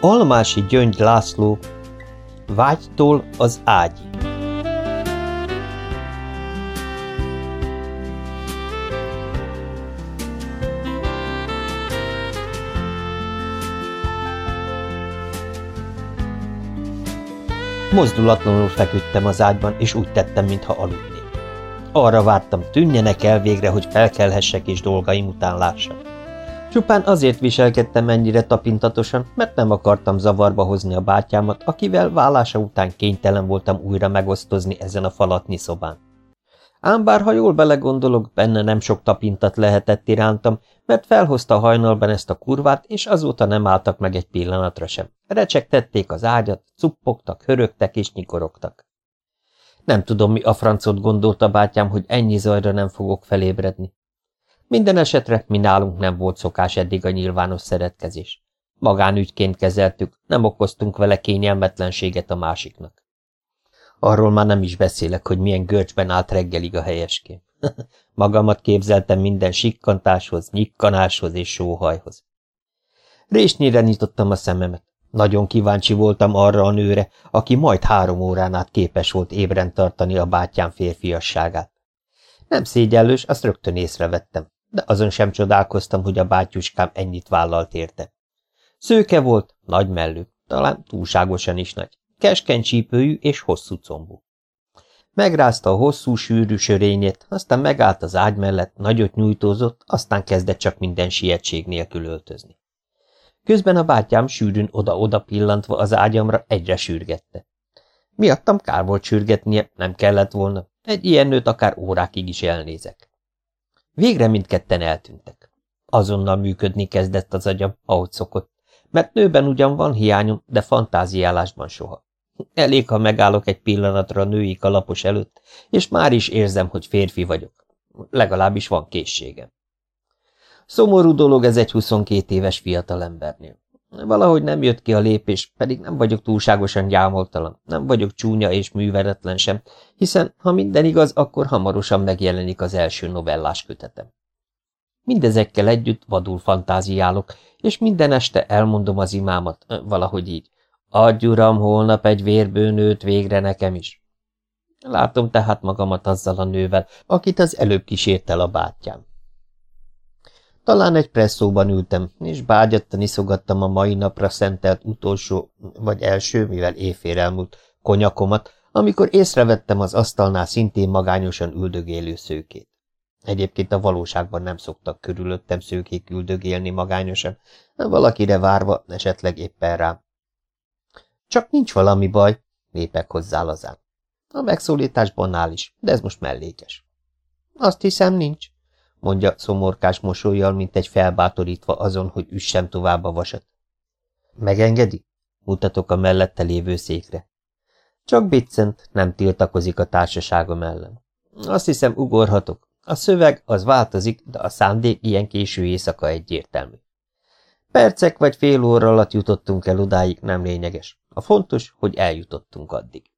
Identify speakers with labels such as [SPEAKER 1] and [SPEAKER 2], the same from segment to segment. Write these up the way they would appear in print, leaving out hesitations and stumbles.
[SPEAKER 1] Almási Gyöngy László, Vágytól az ágyig. Mozdulatlanul feküdtem az ágyban, és úgy tettem, mintha aludnék. Arra vártam, tűnjenek el végre, hogy felkelhessek és dolgaim után lássam. Csupán azért viselkedtem ennyire tapintatosan, mert nem akartam zavarba hozni a bátyámat, akivel válása után kénytelen voltam újra megosztozni ezen a falatnyi szobán. Ám bár, ha jól belegondolok, benne nem sok tapintat lehetett irántam, mert felhozta hajnalban ezt a kurvát, és azóta nem álltak meg egy pillanatra sem. Recsegtették az ágyat, cuppogtak, hörögtek és nyikorogtak. Nem tudom, mi a francot gondolta bátyám, hogy ennyi zajra nem fogok felébredni. Minden esetre mi nálunk nem volt szokás eddig a nyilvános szeretkezés. Magánügyként kezeltük, nem okoztunk vele kényelmetlenséget a másiknak. Arról már nem is beszélek, hogy milyen görcsben állt reggelig a helyeském. Magamat képzeltem minden sikkantáshoz, nyikkanáshoz és sóhajhoz. Résnyire nyitottam a szememet. Nagyon kíváncsi voltam arra a nőre, aki majd 3 órán át képes volt ébren tartani a bátyám férfiasságát. Nem szégyellős, azt rögtön észrevettem, de azon sem csodálkoztam, hogy a bátyuskám ennyit vállalt érte. Szőke volt, nagy mellű, talán túlságosan is nagy, keskeny csípőjű és hosszú combú. Megrázta a hosszú, sűrű sörényét, aztán megállt az ágy mellett, nagyot nyújtózott, aztán kezdett csak minden sietség nélkül öltözni. Közben a bátyám sűrűn oda-oda pillantva az ágyamra egyre sürgette. Miattam kár volt sürgetnie, nem kellett volna, egy ilyen nőt akár órákig is elnézek. Végre mindketten eltűntek. Azonnal működni kezdett az agyam, ahogy szokott, mert nőben ugyan van hiányom, de fantáziálásban soha. Elég, ha megállok egy pillanatra a női kalapos előtt, és már is érzem, hogy férfi vagyok. Legalábbis van készségem. Szomorú dolog ez egy 22 éves fiatalembernél. Valahogy nem jött ki a lépés, pedig nem vagyok túlságosan gyámoltalan, nem vagyok csúnya és műveletlen sem, hiszen, ha minden igaz, akkor hamarosan megjelenik az első novellás kötetem. Mindezekkel együtt vadul fantáziálok, és minden este elmondom az imámat, valahogy így. Adj, uram, holnap egy vérbőnőt végre nekem is. Látom tehát magamat azzal a nővel, akit az előbb kísért el a bátyám. Talán egy presszóban ültem, és bágyattan iszogattam a mai napra szentelt utolsó, vagy első, mivel éjfél elmúlt, konyakomat, amikor észrevettem az asztalnál szintén magányosan üldögélő szőkét. Egyébként a valóságban nem szoktak körülöttem szőkék üldögélni magányosan, valakire várva, esetleg éppen rám. Csak nincs valami baj, lépek hozzá lazán. A megszólítás banális, de ez most mellékes. Azt hiszem, nincs, mondja szomorkás mosollyal, mint egy felbátorítva azon, hogy üssem tovább a vasat. Megengedi? Mutatok a mellette lévő székre. Csak biccent, nem tiltakozik a társaságom ellen. Azt hiszem, ugorhatok. A szöveg az változik, de a szándék ilyen késő éjszaka egyértelmű. Percek vagy fél óra alatt jutottunk el odáig, nem lényeges. A fontos, hogy eljutottunk addig.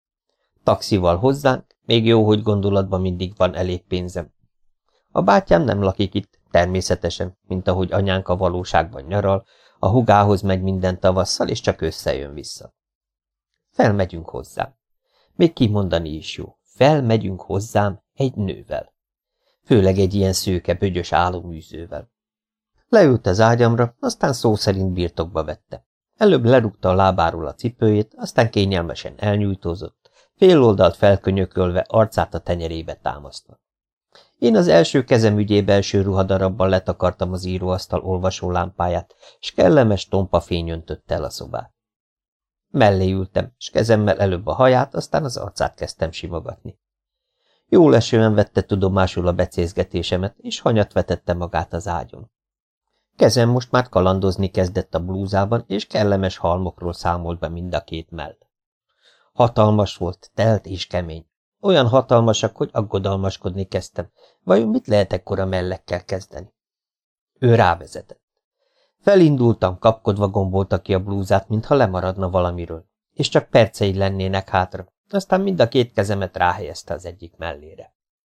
[SPEAKER 1] Taxival hozzánk, még jó, hogy gondolatban mindig van elég pénzem. A bátyám nem lakik itt, természetesen, mint ahogy anyánk a valóságban nyaral, a húgához megy minden tavasszal, és csak összejön vissza. Felmegyünk hozzám. Még kimondani is jó. Felmegyünk hozzám egy nővel. Főleg egy ilyen szőke, bögyös áloműzővel. Leült az ágyamra, aztán szó szerint birtokba vette. Előbb lerúgta a lábáról a cipőjét, aztán kényelmesen elnyújtózott, fél oldalt felkönyökölve, arcát a tenyerébe támasztva. Én az első kezem ügyébe első ruhadarabban letakartam az íróasztal olvasólámpáját, s kellemes tompa fény öntötte el a szobát. Mellé ültem, s kezemmel előbb a haját, aztán az arcát kezdtem simogatni. Jól esően vette tudomásul a becézgetésemet, és hanyat vetette magát az ágyon. Kezem most már kalandozni kezdett a blúzában, és kellemes halmokról számolt be mind a két mell. Hatalmas volt, telt és kemény. Olyan hatalmasak, hogy aggodalmaskodni kezdtem. Vajon mit lehet ekkora mellekkel kezdeni? Ő rávezetett. Felindultam, kapkodva gombolta ki a blúzát, mintha lemaradna valamiről, és csak perceid lennének hátra, aztán mind a két kezemet ráhelyezte az egyik mellére.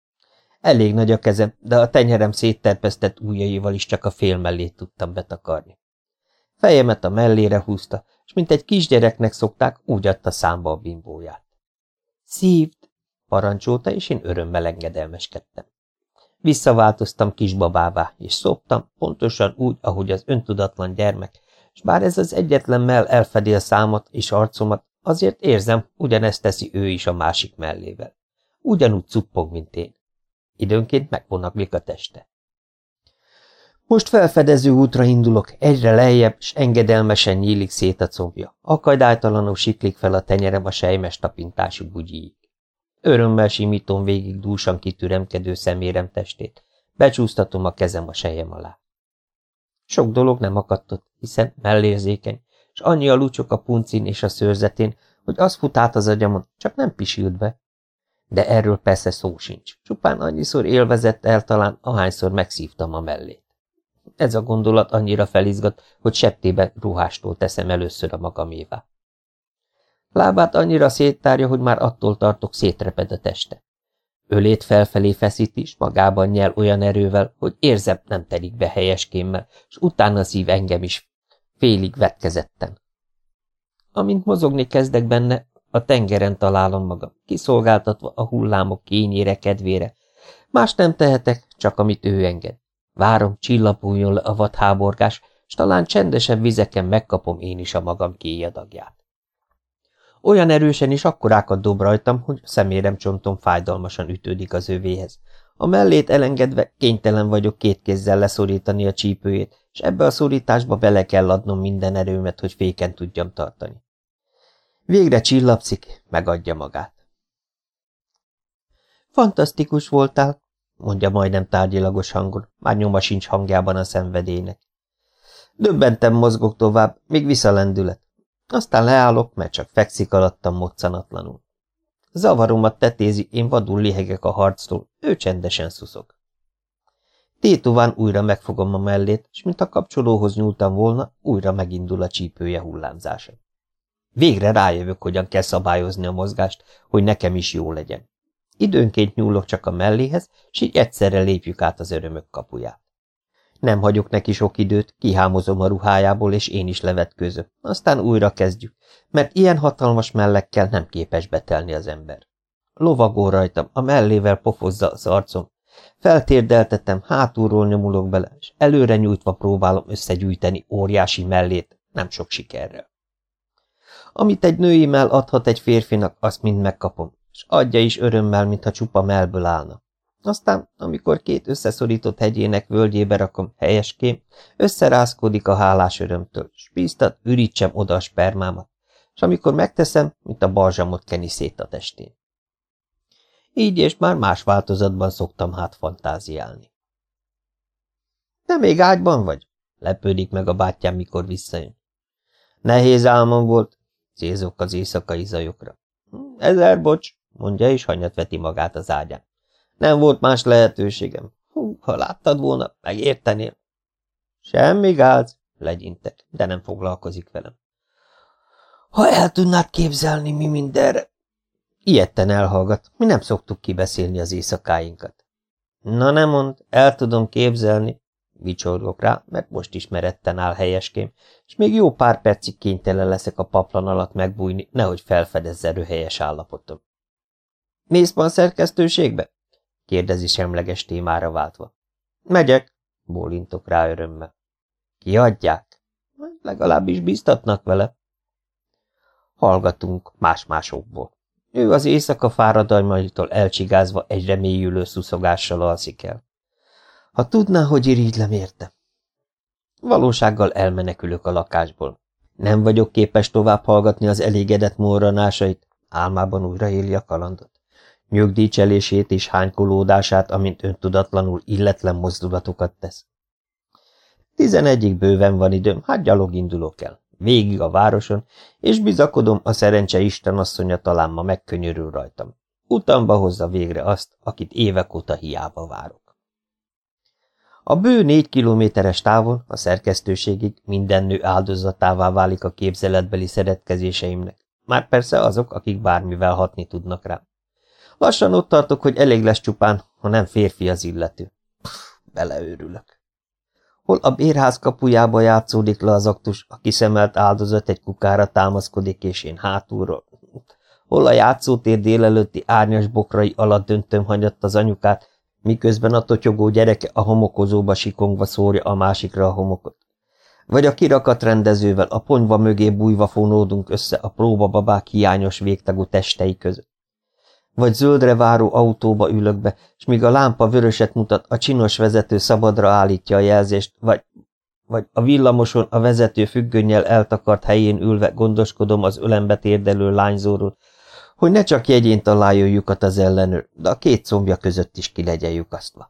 [SPEAKER 1] Elég nagy a kezem, de a tenyerem szétterpesztett ujjaival is csak a fél mellét tudtam betakarni. fejemet a mellére húzta, és mint egy kisgyereknek szokták, úgy adta számba a bimbóját. Szívd, parancsolta, és én örömmel engedelmeskedtem. Visszaváltoztam kisbabává, és szoptam, pontosan úgy, ahogy az öntudatlan gyermek, és bár ez az egyetlen mell elfedi a számat és arcomat, azért érzem, ugyanezt teszi ő is a másik mellével. Ugyanúgy cuppog, mint én. Időnként megvonaglik a teste. Most felfedező útra indulok, egyre lejjebb, s engedelmesen nyílik szét a combja. Akadálytalanul siklik fel a tenyerem a sejmes tapintású bugyíig. Örömmel simítom végig dúsan kitüremkedő szemérem testét, becsúsztatom a kezem a sejem alá. Sok dolog nem akadtott, hiszen mellérzékeny, s annyi a lucsok a puncin és a szőrzetén, hogy az fut át az agyamon, csak nem pisült be. De erről persze szó sincs, csupán annyiszor élvezett el talán, ahányszor megszívtam a mellét. Ez a gondolat annyira felizgat, hogy septében ruhástól teszem először a magamévá. Lábát annyira széttárja, hogy már attól tartok, szétreped a teste. Ölét felfelé feszít is, magában nyel olyan erővel, hogy érzem, nem telik be helyeskémmel, s utána szív engem is, félig vetkezetten. Amint mozogni kezdek benne, a tengeren találom magam, kiszolgáltatva a hullámok kényére, kedvére. Más nem tehetek, csak amit ő enged. Várom, csillapuljon le a vadháborgás, s talán csendesebb vizeken megkapom én is a magam kéjadagját. Olyan erősen is akkorákat dob rajtam, hogy szeméremcsontom fájdalmasan ütődik az övéhez. A mellét elengedve kénytelen vagyok két kézzel leszorítani a csípőjét, és ebbe a szorításba bele kell adnom minden erőmet, hogy féken tudjam tartani. Végre csillapszik, megadja magát. Fantasztikus voltál, mondja majdnem tárgyilagos hangon, már nyoma sincs hangjában a szenvedélynek. Döbbentem mozgok tovább, még visszalendület. Aztán leállok, mert csak fekszik alattam moccanatlanul. Zavaromat tetézi, én vadul lihegek a harctól, ő csendesen szuszog. Tétován újra megfogom a mellét, és mint a kapcsolóhoz nyúltam volna, újra megindul a csípője hullámzása. Végre rájövök, hogyan kell szabályozni a mozgást, hogy nekem is jó legyen. Időnként nyúlok csak a melléhez, s így egyszerre lépjük át az örömök kapuját. Nem hagyok neki sok időt, kihámozom a ruhájából, és én is levetkőzök. Aztán újra kezdjük, mert ilyen hatalmas mellekkel nem képes betelni az ember. Lovagol rajtam, a mellével pofozza az arcom. Feltérdeltetem, hátulról nyomulok bele, és előre nyújtva próbálom összegyűjteni óriási mellét, nem sok sikerrel. Amit egy női mell adhat egy férfinak, azt mind megkapom, és adja is örömmel, mintha csupa mellből állna. Aztán, amikor két összeszorított hegyének völgyébe rakom helyeském, összerázkodik a hálás örömtől, s bíztat, ürítsem oda a spermámat, és amikor megteszem, mint a balzsamot keni szét a testén. Így és már más változatban szoktam hát fantáziálni. Te még ágyban vagy? Lepődik meg a bátyám, mikor visszajön. Nehéz álmom volt, célzok az éjszakai zajokra. Ezer bocs, mondja, és hanyat veti magát az ágyán. Nem volt más lehetőségem. Ha láttad volna, megértenél. Semmi gáz, legyintek, de nem foglalkozik velem. Ha el tudnád képzelni, mi mindenre. Ijedten elhallgat, mi nem szoktuk kibeszélni az éjszakáinkat. Na nem mondd, el tudom képzelni, vicsorgok rá, mert most is meredten áll helyeském, és még jó pár percig kénytelen leszek a paplan alatt megbújni, nehogy felfedezze röhelyes állapotom. Mész ma a szerkesztőségbe? Kérdezi semleges témára váltva. Megyek, bólintok rá örömmel. Kiadják? Legalábbis bíztatnak vele. Hallgatunk más-más okból. Ő az éjszaka fáradalmaitól elcsigázva egyre mélyülő szuszogással alszik el. Ha tudná, hogy irigylem érte. Valósággal elmenekülök a lakásból. Nem vagyok képes tovább hallgatni az elégedett morranásait, álmában újraéli a kalandot. Nyögdícselését és hánykolódását, amint öntudatlanul illetlen mozdulatokat tesz. 11-ig bőven van időm, hát gyalog indulok el, végig a városon, és bizakodom, a szerencse istenasszonya talán ma megkönyörül rajtam. Utamba hozza végre azt, akit évek óta hiába várok. A bő 4 kilométeres távon, a szerkesztőségig minden nő áldozatává válik a képzeletbeli szeretkezéseimnek, már persze azok, akik bármivel hatni tudnak rám. Lassan ott tartok, hogy elég lesz csupán, ha nem férfi az illető. Beleőrülök. Hol a bérház kapujába játszódik le az aktus, a kiszemelt áldozat egy kukára támaszkodik, és én hátulról. Hol a játszótér délelőtti árnyas bokrai alatt döntöm hanyatt az anyukát, miközben a totyogó gyereke a homokozóba sikongva szórja a másikra a homokot. Vagy a kirakat rendezővel a ponyva mögé bújva fonódunk össze a próbababák hiányos végtagú testei között. Vagy zöldre váró autóba ülök be, s míg a lámpa vöröset mutat, a csinos vezető szabadra állítja a jelzést, vagy a villamoson a vezető függönnyel eltakart helyén ülve gondoskodom az ölembe térdelő lányzóról, hogy ne csak jegyén találjon lyukat az ellenőr, de a két combja között is ki legyen lyukasztva.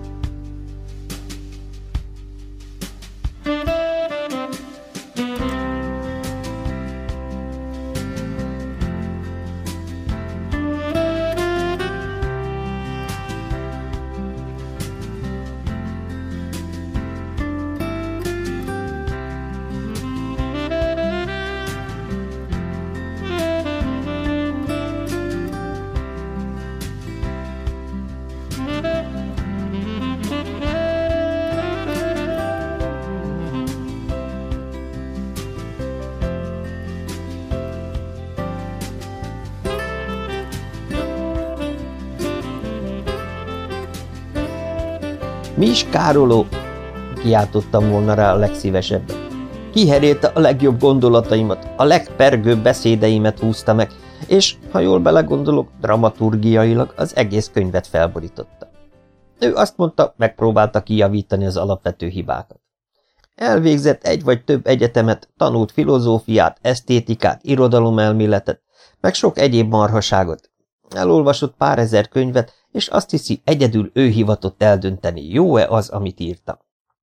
[SPEAKER 1] Mi is károló? Kiáltottam volna rá a legszívesebben. Kiherélte a legjobb gondolataimat, a legpergőbb beszédeimet húzta meg, és, ha jól belegondolok, dramaturgiailag az egész könyvet felborította. Ő azt mondta, megpróbálta kijavítani az alapvető hibákat. Elvégzett egy vagy több egyetemet, tanult filozófiát, esztétikát, irodalomelméletet, meg sok egyéb marhaságot. Elolvasott pár ezer könyvet, és azt hiszi, egyedül ő hivatott eldönteni, jó-e az, amit írtam.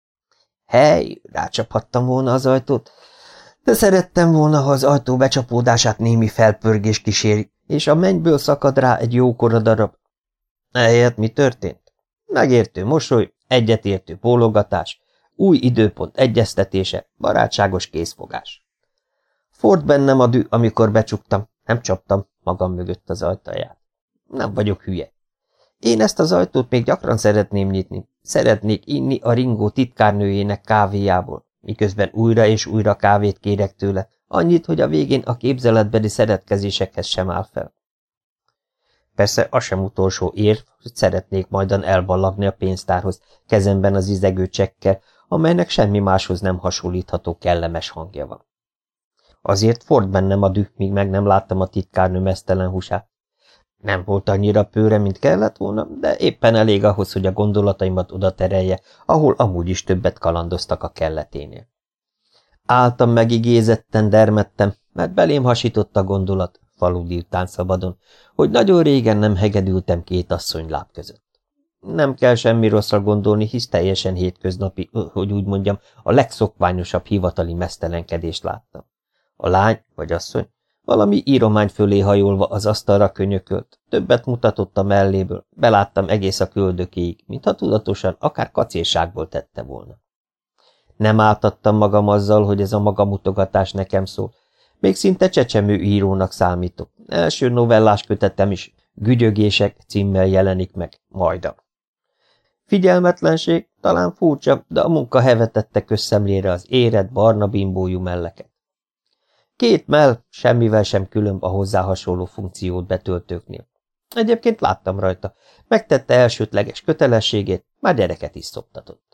[SPEAKER 1] Hely, rácsaphattam volna az ajtót, de szerettem volna, ha az ajtó becsapódását némi felpörgés kíséri, és a mennyből szakad rá egy jókora darab. Ehelyett mi történt? Megértő mosoly, egyetértő bólogatás, új időpont egyeztetése, barátságos készfogás. Fordt bennem a dű, amikor becsuktam, nem csaptam magam mögött az ajtaját. Nem vagyok hülye. Én ezt az ajtót még gyakran szeretném nyitni. Szeretnék inni a Ringó titkárnőjének kávéjából, miközben újra és újra kávét kérek tőle, annyit, hogy a végén a képzeletbeli szeretkezésekhez sem áll fel. Persze az sem utolsó érv, hogy szeretnék majdan elballagni a pénztárhoz, kezemben az izegő csekkel, amelynek semmi máshoz nem hasonlítható kellemes hangja van. Azért fordt bennem a düh, míg meg nem láttam a titkárnő meztelen húsát. Nem volt annyira pőre, mint kellett volna, de éppen elég ahhoz, hogy a gondolataimat oda terelje, ahol amúgy is többet kalandoztak a kelleténél. Álltam megigézetten, dermedtem, mert belém hasított a gondolat, faludi után szabadon, hogy nagyon régen nem hegedültem két asszonyláb között. Nem kell semmi rosszra gondolni, hisz teljesen hétköznapi, hogy úgy mondjam, a legszokványosabb hivatali meztelenkedést láttam. A lány, vagy asszony, valami íromány fölé hajolva az asztalra könyökölt, többet mutatott a melléből, beláttam egész a köldökéig, mintha tudatosan, akár kacérságból tette volna. Nem áltattam magam azzal, hogy ez a magamutogatás nekem szól, még szinte csecsemő írónak számítok. Első novellás kötetem is, Gügyögések címmel jelenik meg, majdan. Figyelmetlenség, talán furcsa, de a munka hevetette közszemlére az érett, barna bimbójú melleket. Két mell semmivel sem különb a hozzá hasonló funkciót betöltőknél. Egyébként láttam rajta, megtette elsődleges kötelességét, már gyereket is szoptatott.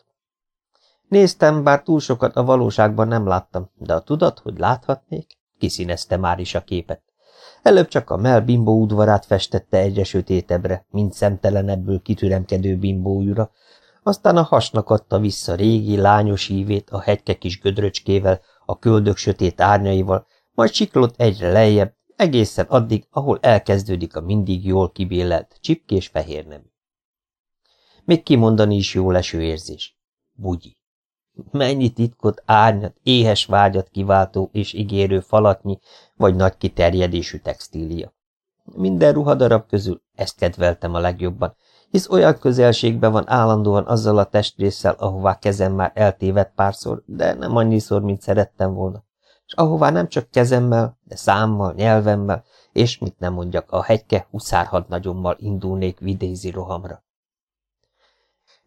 [SPEAKER 1] Néztem, bár túl sokat a valóságban nem láttam, de a tudat, hogy láthatnék, kiszínezte már is a képet. Előbb csak a mell bimbó udvarát festette egyre sötétebbre, mint szemtelenebből kitüremkedő bimbójúra, aztán a hasnak adta vissza régi, lányos ívét a hegyke kis gödröcskével, a köldök sötét árnyaival, majd siklott egyre lejjebb, egészen addig, ahol elkezdődik a mindig jól kibélelt, csipkés fehér nemű. Még kimondani is jó leső érzés. Bugyi. Mennyi titkot, árnyat, éhes vágyat kiváltó és ígérő falatnyi vagy nagy kiterjedésű textília. Minden ruhadarab közül ezt kedveltem a legjobban, hisz olyan közelségben van állandóan azzal a testrésszel, ahová kezem már eltévedt párszor, de nem annyiszor, mint szerettem volna, és ahová nem csak kezemmel, de számmal, nyelvemmel, és mit nem mondjak, a hegyke huszárhadnagyommal indulnék vidézi rohamra.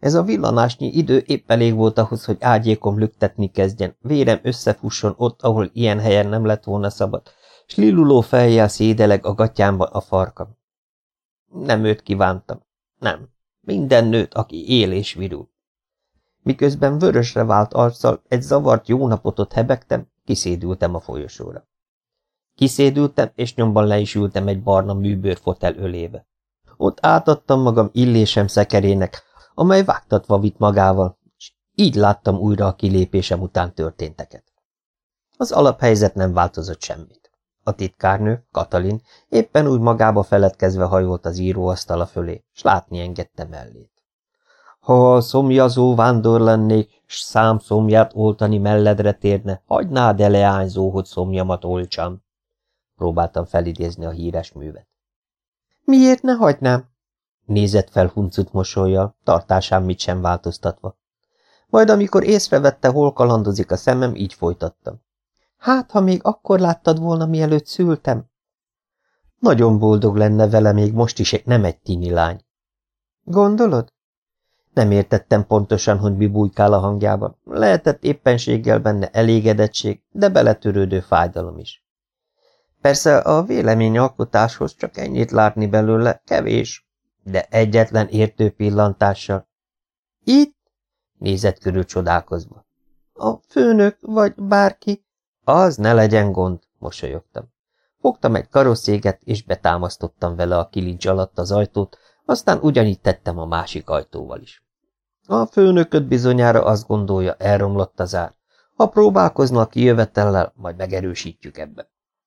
[SPEAKER 1] Ez a villanásnyi idő épp elég volt ahhoz, hogy ágyékom lüktetni kezdjen, vérem összefusson ott, ahol ilyen helyen nem lett volna szabad, s liluló fejjel szédeleg a gatyámba a farkam. Nem őt kívántam. Nem. Minden nőt, aki él és virul. Miközben vörösre vált arccal egy zavart jó napotot hebegtem, kiszédültem a folyosóra. Kiszédültem, és nyomban le is ültem egy barna műbőr fotel ölébe. Ott átadtam magam illésem szekerének, amely vágtatva vitt magával, és így láttam újra a kilépésem után történteket. Az alaphelyzet nem változott semmit. A titkárnő, Katalin, éppen úgy magába feledkezve hajolt az íróasztala fölé, s látni engedte mellét. Ha szomjazó vándor lennék, s számszomját oltani melledre térne, hagynád e leányzó, hogy szomjamat oltsam. Próbáltam felidézni a híres művet. Miért ne hagynám? Nézett fel huncut mosollyal, tartásán mit sem változtatva. Majd amikor észrevette, hol kalandozik a szemem, így folytattam. Hát, ha még akkor láttad volna, mielőtt szültem. Nagyon boldog lenne vele még most is nem egy tini lány. Gondolod? Nem értettem pontosan, hogy mi bujkál a hangjában. Lehetett éppenséggel benne elégedettség, de beletörődő fájdalom is. Persze a véleményalkotáshoz csak ennyit látni belőle kevés, de egyetlen értő pillantással. Itt? Nézett körül csodálkozva. A főnök vagy bárki? Az ne legyen gond, mosolyogtam. Fogtam egy karosszéget, és betámasztottam vele a kilincs alatt az ajtót, aztán ugyanígy tettem a másik ajtóval is. A főnököt bizonyára azt gondolja, elromlott az ár. Ha próbálkozna a kijövetellel, majd megerősítjük ebbe.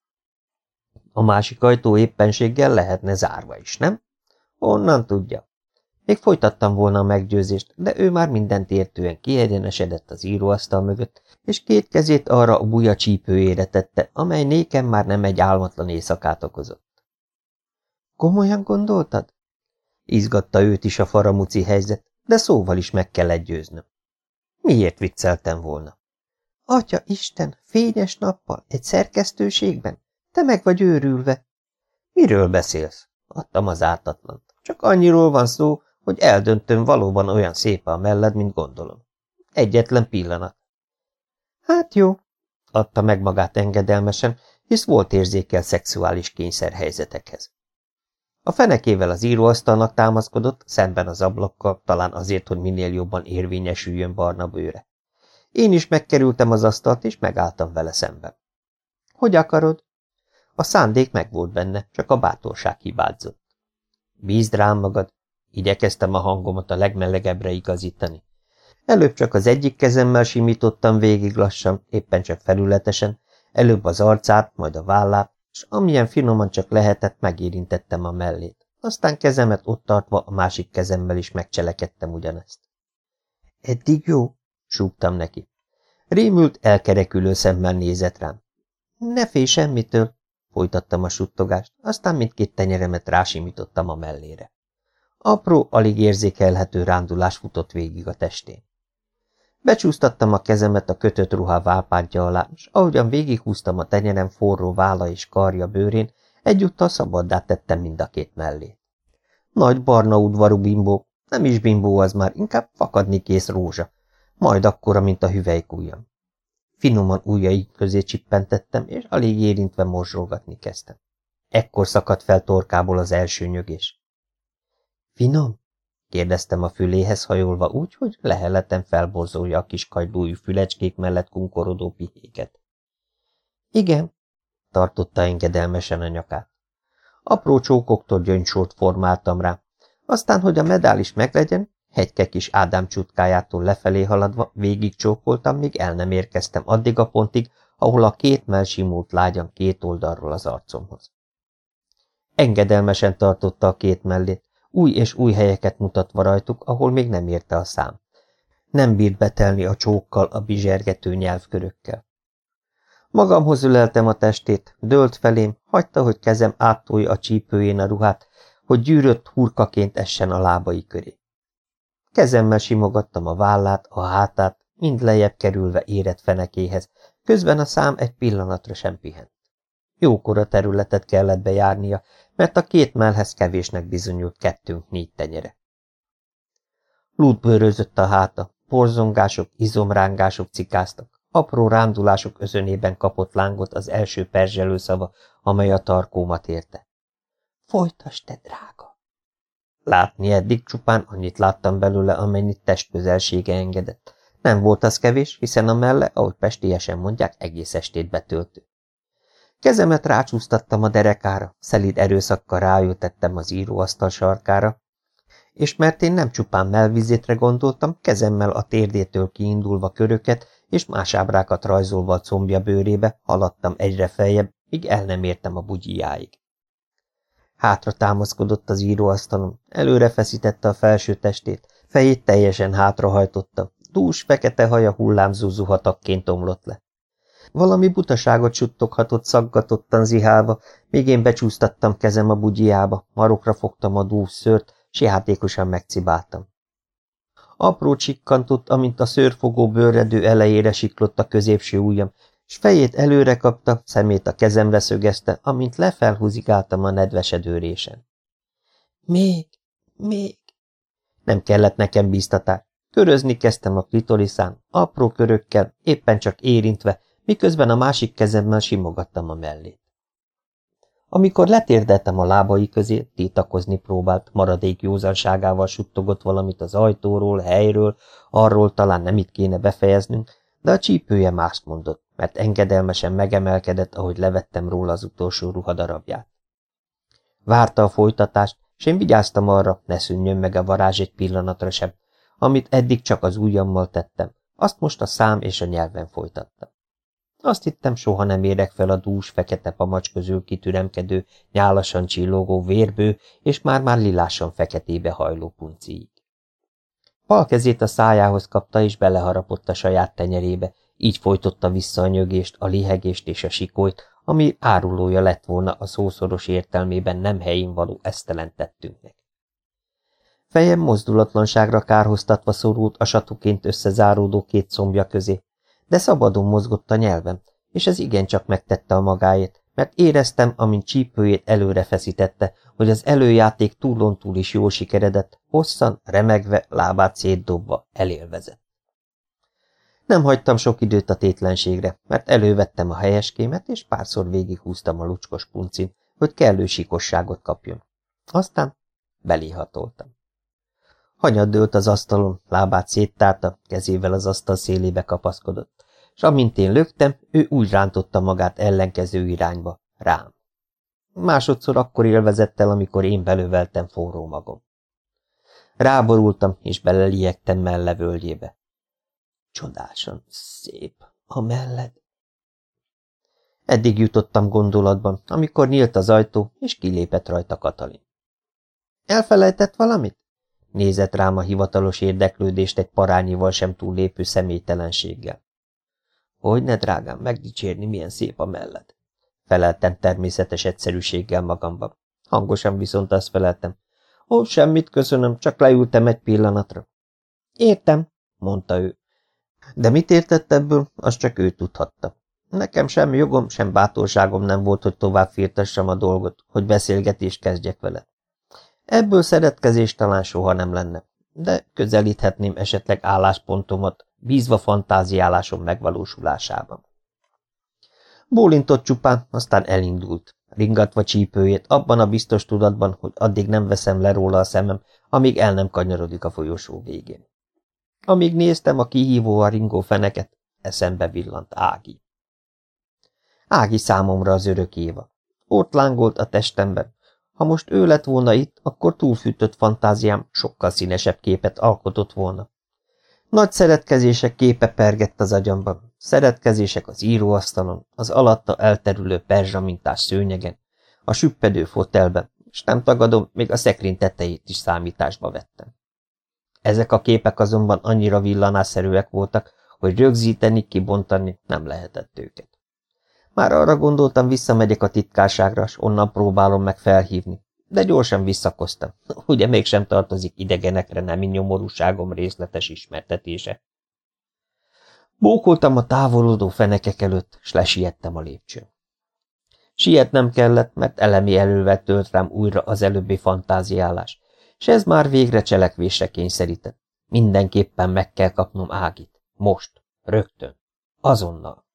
[SPEAKER 1] A másik ajtó éppenséggel lehetne zárva is, nem? Honnan tudja? Még folytattam volna a meggyőzést, de ő már mindent értően kiegyenesedett az íróasztal mögött, és két kezét arra a buja csípőjére tette, amely nékem már nem egy álmatlan éjszakát okozott. Komolyan gondoltad? Izgatta őt is a faramuci helyzet, de szóval is meg kellett győznöm. Miért vicceltem volna? Atya Isten, fényes nappal, egy szerkesztőségben? Te meg vagy őrülve. Miről beszélsz? Adtam az ártatlant. Csak annyiról van szó, hogy eldöntöm, valóban olyan szép a melled, mint gondolom. Egyetlen pillanat. Hát jó, adta meg magát engedelmesen, hisz volt érzékel szexuális kényszerhelyzetekhez. A fenekével az íróasztalnak támaszkodott, szemben az ablakkal, talán azért, hogy minél jobban érvényesüljön barna bőre. Én is megkerültem az asztalt, és megálltam vele szemben. Hogy akarod? A szándék megvolt benne, csak a bátorság hibázott. Bízd rám magad, igyekeztem a hangomat a legmelegebbre igazítani. Előbb csak az egyik kezemmel simítottam végig lassan, éppen csak felületesen, előbb az arcát, majd a vállát, és amilyen finoman csak lehetett, megérintettem a mellét. Aztán kezemet ott tartva a másik kezemmel is megcselekedtem ugyanezt. Eddig jó? Súgtam neki. Rémült, elkerekülő szemmel nézett rám. Ne félj semmitől, folytattam a suttogást, aztán mindkét tenyeremet rásimítottam a mellére. Apró, alig érzékelhető rándulás futott végig a testén. Becsúsztattam a kezemet a kötött ruha válpántja alá, és ahogyan végighúztam a tenyerem forró válla és karja bőrén, egyúttal szabaddá tettem mind a két mellét. Nagy barna udvarú bimbó, nem is bimbó az már, inkább fakadni kész rózsa, majd akkora, mint a hüvelykujjam. Finoman ujjaik közé csippentettem, és alig érintve morzsolgatni kezdtem. Ekkor szakadt fel torkából az első nyögés. Finom? Kérdeztem a füléhez hajolva úgy, hogy leheletem felborzolja a kis kagylójú fülecskék mellett kunkorodó pihéket. Igen, tartotta engedelmesen a nyakát. Apró csókoktól gyöngysort formáltam rá, aztán, hogy a medál is meglegyen, hegyke kis Ádám csutkájától lefelé haladva végig csókoltam, míg el nem érkeztem addig a pontig, ahol a két mell simult lágyan két oldalról az arcomhoz. Engedelmesen tartotta a két mellét, új és új helyeket mutatva rajtuk, ahol még nem érte a szám. Nem bírt betelni a csókkal, a bizsergető nyelvkörökkel. Magamhoz öleltem a testét, dőlt felém, hagyta, hogy kezem áttolja a csípőjén a ruhát, hogy gyűrött hurkaként essen a lábai köré. Kezemmel simogattam a vállát, a hátát, mind lejjebb kerülve érett fenekéhez, közben a szám egy pillanatra sem pihent. Jókora területet kellett bejárnia, mert a két mellhez kevésnek bizonyult kettőnk 4 tenyere. Lút bőrözött a háta, borzongások, izomrángások cikáztak, apró rándulások özönében kapott lángot az első perzselő szava, amely a tarkómat érte. Folytasd, te drága! Látni eddig csupán annyit láttam belőle, amennyit testközelsége engedett. Nem volt az kevés, hiszen a melle, ahogy pestélyesen mondják, egész estét betöltő. Kezemet rácsúsztattam a derekára, szelíd erőszakkal ráültettem az íróasztal sarkára, és mert én nem csupán mellvizétre gondoltam, kezemmel a térdétől kiindulva köröket és más ábrákat rajzolva a combja bőrébe haladtam egyre feljebb, míg el nem értem a bugyjáig. Hátra támaszkodott az íróasztalon, előre feszítette a felső testét, fejét teljesen hátrahajtotta, dús, fekete haja hullámzó zuhatakként omlott le. Valami butaságot suttoghatott szaggatottan zihálva, míg én becsúsztattam kezem a bugyjába, marokra fogtam a dús szőrt, s játékosan megcibáltam. Apró csikkantott, amint a szőrfogó bőrredő elejére siklott a középső ujjam, s fejét előre kapta, szemét a kezemre szögezte, amint lefelhúzigáltam a nedvesedő résen. Még. Nem kellett nekem bíztatás. Körözni kezdtem a klitoriszán, apró körökkel, éppen csak érintve, miközben a másik kezemmel simogattam a mellét. Amikor letérdeltem a lábai közé, tiltakozni próbált, maradék józanságával suttogott valamit az ajtóról, helyről, arról talán nem itt kéne befejeznünk, de a csípője mást mondott, mert engedelmesen megemelkedett, ahogy levettem róla az utolsó ruhadarabját. Várta a folytatást, s én vigyáztam arra, ne szűnjön meg a varázs egy pillanatra sem, amit eddig csak az ujjammal tettem, azt most a szám és a nyelven folytattam. Azt hittem, soha nem érek fel a dús, fekete pamacs közül kitüremkedő, nyálasan csillogó vérbő és már-már lilásan feketébe hajló punciig. Bal kezét a szájához kapta és beleharapott a saját tenyerébe, így folytotta vissza a nyögést, a lihegést és a sikolyt, ami árulója lett volna a szószoros értelmében nem helyén való esztelen tettünknek. Fejem mozdulatlanságra kárhoztatva szorult a satuként összezáródó két combja közé, de szabadon mozgott a nyelvem, és ez igencsak megtette a magáét, mert éreztem, amint csípőjét előre feszítette, hogy az előjáték túlon túl is jól sikeredett, hosszan, remegve, lábát szétdobva, elélvezett. Nem hagytam sok időt a tétlenségre, mert elővettem a helyeskémet, és párszor végighúztam a lucskos puncin, hogy kellő sikosságot kapjon. Aztán beléhatoltam. Hanyat dőlt az asztalon, lábát széttárta, kezével az asztal szélébe kapaszkodott, s amint én löktem, ő úgy rántotta magát ellenkező irányba, rám. Másodszor akkor élvezett el, amikor én belöveltem forró magom. Ráborultam, és beleliegtem melle völgyébe. Csodásan szép a melled. Eddig jutottam gondolatban, amikor nyílt az ajtó, és kilépett rajta Katalin. Elfelejtett valamit? Nézett rám a hivatalos érdeklődést egy parányival sem túllépő személytelenséggel. Hogyne, drágám, megdicsérni, milyen szép a melled. Feleltem természetes egyszerűséggel magamban. Hangosan viszont azt feleltem. Ó, semmit köszönöm, csak leültem egy pillanatra. Értem, mondta ő. De mit értett ebből, azt csak ő tudhatta. Nekem sem jogom, sem bátorságom nem volt, hogy tovább firtassam a dolgot, hogy beszélgetést kezdjek vele. Ebből szeretkezés talán soha nem lenne, de közelíthetném esetleg álláspontomat, bízva fantáziálásom megvalósulásában. Bólintott csupán, aztán elindult, ringatva csípőjét, abban a biztos tudatban, hogy addig nem veszem le róla a szemem, amíg el nem kanyarodik a folyosó végén. Amíg néztem a kihívóan ringó feneket, eszembe villant Ági. Ági számomra az örök Éva. Ott lángolt a testemben. Ha most ő lett volna itt, akkor túlfűtött fantáziám sokkal színesebb képet alkotott volna. Nagy szeretkezések képe pergett az agyamban, szeretkezések az íróasztalon, az alatta elterülő perzsamintás szőnyegen, a süppedő fotelben, s nem tagadom, még a szekrény tetejét is számításba vettem. Ezek a képek azonban annyira villanásszerűek voltak, hogy rögzíteni, kibontani nem lehetett őket. Már arra gondoltam, visszamegyek a titkárságra, s onnan próbálom meg felhívni, de gyorsan visszakoztam. Ugye mégsem tartozik idegenekre nemi nyomorúságom részletes ismertetése. Bókoltam a távolodó fenekek előtt, s lesiettem a lépcsőn. Sietnem kellett, mert elemi erővel tölt rám újra az előbbi fantáziálás, s ez már végre cselekvésre kényszerített. Mindenképpen meg kell kapnom Ágit. Most. Rögtön. Azonnal.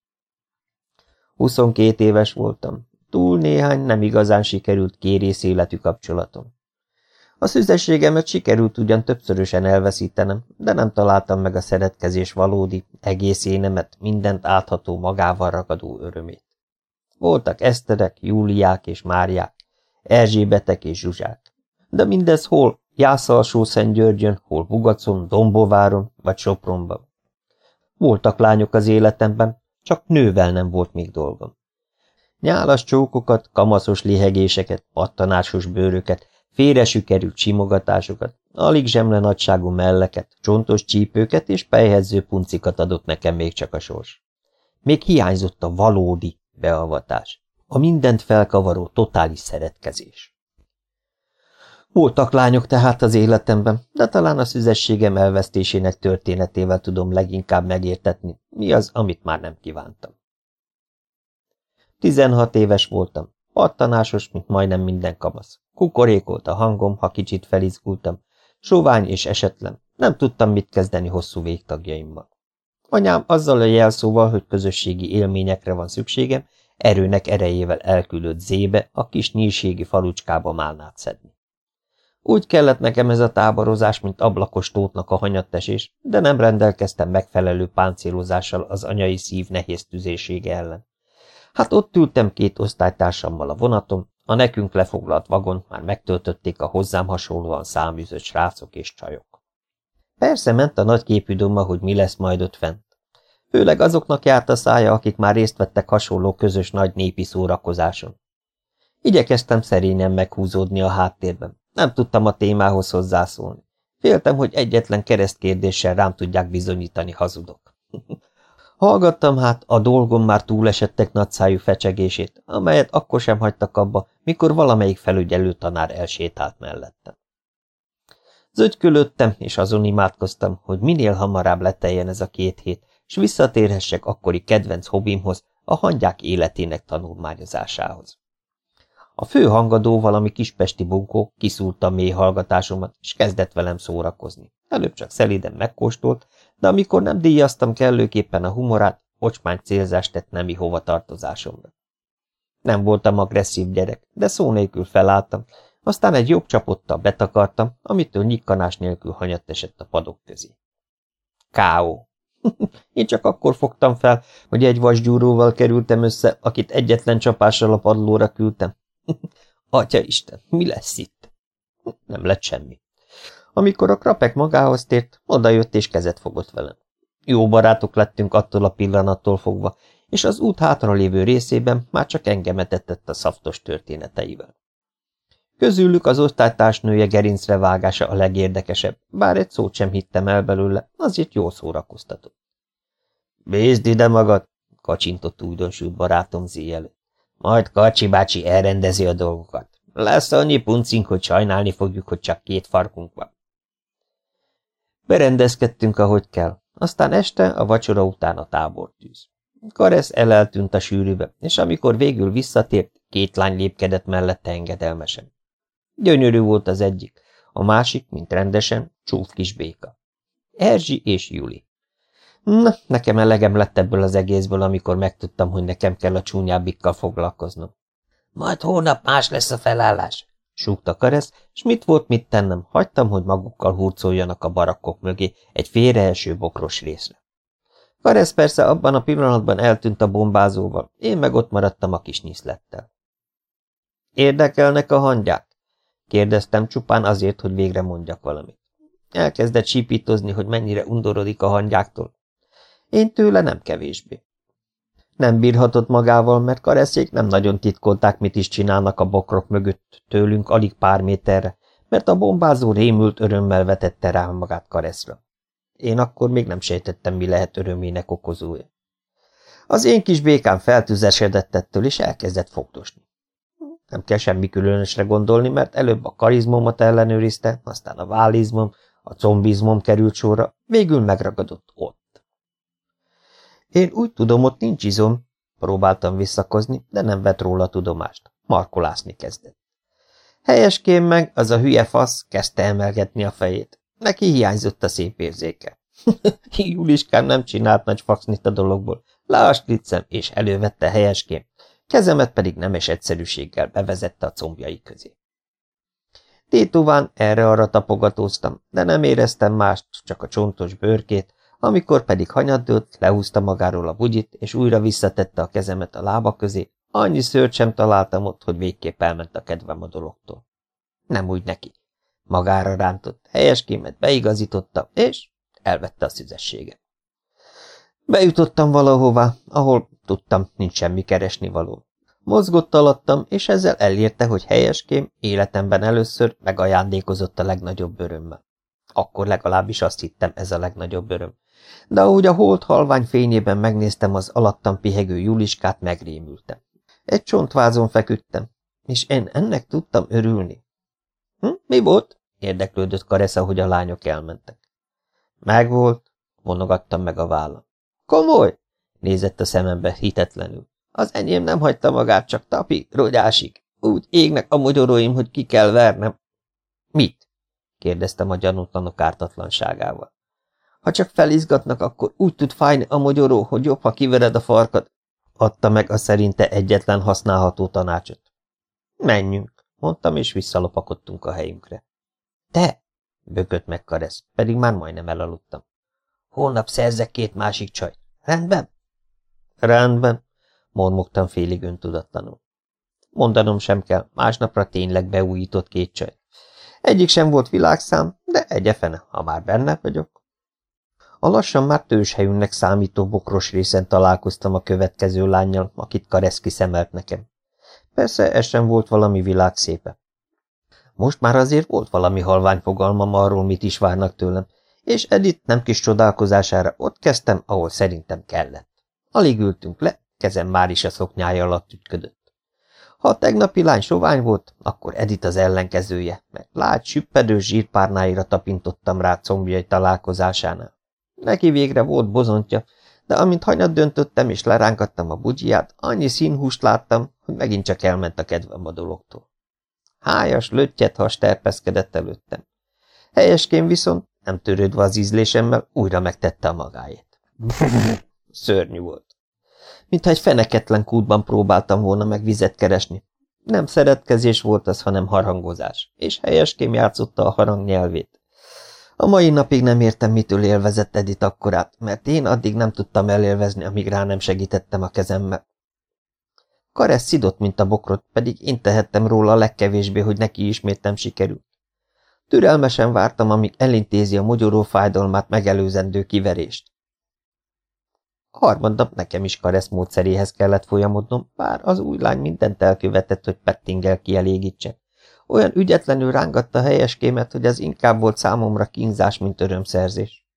[SPEAKER 1] 22 éves voltam. Túl néhány nem igazán sikerült kérész életű kapcsolatom. A szüzességemet sikerült ugyan többszörösen elveszítenem, de nem találtam meg a szeretkezés valódi, egész énemet, mindent átható, magával ragadó örömét. Voltak Eszterek, Júliák és Máriák, Erzsébetek és Zsuzsák, de mindez hol Jászalsó-Szentgyörgyön, hol Bugacon, Dombováron vagy Sopronban. Voltak lányok az életemben, csak nővel nem volt még dolgom. Nyálas csókokat, kamaszos lihegéseket, pattanásos bőröket, félresükerült simogatásokat, alig zsemle nagyságú melleket, csontos csípőket és pelyhedző puncikat adott nekem még csak a sors. Még hiányzott a valódi beavatás, a mindent felkavaró totális szeretkezés. Voltak lányok tehát az életemben, de talán a szüzességem elvesztésének történetével tudom leginkább megértetni, mi az, amit már nem kívántam. 16 éves voltam, pattanásos, mint majdnem minden kamasz. Kukorékolt a hangom, ha kicsit felizgultam, sovány és esetlen, nem tudtam mit kezdeni hosszú végtagjaimmal. Anyám azzal a jelszóval, hogy közösségi élményekre van szükségem, erőnek erejével elküldött Zébe, a kis nyírségi falucskába málnát szedni. Úgy kellett nekem ez a táborozás, mint ablakos tótnak a hanyattesés, de nem rendelkeztem megfelelő páncélozással az anyai szív nehéz tüzérsége ellen. Hát ott ültem 2 osztálytársammal a vonaton, a nekünk lefoglalt vagont már megtöltötték a hozzám hasonlóan száműzött srácok és csajok. Persze ment a nagyképű duma, hogy mi lesz majd ott fent. Főleg azoknak járt a szája, akik már részt vettek hasonló közös nagy népi szórakozáson. Igyekeztem szerényen meghúzódni a háttérben, nem tudtam a témához hozzászólni. Féltem, hogy egyetlen keresztkérdéssel rám tudják bizonyítani, hazudok. Hallgattam hát a dolgom már túlesettek nagyszájú fecsegését, amelyet akkor sem hagytak abba, mikor valamelyik felügyelő tanár elsétált mellettem. Zögykölöttem, és azon imádkoztam, hogy minél hamarabb leteljen ez a 2 hét, s visszatérhessek akkori kedvenc hobbimhoz, a hangyák életének tanulmányozásához. A fő hangadó, valami kispesti bunkó kiszúrta a mély hallgatásomat, és kezdett velem szórakozni. Előbb csak szelíden megkóstolt, de amikor nem díjaztam kellőképpen a humorát, ocsmány célzást tett nemi hovatartozásomra. Nem voltam agresszív gyerek, de szó nélkül felálltam, aztán egy jobb csapottal betakartam, amitől nyikkanás nélkül hanyatt esett a padok közé. K.O. Én csak akkor fogtam fel, hogy egy vasgyúróval kerültem össze, akit egyetlen csapással a padlóra küldtem. Atyaisten, mi lesz itt? Nem lett semmi. Amikor a krapek magához tért, odajött és kezet fogott velem. Jó barátok lettünk attól a pillanattól fogva, és az út hátralévő részében már csak engem etetett a szaftos történeteivel. Közülük az osztálytársnője gerincre vágása a legérdekesebb, bár egy szót sem hittem el belőle, azért jól szórakoztatott. Bízd ide magad, kacsintott újdonsült barátom Zé előtt. Majd Karcsi bácsi elrendezi a dolgokat. Lesz annyi puncink, hogy sajnálni fogjuk, hogy csak 2 farkunk van. Berendezkedtünk, ahogy kell, aztán este a vacsora után a tábortűz. Karesz eltűnt a sűrűbe, és amikor végül visszatért, 2 lány lépkedett mellette engedelmesen. Gyönyörű volt az egyik, a másik, mint rendesen, csúf kis béka. Erzsi és Juli. Na, nekem elegem lett ebből az egészből, amikor megtudtam, hogy nekem kell a csúnyábbikkal foglalkoznom. Majd hónap más lesz a felállás, súgta Karesz, s mit volt mit tennem, hagytam, hogy magukkal hurcoljanak a barakkok mögé egy félreeső bokros részre. Karesz persze abban a pillanatban eltűnt a bombázóval, én meg ott maradtam a kis nyiszlettel. Érdekelnek a hangyák? Kérdeztem csupán azért, hogy végre mondjak valamit. Elkezdett sípítozni, hogy mennyire undorodik a hangyáktól. Én tőle nem kevésbé. Nem bírhatott magával, mert Kareszék nem nagyon titkolták, mit is csinálnak a bokrok mögött tőlünk alig pár méterre, mert a bombázó rémült örömmel vetette rá magát Kareszra. Én akkor még nem sejtettem, mi lehet örömének okozója. Az én kis békám feltüzesedett ettől, és elkezdett fogdosni. Nem kell semmi különösre gondolni, mert előbb a karizmomat ellenőrizte, aztán a vállizmom, a combizmom került sorra, végül megragadott ott. Én úgy tudom, ott nincs izom, próbáltam visszakozni, de nem vett róla tudomást. Markolászni kezdett. Helyeskén meg, az a hülye fasz kezdte emelgetni a fejét. Neki hiányzott a szép érzéke. Juliskám nem csinált nagy faxnit a dologból. Leásliccem, és elővette helyeském, kezemet pedig nemes egyszerűséggel bevezette a combjai közé. Tétován erre-arra tapogatóztam, de nem éreztem mást, csak a csontos bőrkét, amikor pedig hanyaddőlt, lehúzta magáról a bugyit, és újra visszatette a kezemet a lába közé, annyi szőrt sem találtam ott, hogy végképp elment a kedvem a dologtól. Nem úgy neki. Magára rántott, helyeskémet beigazította, és elvette a szüzességet. Bejutottam valahová, ahol tudtam, nincs semmi keresnivaló. Mozgott alattam, és ezzel elérte, hogy helyeském életemben először megajándékozott a legnagyobb örömmel. Akkor legalábbis azt hittem, ez a legnagyobb öröm. De ahogy a hold halvány fényében megnéztem az alattam pihegő Juliskát, megrémültem. Egy csontvázon feküdtem, és én ennek tudtam örülni. Mi volt? Érdeklődött Karesz, ahogy a lányok elmentek. Megvolt, monogattam meg a vállam. Komoly? Nézett a szemembe hitetlenül. Az enyém nem hagyta magát, csak tapi, rogyásig. Úgy égnek a mogyoróim, hogy ki kell vernem. Mit? Kérdeztem a gyanútlanok ártatlanságával. Ha csak felizgatnak, akkor úgy tud fájni a mogyoró, hogy jobb, ha kivered a farkad. Adta meg a szerinte egyetlen használható tanácsot. Menjünk, mondtam, és visszalopakodtunk a helyünkre. Te? Bökött meg Karesz, pedig már majdnem elaludtam. Holnap szerzek 2 másik csajt. Rendben? Rendben, mormogtam félig öntudatlanul. Mondanom sem kell, másnapra tényleg beújított 2 csaj. Egyik sem volt világszám, de egyefene, ha már benne vagyok. A lassan már tőzshelyűnek számító bokros részen találkoztam a következő lánnyal, akit Karesz kiszemelt nekem. Persze ez sem volt valami világszépe. Most már azért volt valami halvány fogalmam arról, mit is várnak tőlem, és Edith nem kis csodálkozására ott kezdtem, ahol szerintem kellett. Alig ültünk le, kezem már is a szoknyája alatt ügyködött. Ha a tegnapi lány sovány volt, akkor Edith az ellenkezője, mert lágy, süppedős zsírpárnáira tapintottam rá combjai találkozásánál. Neki végre volt bozontja, de amint hanyat döntöttem és leránkattam a bugyját, annyi színhúst láttam, hogy megint csak elment a kedvem a dologtól. Hájas, löttyet has terpeszkedett előttem. Helyeskén viszont, nem törődve az ízlésemmel, újra megtette a magáét. Szörnyű volt. Mintha egy feneketlen kútban próbáltam volna meg vizet keresni. Nem szeretkezés volt az, hanem harangozás, és helyeském játszotta a harang nyelvét. A mai napig nem értem, mitől élvezett Edith akkorát, mert én addig nem tudtam elélvezni, amíg rá nem segítettem a kezemmel. Karesz szidott, mint a bokrot, pedig én tehettem róla a legkevésbé, hogy neki ismét nem sikerült. Türelmesen vártam, amíg elintézi a mogyoró fájdalmát megelőzendő kiverést. Harmadnap nekem is Karesz módszeréhez kellett folyamodnom, bár az új lány mindent elkövetett, hogy pettingel kielégítsen. Olyan ügyetlenül rángatta a helyeskémet, hogy az inkább volt számomra kínzás, mint örömszerzés.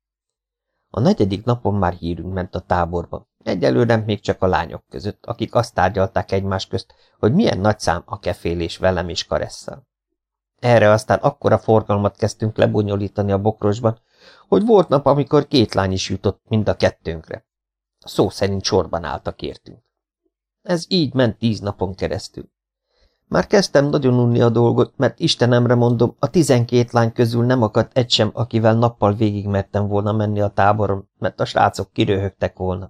[SPEAKER 1] A 4. napon már hírünk ment a táborba, egyelőre még csak a lányok között, akik azt tárgyalták egymás közt, hogy milyen nagy szám a kefélés velem és Karesszal. Erre aztán akkora forgalmat kezdtünk lebonyolítani a bokrosban, hogy volt nap, amikor 2 lány is jutott mind a kettőnkre. Szó szerint sorban álltak értünk. Ez így ment 10 napon keresztül. Már kezdtem nagyon unni a dolgot, mert Istenemre mondom, a 12 lány közül nem akadt egy sem, akivel nappal végig mertem volna menni a táboron, mert a srácok kiröhögtek volna.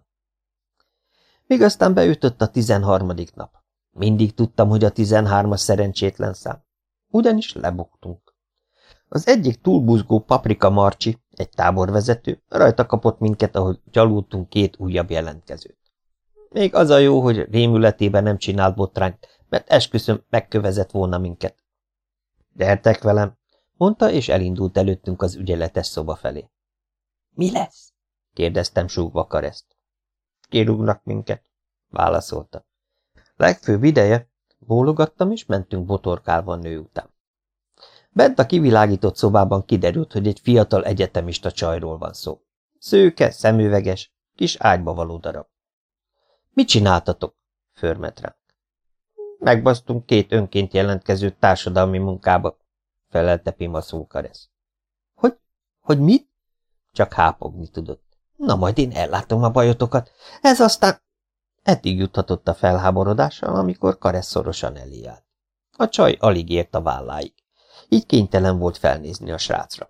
[SPEAKER 1] Míg aztán beütött a 13. nap. Mindig tudtam, hogy a 13-as szerencsétlen szám. Ugyanis lebuktunk. Az egyik túlbuzgó Paprika Marcsi, egy táborvezető, rajta kapott minket, ahogy gyalultunk 2 újabb jelentkezőt. Még az a jó, hogy rémületében nem csinált botrányt, mert esküszöm megkövezett volna minket. Gyertek velem, mondta, és elindult előttünk az ügyeletes szoba felé. Mi lesz? kérdeztem súgva Kareszt. Kirúgnak minket, válaszolta. Legfőbb ideje, bólogattam, és mentünk botorkálva a nő után. Bent a kivilágított szobában kiderült, hogy egy fiatal egyetemista csajról van szó. Szőke, szemüveges, kis ágyba való darab. Mit csináltatok? Förmet ránk. Megbasztunk 2 önként jelentkező társadalmi munkába, felelte pimaszul Karesz. Hogy mit? Csak hápogni tudott. Na majd én ellátom a bajotokat. Ez aztán... Eddig juthatott a felháborodással, amikor Karesz szorosan elé állt. A csaj alig ért a válláig. Így kénytelen volt felnézni a srácra.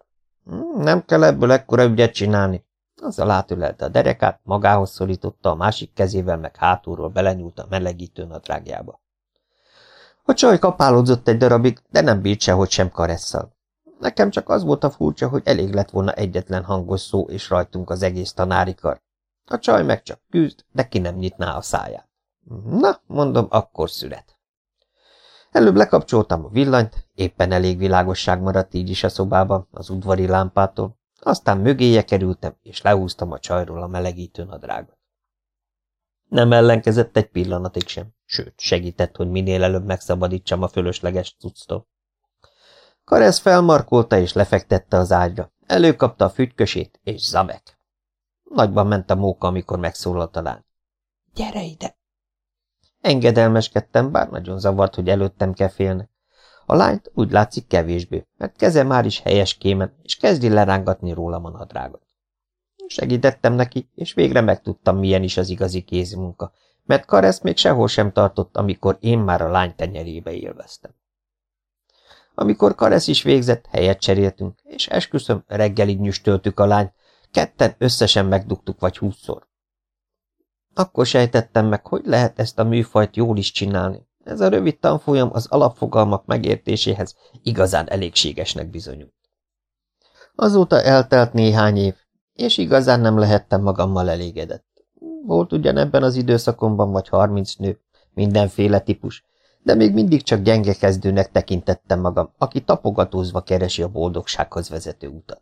[SPEAKER 1] Nem kell ebből ekkora ügyet csinálni. Azzal átölelte a derekát, magához szorította, a másik kezével meg hátulról belenyúlt a melegítő nadrágjába. A csaj kapálódzott egy darabig, de nem bírt sehogy sem Karesszal. Nekem csak az volt a furcsa, hogy elég lett volna egyetlen hangos szó, és rajtunk az egész tanári kar. A csaj meg csak küzd, de ki nem nyitná a száját. Na, mondom, akkor szület. Előbb lekapcsoltam a villanyt, éppen elég világosság maradt így is a szobában, az udvari lámpától, aztán mögéje kerültem, és lehúztam a csajról a melegítő nadrágot. Nem ellenkezett egy pillanatig sem, sőt, segített, hogy minél előbb megszabadítsam a fölösleges cucctól. Karesz felmarkolta és lefektette az ágyra, előkapta a fügykösét, és zabek. Nagyban ment a móka, amikor megszólalt a lány. Gyere ide! Engedelmeskedtem, bár nagyon zavart, hogy előttem kell félnek. A lányt úgy látszik kevésbé, mert keze már is helyes kémen, és kezdi lerángatni rólam a nadrágot. Segítettem neki, és végre megtudtam, milyen is az igazi kézmunka, mert Karesz még sehol sem tartott, amikor én már a lány tenyerébe élveztem. Amikor Karesz is végzett, helyet cseréltünk, és esküszöm, reggelig nyüstöltük a lányt, ketten összesen megdugtuk vagy 20-szor. Akkor sejtettem meg, hogy lehet ezt a műfajt jól is csinálni. Ez a rövid tanfolyam az alapfogalmak megértéséhez igazán elégségesnek bizonyult. Azóta eltelt néhány év, és igazán nem lehettem magammal elégedett. Volt ugyanebben az időszakomban vagy 30 nő, mindenféle típus, de még mindig csak gyenge kezdőnek tekintettem magam, aki tapogatózva keresi a boldogsághoz vezető utat.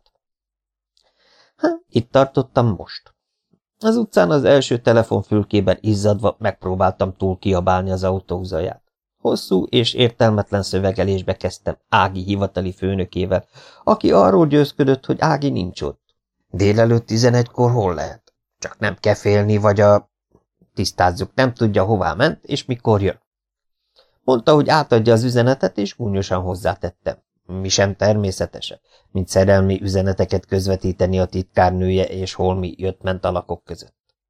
[SPEAKER 1] Itt tartottam most. Az utcán az első telefonfülkében izzadva megpróbáltam túl kiabálni az autó zaját. Hosszú és értelmetlen szövegelésbe kezdtem Ági hivatali főnökével, aki arról győzködött, hogy Ági nincs ott. Délelőtt 11-kor hol lehet? Csak nem kell félni, vagy tisztázzuk, nem tudja, hová ment, és mikor jön. Mondta, hogy átadja az üzenetet, és gúnyosan hozzátettem. Mi sem természetesebb, mint szerelmi üzeneteket közvetíteni a titkárnője és holmi jött-ment alakok között.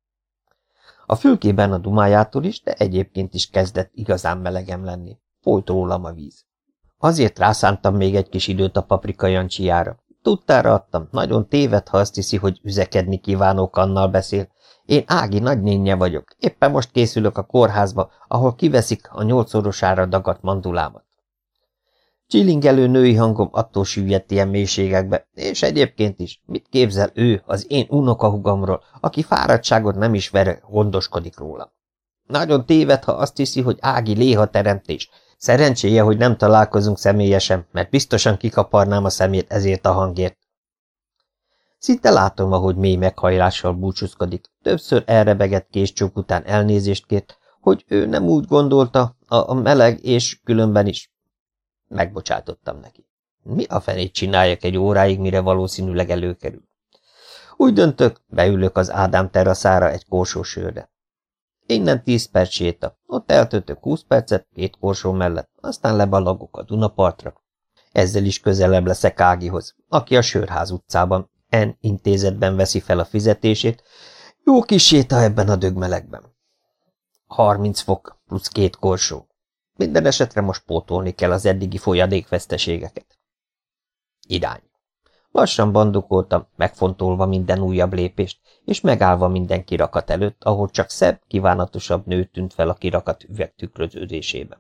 [SPEAKER 1] A fülkében a dumájától is, de egyébként is kezdett igazán melegem lenni. Folyt rólam a víz. Azért rászántam még egy kis időt a paprika Jancsijára. Tudtára adtam, nagyon téved, ha azt hiszi, hogy üzekedni kívánok, annal beszél. Én Ági nagynénje vagyok, éppen most készülök a kórházba, ahol kiveszik a 8-szorosára dagadt mandulámat. Csilingelő női hangom attól süllyedt ilyen mélységekbe, és egyébként is, mit képzel ő az én unokahúgamról, aki fáradtságot nem ismer, gondoskodik róla. Nagyon téved, ha azt hiszi, hogy Ági léha teremtés. Szerencséje, hogy nem találkozunk személyesen, mert biztosan kikaparnám a szemét ezért a hangért. Szinte látom, ahogy mély meghajlással búcsúzkodik, többször elrebegett késcsók után elnézést kért, hogy ő nem úgy gondolta, a meleg és különben is. Megbocsátottam neki. Mi a fenét csináljak egy óráig, mire valószínűleg előkerül? Úgy döntök, beülök az Ádám teraszára egy korsó sörre. Innen 10 perc séta, ott eltöltök 20 percet 2 korsó mellett, aztán lebalagok a Dunapartra. Ezzel is közelebb leszek Ágihoz, aki a Sörház utcában, N intézetben veszi fel a fizetését. Jó kis séta ebben a dögmelegben. 30 fok plusz 2 korsó. Minden esetre most pótolni kell az eddigi folyadékveszteségeket. Irány. Lassan bandukoltam, megfontolva minden újabb lépést, és megállva minden kirakat előtt, ahol csak szebb, kívánatosabb nő tűnt fel a kirakat üvegtükröződésében.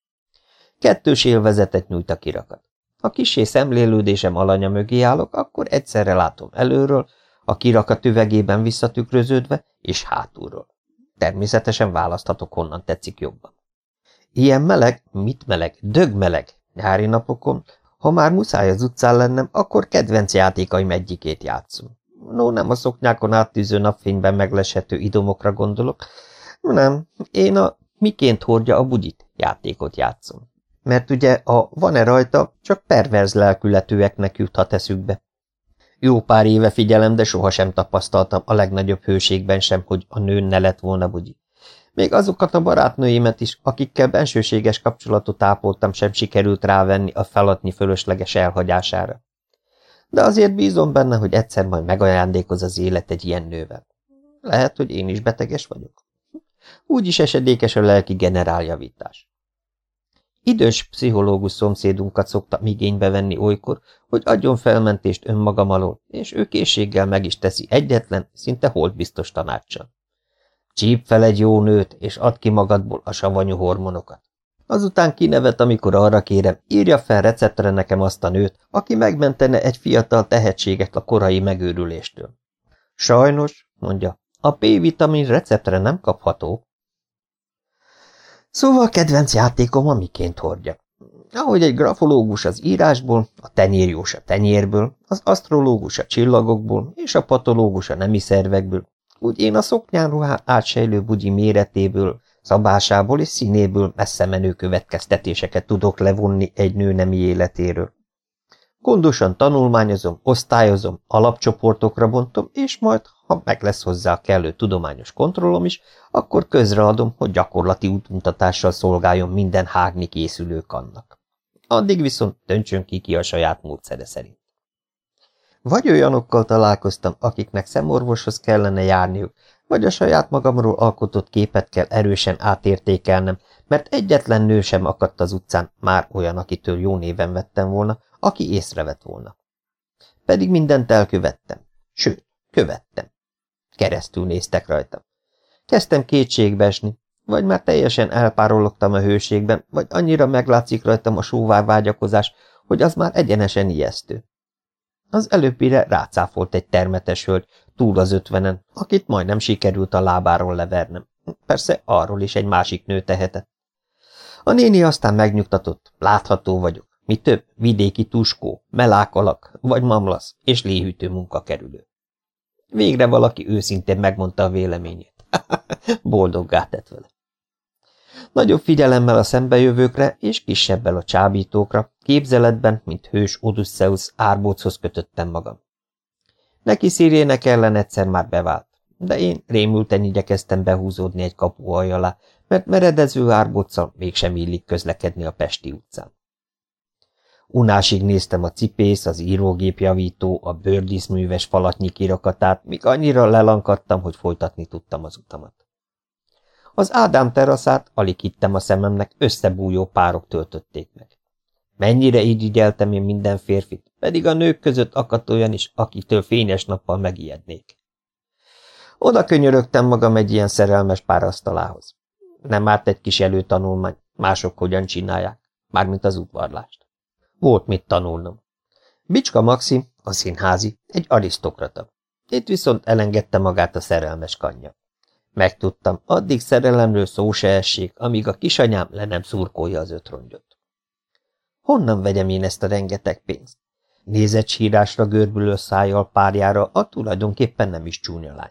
[SPEAKER 1] 2 élvezetet nyújt a kirakat. Ha kissé szemlélődésem alanya mögé állok, akkor egyszerre látom előről, a kirakat üvegében visszatükröződve, és hátulról. Természetesen választhatok, honnan tetszik jobban. Ilyen meleg, mit meleg, dögmeleg, nyári napokon, ha már muszáj az utcán lennem, akkor kedvenc játékaim egyikét játszom. No, nem a szoknyákon áttűző napfényben megleshető idomokra gondolok, nem, én a miként hordja a bugyit játékot játszom. Mert ugye a van-e rajta, csak perverz lelkületűeknek juthat eszükbe. Jó pár éve figyelem, de sohasem tapasztaltam a legnagyobb hőségben sem, hogy a nőn ne lett volna bugyi. Még azokat a barátnőimet is, akikkel bensőséges kapcsolatot ápoltam, sem sikerült rávenni a feladni fölösleges elhagyására. De azért bízom benne, hogy egyszer majd megajándékoz az élet egy ilyen nővel. Lehet, hogy én is beteges vagyok. Úgyis esedékes a lelki generáljavítás. Idős pszichológus szomszédunkat szoktam igénybe venni olykor, hogy adjon felmentést önmagam alól, és ő készséggel meg is teszi egyetlen, szinte holtbiztos tanáccsal. Csíp fel egy jó nőt, és add ki magadból a savanyú hormonokat. Azután kinevet, amikor arra kérem, írja fel receptre nekem azt a nőt, aki megmentene egy fiatal tehetséget a korai megőrüléstől. Sajnos, mondja, a P-vitamin receptre nem kapható. Szóval kedvenc játékom a miként hordja. Ahogy egy grafológus az írásból, a tenyérjós a tenyérből, az asztrológus a csillagokból, és a patológus a nemi szervekből, úgy én a szoknyánruhán átsejlő bugyi méretéből, szabásából és színéből messze menő következtetéseket tudok levonni egy nő nemi életéről. Gondosan tanulmányozom, osztályozom, alapcsoportokra bontom, és majd, ha meg lesz hozzá a kellő tudományos kontrollom is, akkor közreadom, hogy gyakorlati útmutatással szolgáljon minden hágni készülő kannak. Addig viszont döntsön ki a saját módszere szerint. Vagy olyanokkal találkoztam, akiknek szemorvoshoz kellene járniuk, vagy a saját magamról alkotott képet kell erősen átértékelnem, mert egyetlen nő sem akadt az utcán, már olyan, akitől jó néven vettem volna, aki észrevett volna. Pedig mindent elkövettem. Sőt, követtem. Keresztül néztek rajtam. Kezdtem kétségbe esni, vagy már teljesen elpárologtam a hőségben, vagy annyira meglátszik rajtam a sóvár vágyakozás, hogy az már egyenesen ijesztő. Az előbbire rácáfolt egy termetes hölgy, túl az 50-en, akit majdnem sikerült a lábáról levernem. Persze arról is egy másik nő tehetett. A néni aztán megnyugtatott, látható vagyok. Mi több, vidéki tuskó, melák alak, vagy mamlasz, és léhűtő munkakerülő. Végre valaki őszintén megmondta a véleményét. Boldoggá tett vele. Nagyobb figyelemmel a szembejövőkre és kisebbel a csábítókra, képzeletben, mint hős Odüsszeusz árbóchoz kötöttem magam. Neki szírjének ellen egyszer már bevált, de én rémülten igyekeztem behúzódni egy kapuhaj alá, mert meredező árbóccal mégsem illik közlekedni a Pesti utcán. Unásig néztem a cipész, az írógépjavító, a bőrdíszműves falatnyi kirakatát, míg annyira lelankadtam, hogy folytatni tudtam az utamat. Az Ádám teraszát, alig hittem a szememnek, összebújó párok töltötték meg. Mennyire irigyeltem én minden férfit, pedig a nők között akadt olyan is, akitől fényes nappal megijednék. Oda könyörögtem magam egy ilyen szerelmes pár asztalához. Nem árt egy kis előtanulmány, mások hogyan csinálják, mármint az udvarlást. Volt mit tanulnom. Bicska Maxi, a színházi, egy arisztokrata. Itt viszont elengedte magát a szerelmes kanyja. Megtudtam, addig szerelemről szó se essék, amíg a kisanyám le nem szurkolja az 5 rongyot. Honnan vegyem én ezt a rengeteg pénzt? Nézett sírásra görbülő szájjal párjára a tulajdonképpen nem is csúnya lány.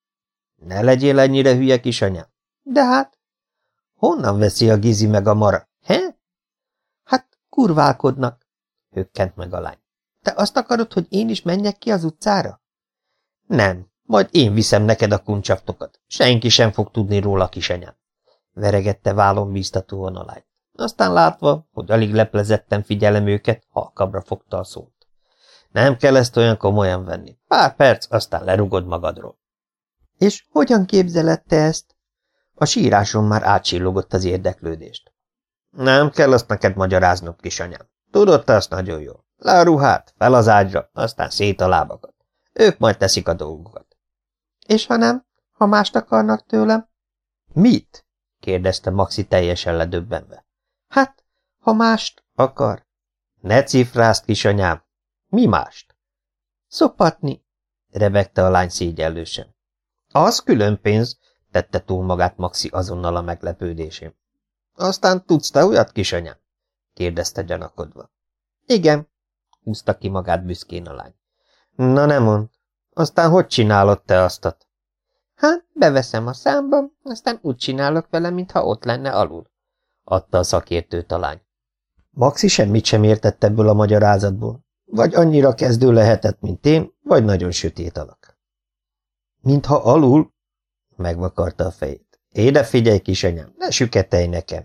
[SPEAKER 1] Ne legyél ennyire hülye, kisanyám. De hát, honnan veszi a Gizi meg a Mara, he? Hát, kurválkodnak, hökkent meg a lány. Te azt akarod, hogy én is menjek ki az utcára? Nem, majd én viszem neked a kuncsaftokat. Senki sem fog tudni róla, kisanyám. Veregette vállon bíztatóan a lány. Aztán látva, hogy alig leplezettem figyelem őket, halkabbra fogta a szót. Nem kell ezt olyan komolyan venni. Pár perc, aztán lerugod magadról. És hogyan képzeled te ezt? A síráson már átcsillogott az érdeklődést. Nem kell azt neked magyaráznom, kisanyám. Tudod te azt nagyon jól. Le a ruhát, fel az ágyra, aztán szét a lábakat. Ők majd teszik a dolgukat. És ha nem? Ha mást akarnak tőlem? Mit? kérdezte Maxi teljesen ledöbbenve. Hát, ha mást akar. Ne cifrázd, kisanyám. Mi mást? Szopatni, rebegte a lány szégyellősen. Az külön pénz, tette túl magát Maxi azonnal a meglepődésén. Aztán tudsz te olyat, kisanyám? kérdezte gyanakodva. Igen, húzta ki magát büszkén a lány. Na nem mondd, aztán hogy csinálod te aztat? Hát, beveszem a számba, aztán úgy csinálok vele, mintha ott lenne alul, adta a szakértőt a lány. Maxi semmit sem értett ebből a magyarázatból. Vagy annyira kezdő lehetett, mint én, vagy nagyon sötét alak. Mintha alul? Megvakarta a fejét. Éde figyelj, kisanyám, ne süketelj nekem.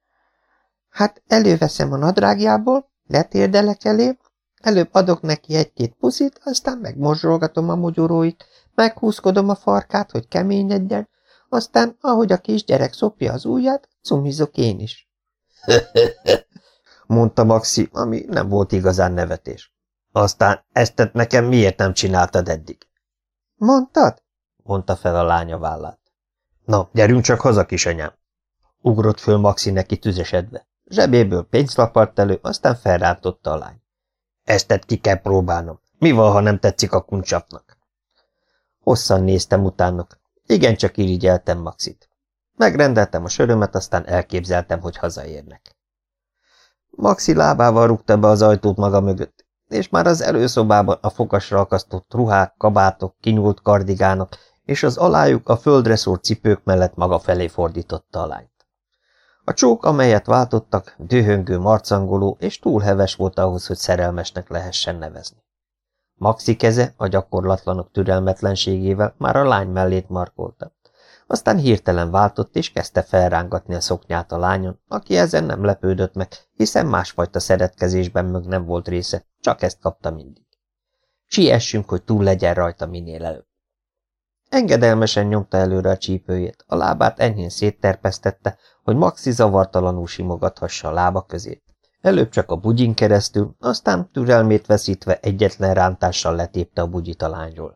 [SPEAKER 1] Hát előveszem a nadrágjából, letérdelek elé, előbb adok neki 1-2 puszit, aztán megmorzsolgatom a mogyoróit, meghúzkodom a farkát, hogy keményedjen, aztán, ahogy a kisgyerek szopja az ujját, cumizok én is. mondta Maxi, ami nem volt igazán nevetés. Aztán ezt nekem miért nem csináltad eddig? Mondtad? Mondta fel a lánya vállát. Na, gyerünk csak haza, kisanyám! Ugrott föl Maxi neki tüzesedve. Zsebéből pénzt lapart elő, aztán felrántotta a lány. Ezt ki kell próbálnom. Mi van, ha nem tetszik a kuncsapnak? Hosszan néztem utánok. Igencsak irigyeltem Maxit. Megrendeltem a sörömet, aztán elképzeltem, hogy hazaérnek. Maxi lábával rúgta be az ajtót maga mögött, és már az előszobában a fogasra akasztott ruhák, kabátok, kinyúlt kardigánok és az alájuk a földre szórt cipők mellett maga felé fordította a lányt. A csók, amelyet váltottak, dühöngő, marcangoló és túl heves volt ahhoz, hogy szerelmesnek lehessen nevezni. Maxi keze a gyakorlatlanok türelmetlenségével már a lány mellét markolta. Aztán hirtelen váltott, és kezdte felrángatni a szoknyát a lányon, aki ezen nem lepődött meg, hiszen másfajta szeretkezésben meg nem volt része, csak ezt kapta mindig. Siessünk, hogy túl legyen rajta minél előbb. Engedelmesen nyomta előre a csípőjét, a lábát enyhén szétterpesztette, hogy Maxi zavartalanul simogathassa a lába közét. Előbb csak a bugyin keresztül, aztán türelmét veszítve egyetlen rántással letépte a bugyit a lányról.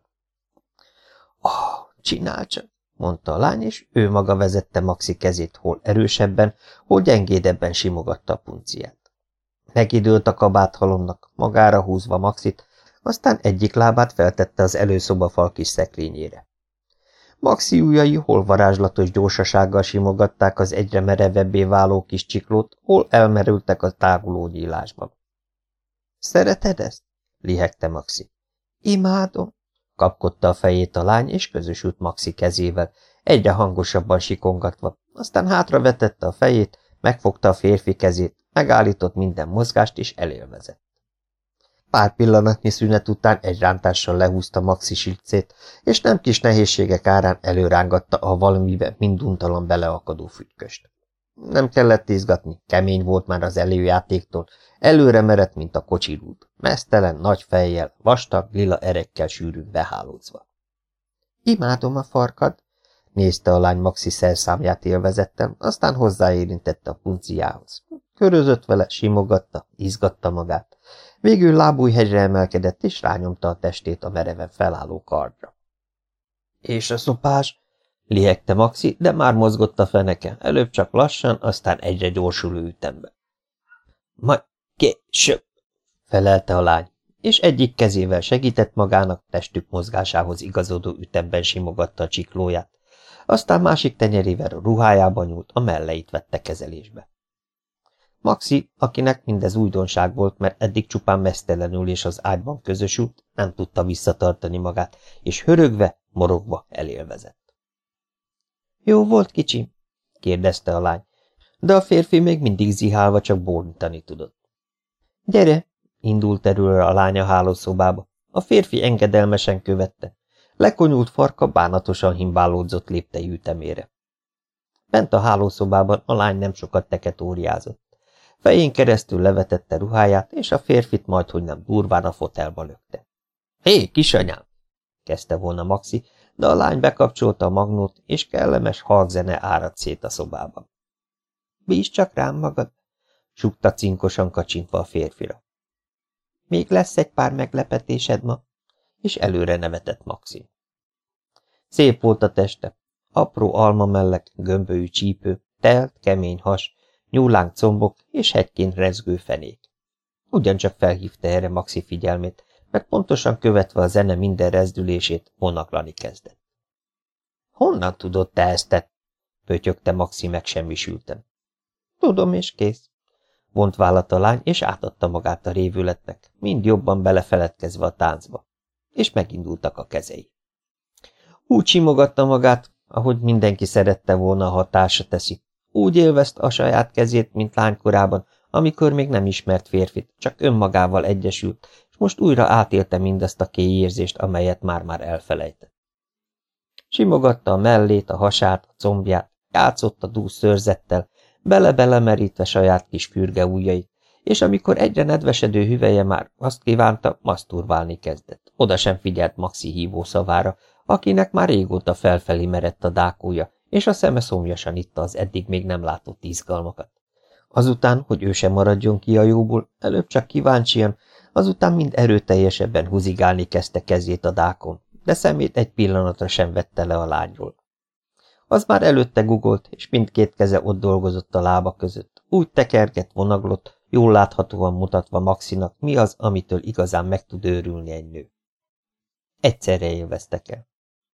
[SPEAKER 1] Csinálj csak, mondta a lány, és ő maga vezette Maxi kezét hol erősebben, hol gyengédebben simogatta a punciát. Megidőlt a kabáthalomnak, magára húzva Maxit, aztán egyik lábát feltette az előszoba fal kis szekrényére. Maxi ujjai hol varázslatos gyorsasággal simogatták az egyre merevebbé váló kis csiklót, hol elmerültek a táguló nyílásban. Szereted ezt? Lihegte Maxi. Imádom, kapkodta a fejét a lány, és közösült Maxi kezével, egyre hangosabban sikongatva, aztán hátravetette a fejét, megfogta a férfi kezét, megállított minden mozgást, és elélvezett. Pár pillanatnyi szünet után egy rántással lehúzta Maxi silcét, és nem kis nehézségek árán előrángatta a valamibe minduntalan beleakadó fügyköst. Nem kellett izgatni, kemény volt már az előjátéktól, előre merett, mint a kocsirút, meztelen, nagy fejjel, vastag, lila erekkel sűrűn behálózva. Imádom a farkad, nézte a lány Maxi szerszámját élvezettem, aztán hozzáérintette a punciához. Körözött vele, simogatta, izgatta magát. Végül lábújhegyre emelkedett, és rányomta a testét a mereven felálló kardra. És a szopás? Lihegte Maxi, de már mozgott a feneke, előbb csak lassan, aztán egyre gyorsuló ütembe. Majd később, felelte a lány, és egyik kezével segített magának, testük mozgásához igazodó ütemben simogatta a csiklóját, aztán másik tenyerével a ruhájába nyúlt, a melleit vette kezelésbe. Maxi, akinek mindez újdonság volt, mert eddig csupán meztelenül és az ágyban közösült, nem tudta visszatartani magát, és hörögve, morogva elélvezett. Jó volt, kicsim? kérdezte a lány, de a férfi még mindig zihálva csak bólintani tudott. Gyere, indult erőre a lány a hálószobába. A férfi engedelmesen követte. Lekonyult farka bánatosan himbálódzott léptei ütemére. Bent a hálószobában a lány nem sokat teketóriázott. Fején keresztül levetette ruháját, és a férfit majdhogy nem durván a fotelba lökte. Hé, kisanyám! kezdte volna Maxi, de a lány bekapcsolta a magnót, és kellemes halkzene áradt szét a szobában. Bízd csak rám magad, sukta cinkosan kacsintva a férfira. Még lesz egy pár meglepetésed ma, és előre nevetett Maxi. Szép volt a teste, apró almamellek, gömbölyű csípő, telt, kemény has, nyúlánk combok és hegyként rezgő fenék. Ugyancsak felhívta erre Maxi figyelmét, meg pontosan követve a zene minden rezdülését, vonaglani kezdett. Honnan tudod te ezt? Pötyögte Maxi megsemmisülten. Tudom, és kész. Vont vállat a lány, és átadta magát a révületnek, mind jobban belefeledkezve a táncba, és megindultak a kezei. Úgy simogatta magát, ahogy mindenki szerette volna, ha társa teszi. Úgy élvezte a saját kezét, mint lánykorában, amikor még nem ismert férfit, csak önmagával egyesült, és most újra átélte mindazt a kély érzést, amelyet már-már elfelejtett. Simogatta a mellét, a hasát, a combját, játszott a dús szőrzettel, bele-bele merítve saját kis fürge ujjait, és amikor egyre nedvesedő hüvelye már azt kívánta, maszturbálni kezdett. Oda sem figyelt Maxi hívó szavára, akinek már régóta felfelé merett a dákója, és a szeme szomjasan itta az eddig még nem látott izgalmakat. Azután, hogy ő sem maradjon ki a jóból, előbb csak kíváncsian, azután mind erőteljesebben húzigálni kezdte kezét a dákon, de szemét egy pillanatra sem vette le a lányról. Az már előtte gugolt, és mindkét keze ott dolgozott a lába között, úgy tekergett, vonaglott, jól láthatóan mutatva Maxinak, mi az, amitől igazán meg tud őrülni egy nő. Egyszerre élveztek el.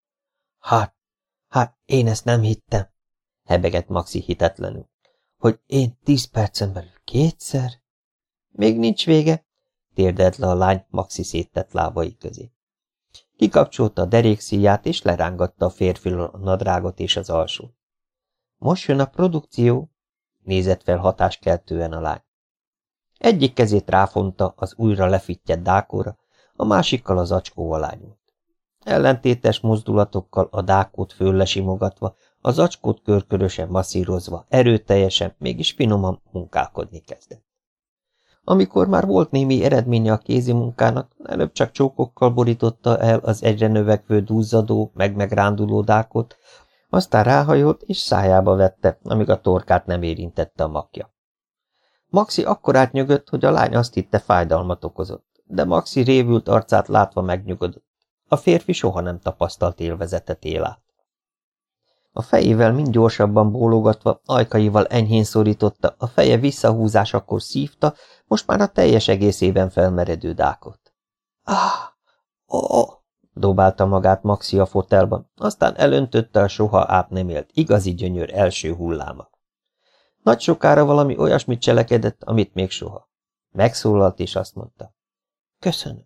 [SPEAKER 1] Hát, én ezt nem hittem, hebegett Maxi hitetlenül, hogy én 10 percen belül kétszer? Még nincs vége, térdelt le a lány Maxi széttett lábai közé. Kikapcsolta a derékszíját, és lerángatta a férfiról a nadrágot és az alsót. Most jön a produkció, nézett fel hatáskeltően a lány. Egyik kezét ráfonta az újra lefittyett dákóra, a másikkal az acskó alá nyúlt. Ellentétes mozdulatokkal a dákót föllesimogatva, az acskót körkörösen masszírozva, erőteljesen, mégis finoman munkálkodni kezdett. Amikor már volt némi eredménye a kézi munkának, előbb csak csókokkal borította el az egyre növekvő duzzadó, megránduló dákot, aztán ráhajolt és szájába vette, amíg a torkát nem érintette a makja. Maxi akkorát nyögött, hogy a lány azt hitte, fájdalmat okozott, de Maxi révült arcát látva megnyugodott. A férfi soha nem tapasztalt élvezetet él át. A fejével mind gyorsabban bólogatva, ajkaival enyhén szorította, a feje visszahúzásakor szívta, most már a teljes egészében felmeredő dákot. Dobálta magát Maxi a fotelban, aztán elöntötte a soha át nem élt igazi gyönyör első hulláma. Nagy sokára valami olyasmit cselekedett, amit még soha. Megszólalt és azt mondta. Köszönöm.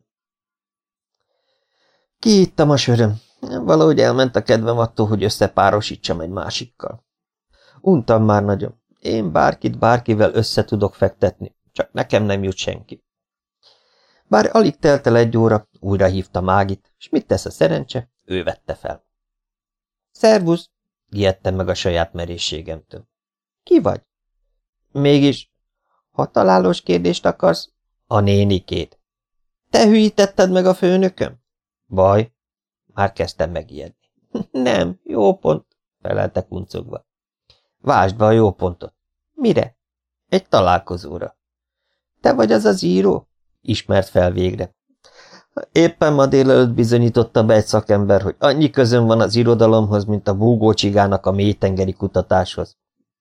[SPEAKER 1] Kiittam a söröm. Valahogy elment a kedvem attól, hogy összepárosítsam egy másikkal. Untam már nagyon. Én bárkit bárkivel össze tudok fektetni, csak nekem nem jut senki. Bár alig telt el 1 óra, újra hívta Mágit, s mit tesz a szerencse? Ő vette fel. Szervusz! Ijedtem meg a saját merészségemtől. Ki vagy? Mégis, ha találós kérdést akarsz, a nénikét. Te hülyítetted meg a főnököm? Baj, már kezdtem megijedni. Nem, jó pont, felelte kuncogva. Vásd be a jó pontot. Mire? Egy találkozóra. Te vagy az az író? Ismert fel végre. Éppen ma délelőtt bizonyította be egy szakember, hogy annyi közön van az irodalomhoz, mint a búgócsigának a mélytengeri kutatáshoz.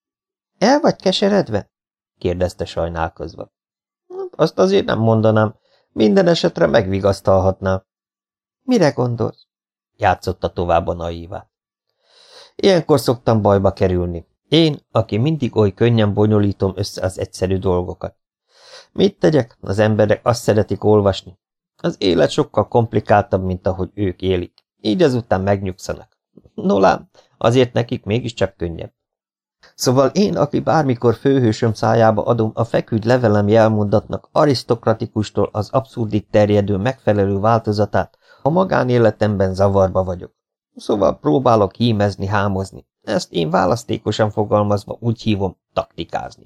[SPEAKER 1] El vagy keseredve? Kérdezte sajnálkozva. Azt azért nem mondanám, minden esetre megvigasztalhatnám. Mire gondolsz? Játszotta tovább a naívát. Ilyenkor szoktam bajba kerülni. Én, aki mindig oly könnyen bonyolítom össze az egyszerű dolgokat. Mit tegyek? Az emberek azt szeretik olvasni. Az élet sokkal komplikáltabb, mint ahogy ők élik. Így azután megnyugszanak. Nolám, azért nekik mégiscsak könnyebb. Szóval én, aki bármikor főhősöm szájába adom a feküdt levelem jelmondatnak arisztokratikustól az abszurdig terjedő megfelelő változatát, a magánéletemben zavarba vagyok. Szóval próbálok hímezni, hámozni. Ezt én választékosan fogalmazva úgy hívom taktikázni.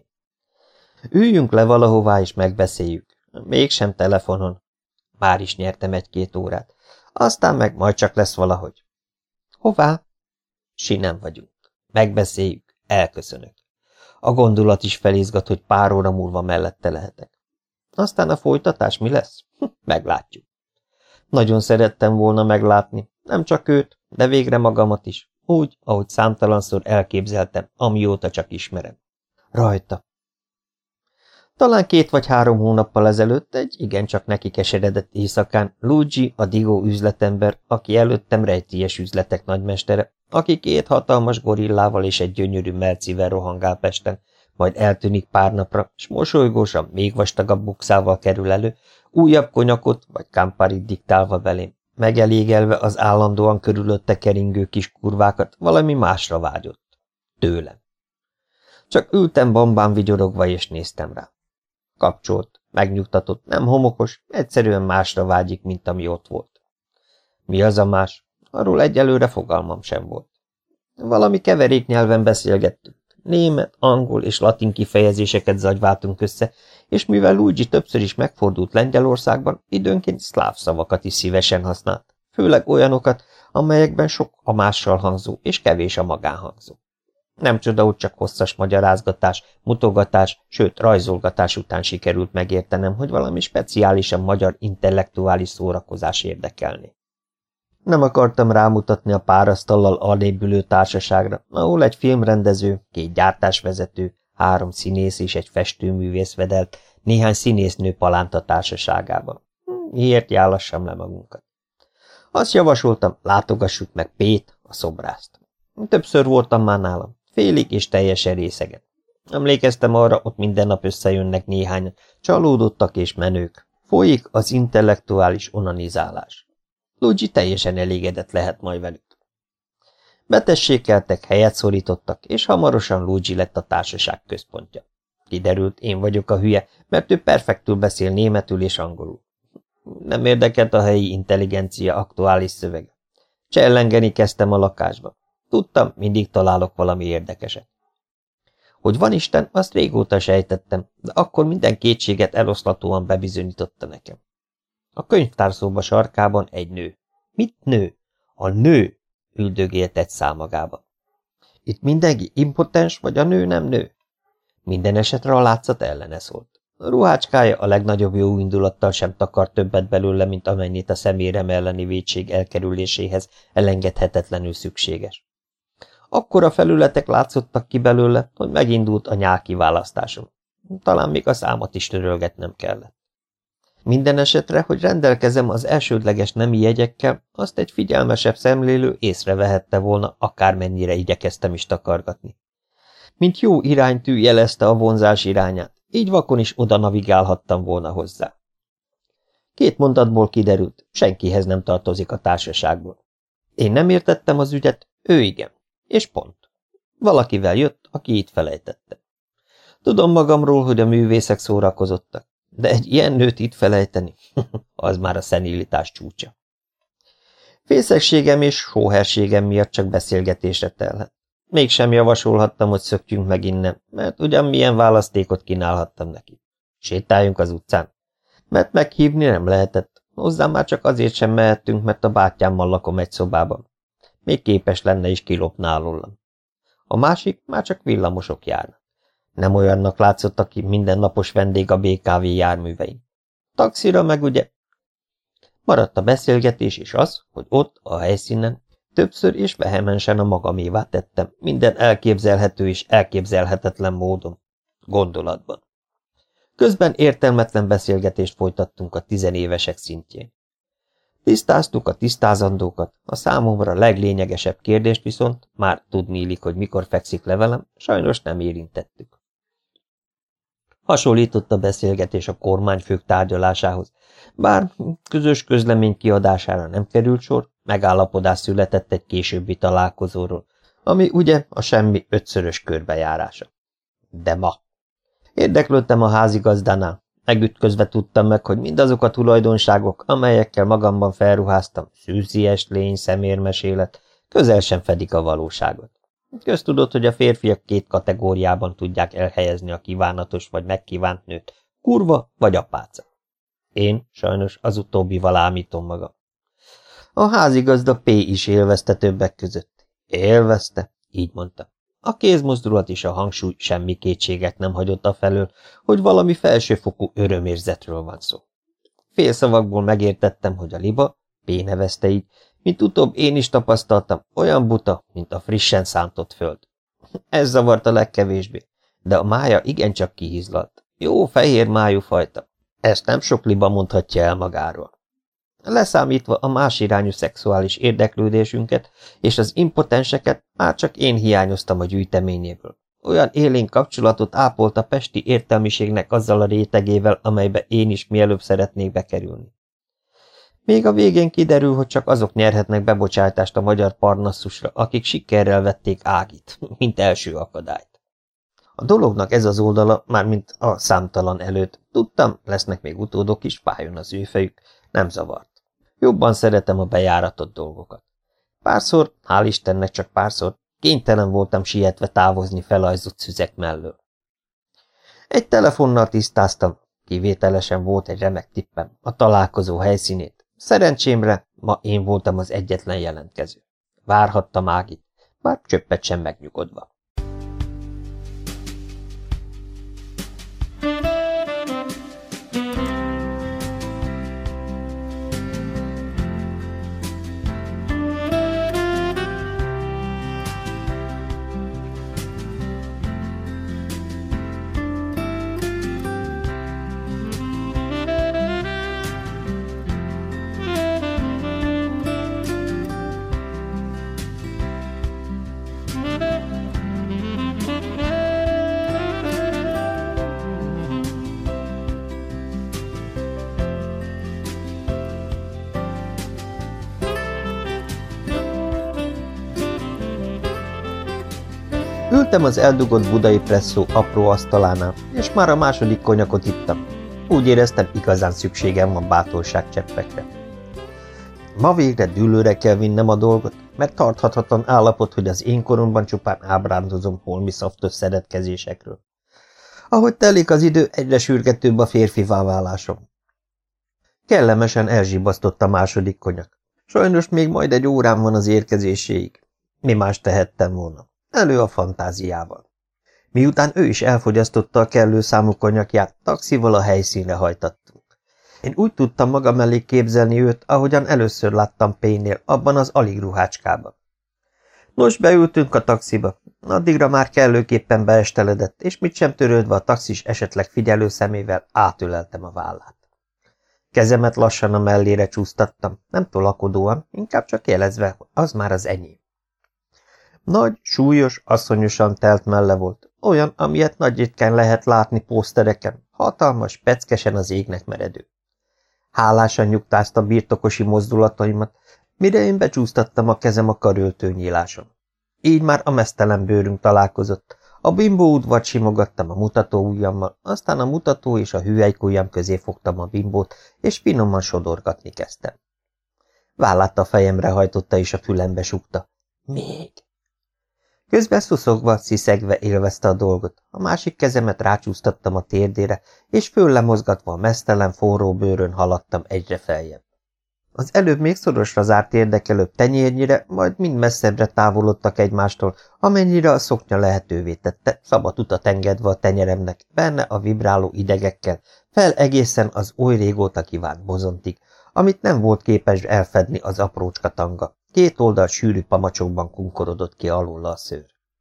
[SPEAKER 1] Üljünk le valahová és megbeszéljük. Mégsem telefonon. Már is nyertem 1-2 órát. Aztán meg majd csak lesz valahogy. Hová? Sinem vagyunk. Megbeszéljük. Elköszönök. A gondolat is felizgat, hogy pár óra múlva mellette lehetek. Aztán a folytatás mi lesz? Meglátjuk. Nagyon szerettem volna meglátni, nem csak őt, de végre magamat is, úgy, ahogy számtalanszor elképzeltem, amióta csak ismerem. Rajta. Talán 2 vagy 3 hónappal ezelőtt egy igencsak neki keseredett éjszakán Luigi, a Digó üzletember, aki előttem rejtélyes üzletek nagymestere, aki 2 hatalmas gorillával és egy gyönyörű mercivel rohangál Pesten, majd eltűnik pár napra, s mosolygósan még vastagabb bukszával kerül elő, újabb konyakot vagy Camparit diktálva belém, megelégelve az állandóan körülötte keringő kis kurvákat, valami másra vágyott. Tőlem. Csak ültem bambán vigyorogva és néztem rá. Kapcsolt, megnyugtatott, nem homokos, egyszerűen másra vágyik, mint ami ott volt. Mi az a más? Arról egyelőre fogalmam sem volt. Valami keverék nyelven beszélgettünk. Német, angol és latin kifejezéseket zagyváltunk össze, és mivel Luigi többször is megfordult Lengyelországban, időnként szláv szavakat is szívesen használt, főleg olyanokat, amelyekben sok a mással hangzó és kevés a magánhangzó. Nem csoda, hogy csak hosszas magyarázgatás, mutogatás, sőt rajzolgatás után sikerült megértenem, hogy valami speciálisan magyar intellektuális szórakozás érdekelné. Nem akartam rámutatni a párasztallal arrébb ülő társaságra, ahol egy filmrendező, 2 gyártásvezető, 3 színész és egy festőművész vedelt néhány színésznő palánta társaságában. Miért jálassam le magunkat? Azt javasoltam, látogassuk meg Pét, a szobrászt. Többször voltam már nálam, félig és teljesen részegen. Emlékeztem arra, ott minden nap összejönnek néhányan, csalódottak és menők. Folyik az intellektuális onanizálás. Luigi teljesen elégedett lehet majd velük. Betessékeltek, helyet szorítottak, és hamarosan Luigi lett a társaság központja. Kiderült, én vagyok a hülye, mert ő perfektül beszél németül és angolul. Nem érdekelt a helyi intelligencia aktuális szövege. Csellengeni kezdtem a lakásba. Tudtam, mindig találok valami érdekeset. Hogy van Isten, azt régóta sejtettem, de akkor minden kétséget eloszlatóan bebizonyította nekem. A könyvtárszóba sarkában egy nő. Mit nő? A nő üldögélt egy szál magába. Itt mindenki impotens, vagy a nő nem nő? Minden esetre a látszat ellene szólt. A ruhácskája a legnagyobb jó indulattal sem takar többet belőle, mint amennyit a szemérem elleni vétség elkerüléséhez elengedhetetlenül szükséges. Akkora felületek látszottak ki belőle, hogy megindult a nyálkiválasztásom. Talán még a számat is törölgetnem kellett. Minden esetre, hogy rendelkezem az elsődleges nemi jegyekkel, azt egy figyelmesebb szemlélő észrevehette volna, akármennyire igyekeztem is takargatni. Mint jó iránytű jelezte a vonzás irányát, így vakon is oda navigálhattam volna hozzá. 2 mondatból kiderült, senkihez nem tartozik a társaságból. Én nem értettem az ügyet, ő igen. És pont. Valakivel jött, aki itt felejtette. Tudom magamról, hogy a művészek szórakozottak, de egy ilyen nőt itt felejteni, az már a szenilitás csúcsa. Fészekségem és sóherségem miatt csak beszélgetésre telhet. Mégsem javasolhattam, hogy szökjünk meg innen, mert ugyan milyen választékot kínálhattam neki. Sétáljunk az utcán, mert meghívni nem lehetett, hozzám már csak azért sem mehettünk, mert a bátyámmal lakom egy szobában. Még képes lenne is kilopni alólam. A másik már csak villamosok járnak. Nem olyannak látszott, aki mindennapos vendég a BKV járművein. Taxira meg ugye... Maradt a beszélgetés és az, hogy ott, a helyszínen, többször és vehemensen a magamévá tettem, minden elképzelhető és elképzelhetetlen módon, gondolatban. Közben értelmetlen beszélgetést folytattunk a 10 évesek szintjén. Tisztáztuk a tisztázandókat, a számomra leglényegesebb kérdést viszont, már tudniillik, hogy mikor fekszik le velem, sajnos nem érintettük. Hasonlított a beszélgetés a kormányfők tárgyalásához, bár közös közlemény kiadására nem került sor, megállapodás született egy későbbi találkozóról, ami ugye a semmi 5-szörös körbejárása. De ma. Érdeklődtem a házigazdánál, megütközve tudtam meg, hogy mindazok a tulajdonságok, amelyekkel magamban felruháztam, szűzies lény, szemérmesélet, közel sem fedik a valóságot. Köztudott, hogy a férfiak 2 kategóriában tudják elhelyezni a kívánatos vagy megkívánt nőt, kurva vagy apáca. Én sajnos az utóbbival ámítom magam. A házigazda P. is élvezte többek között. Élvezte, így mondta. A kézmozdulat és a hangsúly semmi kétséget nem hagyott afelől, hogy valami felsőfokú örömérzetről van szó. Félszavakból megértettem, hogy a liba, P. nevezte így, mint utóbb én is tapasztaltam, olyan buta, mint a frissen szántott föld. Ez zavart a legkevésbé, de a mája igencsak kihizlalt. Jó fehér májú fajta. Ezt nem sok liba mondhatja el magáról. Leszámítva a más irányú szexuális érdeklődésünket és az impotenseket, már csak én hiányoztam a gyűjteményéből. Olyan élénk kapcsolatot ápolt a pesti értelmiségnek azzal a rétegével, amelybe én is mielőbb szeretnék bekerülni. Még a végén kiderül, hogy csak azok nyerhetnek bebocsátást a magyar Parnasszusra, akik sikerrel vették Ágit, mint első akadályt. A dolognak ez az oldala, mármint a számtalan előtt, tudtam, lesznek még utódok is, fájjon az ő fejük, nem zavart. Jobban szeretem a bejáratott dolgokat. Párszor, hál' Istennek csak párszor, kénytelen voltam sietve távozni felajzott szüzek mellől. Egy telefonnal tisztáztam, kivételesen volt egy remek tippem, a találkozó helyszínét. Szerencsémre ma én voltam az egyetlen jelentkező. Várhattam Ágit, bár csöppet sem megnyugodva. Ültem az eldugott budai presszó apró asztalánál, és már a második konyakot ittam. Úgy éreztem, igazán szükségem van bátorságcseppekre. Ma végre dűlőre kell vinnem a dolgot, mert tarthatatlan állapot, hogy az én koromban csupán ábrándozom holmi szaftos szeretkezésekről. Ahogy telik az idő, egyre sürgetőbb a férfivá válásom. Kellemesen elzsibasztott a második konyak. Sajnos még majd egy órám van az érkezéséig. Mi más tehettem volna? Elő a fantáziával. Miután ő is elfogyasztotta a kellő számú konyakját, taxival a helyszínre hajtattunk. Én úgy tudtam magam elé képzelni őt, ahogyan először láttam Payne-nél, abban az alig ruhácskában. Nos, beültünk a taxiba. Addigra már kellőképpen beesteledett, és mit sem törődve a taxis esetleg figyelő szemével átöleltem a vállát. Kezemet lassan a mellére csúsztattam, nem tolakodóan, inkább csak jelezve, hogy az már az enyém. Nagy, súlyos, asszonyosan telt melle volt, olyan, amilyet nagy ritkán lehet látni pósztereken, hatalmas, peckesen az égnek meredő. Hálásan nyugtázta birtokosi mozdulataimat, mire én becsúsztattam a kezem a karöltő nyíláson. Így már a meztelen bőrünk találkozott, a bimbó udvart simogattam a mutató ujjammal, aztán a mutató és a hüvelykujjam közé fogtam a bimbót, és finoman sodorgatni kezdtem. Vállát a fejemre hajtotta, és a fülembe sukta. Még! Közben szuszogva, sziszegve élvezte a dolgot, a másik kezemet rácsúsztattam a térdére, és föllemozgatva a meztelen forró bőrön haladtam egyre feljebb. Az előbb még szorosra zárt érdekelőbb tenyérnyire, majd mind messzebbre távolodtak egymástól, amennyire a szoknya lehetővé tette, szabad utat engedve a tenyeremnek, benne a vibráló idegekkel, fel egészen az oly régóta kívánt bozontig, amit nem volt képes elfedni az aprócska tanga. Két oldal sűrű pamacsokban kunkorodott ki alóla a szőr.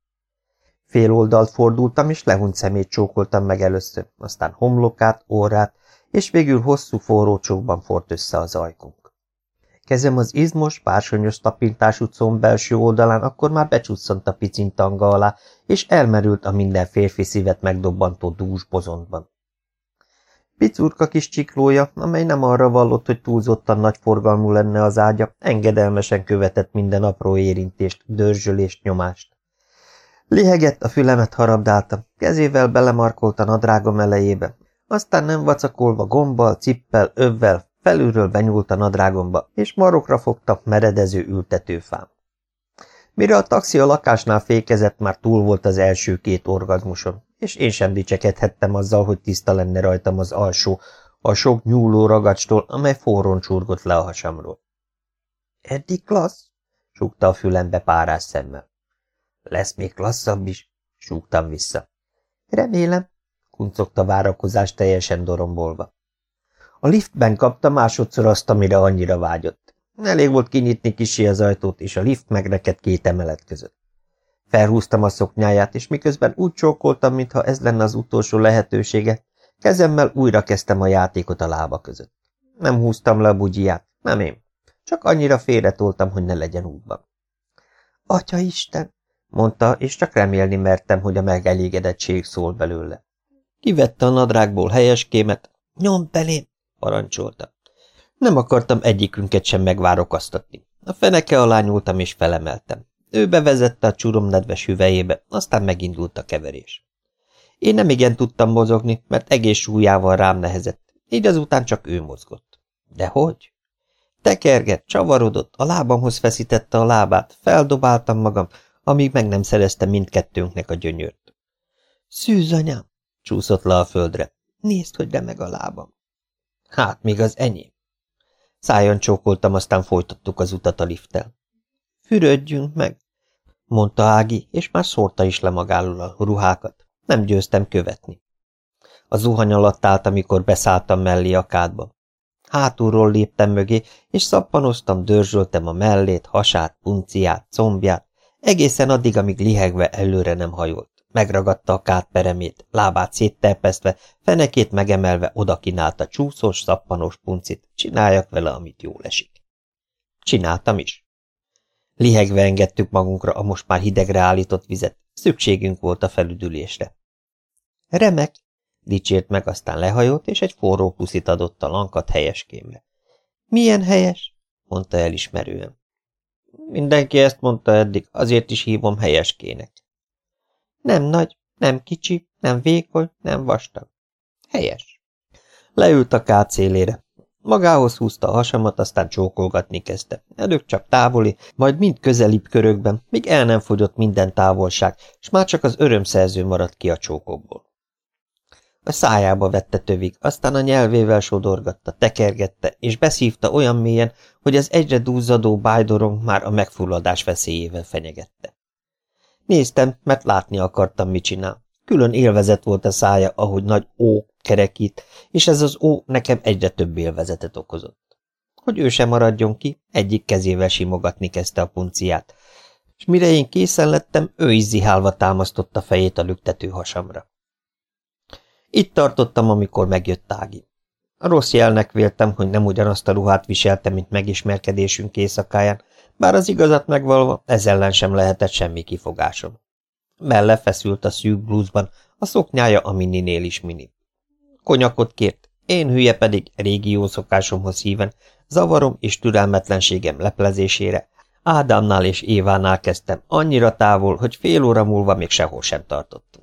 [SPEAKER 1] Fél oldalt fordultam, és lehunyt szemét csókoltam meg először, aztán homlokát, orrát, és végül hosszú forró csókban fort össze az ajkunk. Kezem az izmos, bársonyos tapintású comb belső oldalán akkor már becsusszant a piciny tanga alá, és elmerült a minden férfi szívet megdobbantó dús bozontban. Picurka kis csiklója, amely nem arra vallott, hogy túlzottan nagy forgalmú lenne az ágya, engedelmesen követett minden apró érintést, dörzsölést, nyomást. Lihegett, a fülemet harabdálta, kezével belemarkolt a nadrágom elejébe, aztán nem vacakolva gombbal, cippel, övvel, felülről benyúlt a nadrágomba, és marokra fogta meredező ültetőfám. Mire a taxi a lakásnál fékezett, már túl volt az első két orgazmuson, és én sem dicsekedhettem azzal, hogy tiszta lenne rajtam az alsó, a sok nyúló ragacstól, amely forrón csurgott le a hasamról. Eddig klassz? Súgta a fülembe párás szemmel. Lesz még klasszabb is? Súgtam vissza. Remélem, kuncogta várakozás teljesen dorombolva. A liftben kapta másodszor azt, amire annyira vágyott. Elég volt kinyitni kissé az ajtót, és a lift megrekedt két emelet között. Felhúztam a szoknyáját, és miközben úgy csókoltam, mintha ez lenne az utolsó lehetősége, kezemmel újra kezdtem a játékot a lába között. Nem húztam le a bugyiját, nem én. Csak annyira félretoltam, hogy ne legyen útban. Atya Isten, mondta, és csak remélni mertem, hogy a megelégedettség szól belőle. Kivette a nadrágból helyeskémet. Nyomd belém, parancsolta. Nem akartam egyikünket sem megvárokasztatni. A feneke alá nyúltam és felemeltem. Ő bevezette a csurom nedves hüvelyébe, aztán megindult a keverés. Én nem igen tudtam mozogni, mert egész súlyával rám nehezett, így azután csak ő mozgott. De hogy? Tekergett, csavarodott, a lábamhoz feszítette a lábát, feldobáltam magam, amíg meg nem szerezte mindkettőnknek a gyönyört. Szűz, anyám! Csúszott le a földre. Nézd, hogy remeg a lábam. Hát, még az enyém. Szájon csókoltam, aztán folytattuk az utat a lifttel. Fürödjünk meg, mondta Ági, és már szórta is le magáról a ruhákat. Nem győztem követni. A zuhany alatt állt, amikor beszálltam mellé a kádba. Hátulról léptem mögé, és szappanoztam, dörzsöltem a mellét, hasát, punciát, combját, egészen addig, amíg lihegve előre nem hajolt. Megragadta a kád peremét, lábát szétterpesztve, fenekét megemelve oda kínálta csúszós, szappanós puncit, csináljak vele, amit jól esik. Csináltam is. Lihegve engedtük magunkra a most már hidegre állított vizet, szükségünk volt a felüdülésre. Remek, dicsért meg, aztán lehajolt, és egy forró puszit adott a lankat helyeskémre. Milyen helyes? Mondta elismerően. Mindenki ezt mondta eddig, azért is hívom helyeskének. Nem nagy, nem kicsi, nem vékony, nem vastag. Helyes. Leült a kád szélére. Magához húzta a hasamat, aztán csókolgatni kezdte. Előbb csak távoli, majd mind közelibb körökben, míg el nem fogyott minden távolság, s már csak az örömszerző maradt ki a csókokból. A szájába vette tövig, aztán a nyelvével sodorgatta, tekergette, és beszívta olyan mélyen, hogy az egyre duzzadó bájdorong már a megfulladás veszélyével fenyegette. Néztem, mert látni akartam, mit csinál. Külön élvezet volt a szája, ahogy nagy ó kerekít, és ez az ó nekem egyre több élvezetet okozott. Hogy ő sem maradjon ki, egyik kezével simogatni kezdte a punciát, és mire én készen lettem, ő is zihálva támasztotta fejét a lüktető hasamra. Itt tartottam, amikor megjött Ági. Rossz jelnek véltem, hogy nem ugyanazt a ruhát viselte, mint megismerkedésünk éjszakáján, bár az igazat megvalva ez ellen sem lehetett semmi kifogásom. Melle feszült a szűk blúzban, a szoknyája a mininél is mini. Konyakot kért, én hülye pedig régi jó szokásomhoz híven, zavarom és türelmetlenségem leplezésére Ádámnál és Évánál kezdtem, annyira távol, hogy fél óra múlva még sehol sem tartottunk.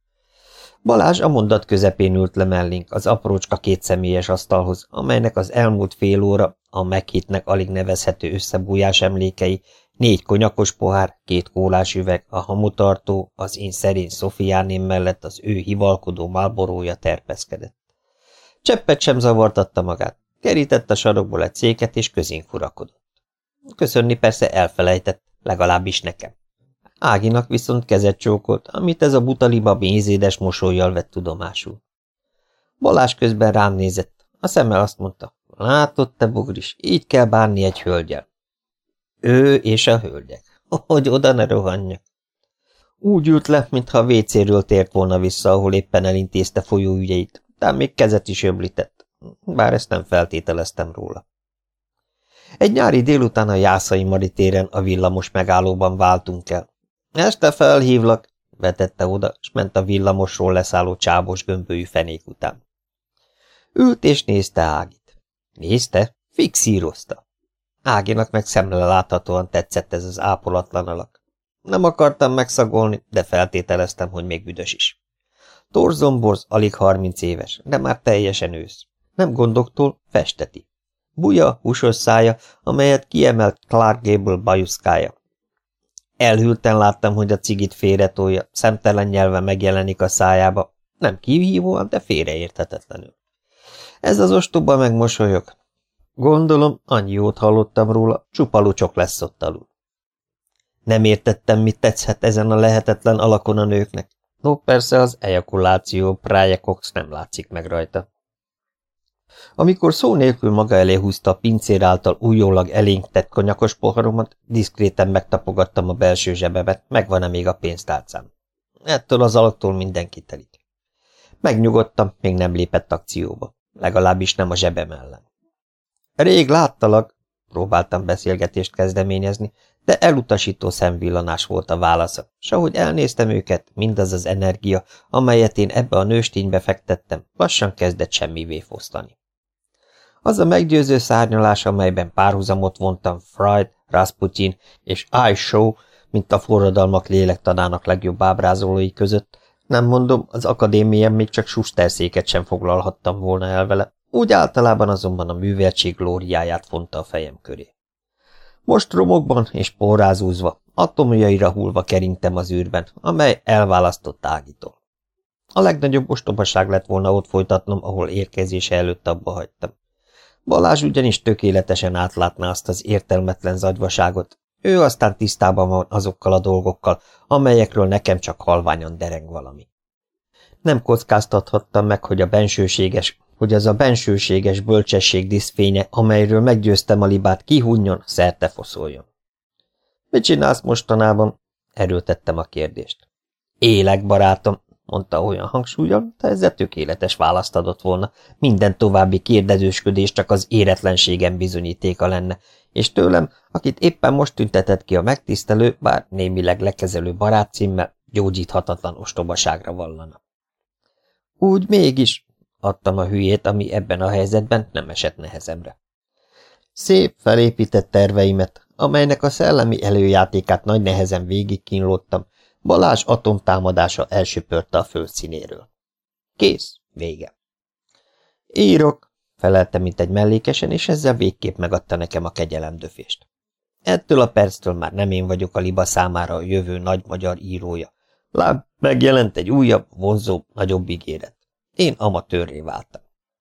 [SPEAKER 1] Balázs a mondat közepén ült le mellénk az aprócska kétszemélyes asztalhoz, amelynek az elmúlt fél óra, a meghittnek alig nevezhető összebújás emlékei, 4 konyakos pohár, 2 kólás üveg, a hamutartó, az én szerény Szofiáném mellett az ő hivalkodó Marlborója terpeszkedett. Cseppet sem zavartatta magát, kerített a sarokból egy széket és közénk furakodott. Köszönni persze elfelejtett, legalábbis nekem. Áginak viszont kezet csókolt, amit ez a butaliba mézédes mosollyal vett tudomásul. Balázs közben rám nézett, a szeme azt mondta, látod te bogris, így kell bánni egy hölgyel. Ő és a hölgyek, hogy oda ne rohanjak. Úgy ült le, mintha a WC-ről tért volna vissza, ahol éppen elintézte folyóügyeit, de még kezet is öblített, bár ezt nem feltételeztem róla. Egy nyári délután a Jászai Mari téren a villamos megállóban váltunk el. Este felhívlak, vetette oda, s ment a villamosról leszálló csábos gömbölyű fenék után. Ült és nézte Ágit. Nézte, fixírozta. Áginak meg szemre láthatóan tetszett ez az ápolatlan alak. Nem akartam megszagolni, de feltételeztem, hogy még büdös is. Torzomborz, alig 30 éves, de már teljesen ősz. Nem gondoktól, festeti. Buja, húsos szája, amelyet kiemelt Clark Gable bajuszkája. Elhűlten láttam, hogy a cigit félretolja, szemtelen nyelve megjelenik a szájába, nem kihívóan, de félreérthetetlenül. Ez az ostoba megmosolyog. Gondolom, annyi jót hallottam róla, csupa lucsok lesz ott alul. Nem értettem, mit tetszhet ezen a lehetetlen alakon a nőknek. No, persze az ejakuláció prájekox nem látszik meg rajta. Amikor szó nélkül maga elé húzta a pincér által újólag elénk tett konyakos poharomat, diszkréten megtapogattam a belső zsebemet, megvan-e még a pénztárcám. Ettől az alaktól mindenki telik. Megnyugodtam, még nem lépett akcióba, legalábbis nem a zsebem ellen. Rég láttalak, próbáltam beszélgetést kezdeményezni, de elutasító szemvillanás volt a válasza, s ahogy elnéztem őket, mindaz az energia, amelyet én ebbe a nősténybe fektettem, lassan kezdett semmivé foszlani. Az a meggyőző szárnyalás, amelyben párhuzamot vontam Freud, Rasputin és I. Shaw, mint a forradalmak lélektanának legjobb ábrázolói között, nem mondom, az akadémián még csak susterszéket sem foglalhattam volna el vele, úgy általában azonban a műveltség glóriáját fonta a fejem köré. Most romokban és porrázúzva, atomjaira hullva kerintem az űrben, amely elválasztott Ágitól. A legnagyobb ostobaság lett volna ott folytatnom, ahol érkezése előtt abba hagytam. Balázs ugyanis tökéletesen átlátná azt az értelmetlen zagyvaságot, ő aztán tisztában van azokkal a dolgokkal, amelyekről nekem csak halványan dereng valami. Nem kockáztathattam meg, hogy az a bensőséges bölcsesség diszfénye, amelyről meggyőztem a libát, kihunjon, szerte foszoljon. Mit csinálsz mostanában? Erőltettem a kérdést. Élek, barátom, mondta olyan hangsúllyal, de ezzel tökéletes választ adott volna. Minden további kérdezősködés csak az éretlenségem bizonyítéka lenne, és tőlem, akit éppen most tüntetett ki a megtisztelő, bár némileg lekezelő barátcímmel, gyógyíthatatlan ostobaságra vallana. Úgy mégis, adtam a hülyét, ami ebben a helyzetben nem esett nehezemre. Szép, felépített terveimet, amelynek a szellemi előjátékát nagy nehezen végigkínlottam, Balázs atomtámadása elsöpörte a földszínéről. Kész, vége. Írok, felelte, mint egy mellékesen, és ezzel végképp megadta nekem a kegyelemdöfést. Ettől a perctől már nem én vagyok a Liba számára a jövő nagy magyar írója. Lám, megjelent egy újabb, vonzóbb, nagyobb ígéret. Én amatőrré váltam.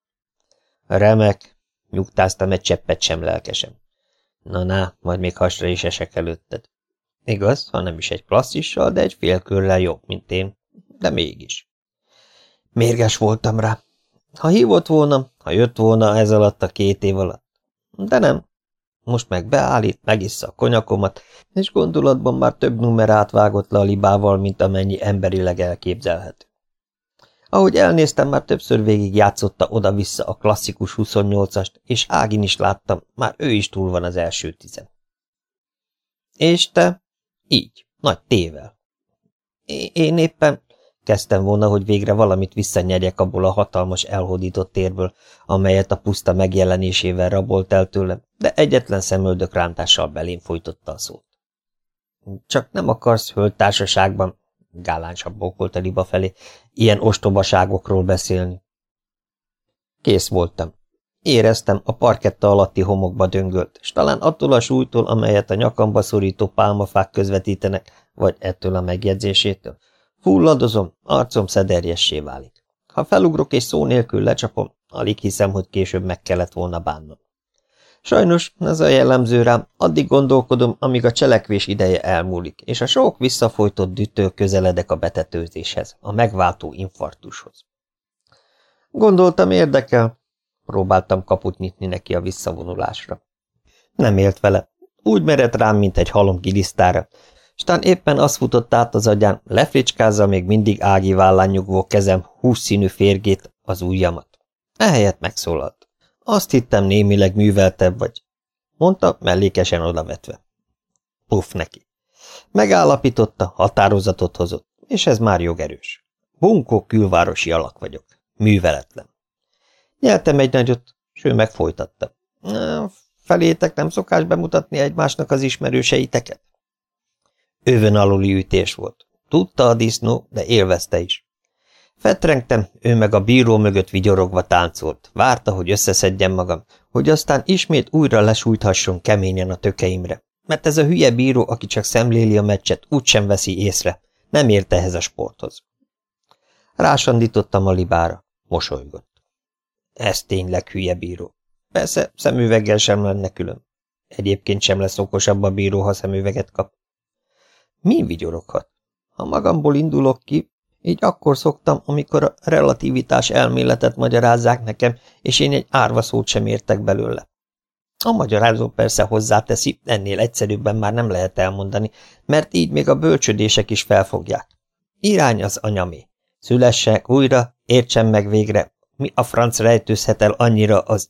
[SPEAKER 1] Remek, nyugtáztam egy cseppet sem lelkesen. Na, majd még hasra is esek előtted. Igaz, ha nem is egy klasszissal, de egy félkörrel jobb, mint én, de mégis. Mérges voltam rá. Ha hívott volna, ha jött volna ez alatt a 2 év alatt. De nem. Most meg beállít, megissza a konyakomat, és gondolatban már több numerát vágott le a Libával, mint amennyi emberileg elképzelhető. Ahogy elnéztem, már többször végig játszotta oda-vissza a klasszikus 28-ast, és Ágin is láttam, már ő is túl van az első 10. És te? Így, nagy tével. Én éppen kezdtem volna, hogy végre valamit visszanyerjek abból a hatalmas elhódított térből, amelyet a puszta megjelenésével rabolt el tőlem, de egyetlen szemöldök rántással belém folytotta a szót. Csak nem akarsz hölgytársaságban, gálánsabb bókolt a Liba felé, ilyen ostobaságokról beszélni. Kész voltam. Éreztem, a parketta alatti homokba döngölt, és talán attól a súlytól, amelyet a nyakamba szorító pálmafák közvetítenek, vagy ettől a megjegyzésétől, fulladozom, arcom szederjessé válik. Ha felugrok és szó nélkül lecsapom, alig hiszem, hogy később meg kellett volna bánnom. Sajnos ez a jellemző rám, addig gondolkodom, amíg a cselekvés ideje elmúlik, és a sok visszafolytott dühtől közeledek a betetőzéshez, a megváltó infarktushoz. Gondoltam, érdekel. Próbáltam kaput nyitni neki a visszavonulásra. Nem élt vele. Úgy merett rám, mint egy halom gilisztára, s tán éppen az futott át az agyán, lefricskázza még mindig Ági vállán nyugvó kezem hússzínű férgét, az ujjamat. Ehelyett megszólalt. Azt hittem, némileg műveltebb vagy, mondta, mellékesen odavetve. Puff neki. Megállapította, határozatot hozott, és ez már jogerős. Bunkó külvárosi alak vagyok, műveletlen. Nyeltem egy nagyot, s ő megfolytatta. Felétek nem szokás bemutatni egymásnak az ismerőseiteket? Övön aluli ütés volt. Tudta a disznó, de élvezte is. Fetrengtem, ő meg a bíró mögött vigyorogva táncolt. Várta, hogy összeszedjem magam, hogy aztán ismét újra lesújthasson keményen a tökeimre. Mert ez a hülye bíró, aki csak szemléli a meccset, úgysem veszi észre. Nem ért ehhez a sporthoz. Rásandítottam a Libára. Mosolygott. Ez tényleg hülye bíró. Persze, szemüveggel sem lenne külön. Egyébként sem lesz okosabb a bíró, ha szemüveget kap. Min vigyoroghat? Ha magamból indulok ki, így akkor szoktam, amikor a relativitás elméletet magyarázzák nekem, és én egy árva szót sem értek belőle. A magyarázó persze hozzáteszi, ennél egyszerűbben már nem lehet elmondani, mert így még a bölcsödések is felfogják. Irány az anyamé. Szülessek újra, értsem meg végre, mi a franc rejtőzhet el annyira az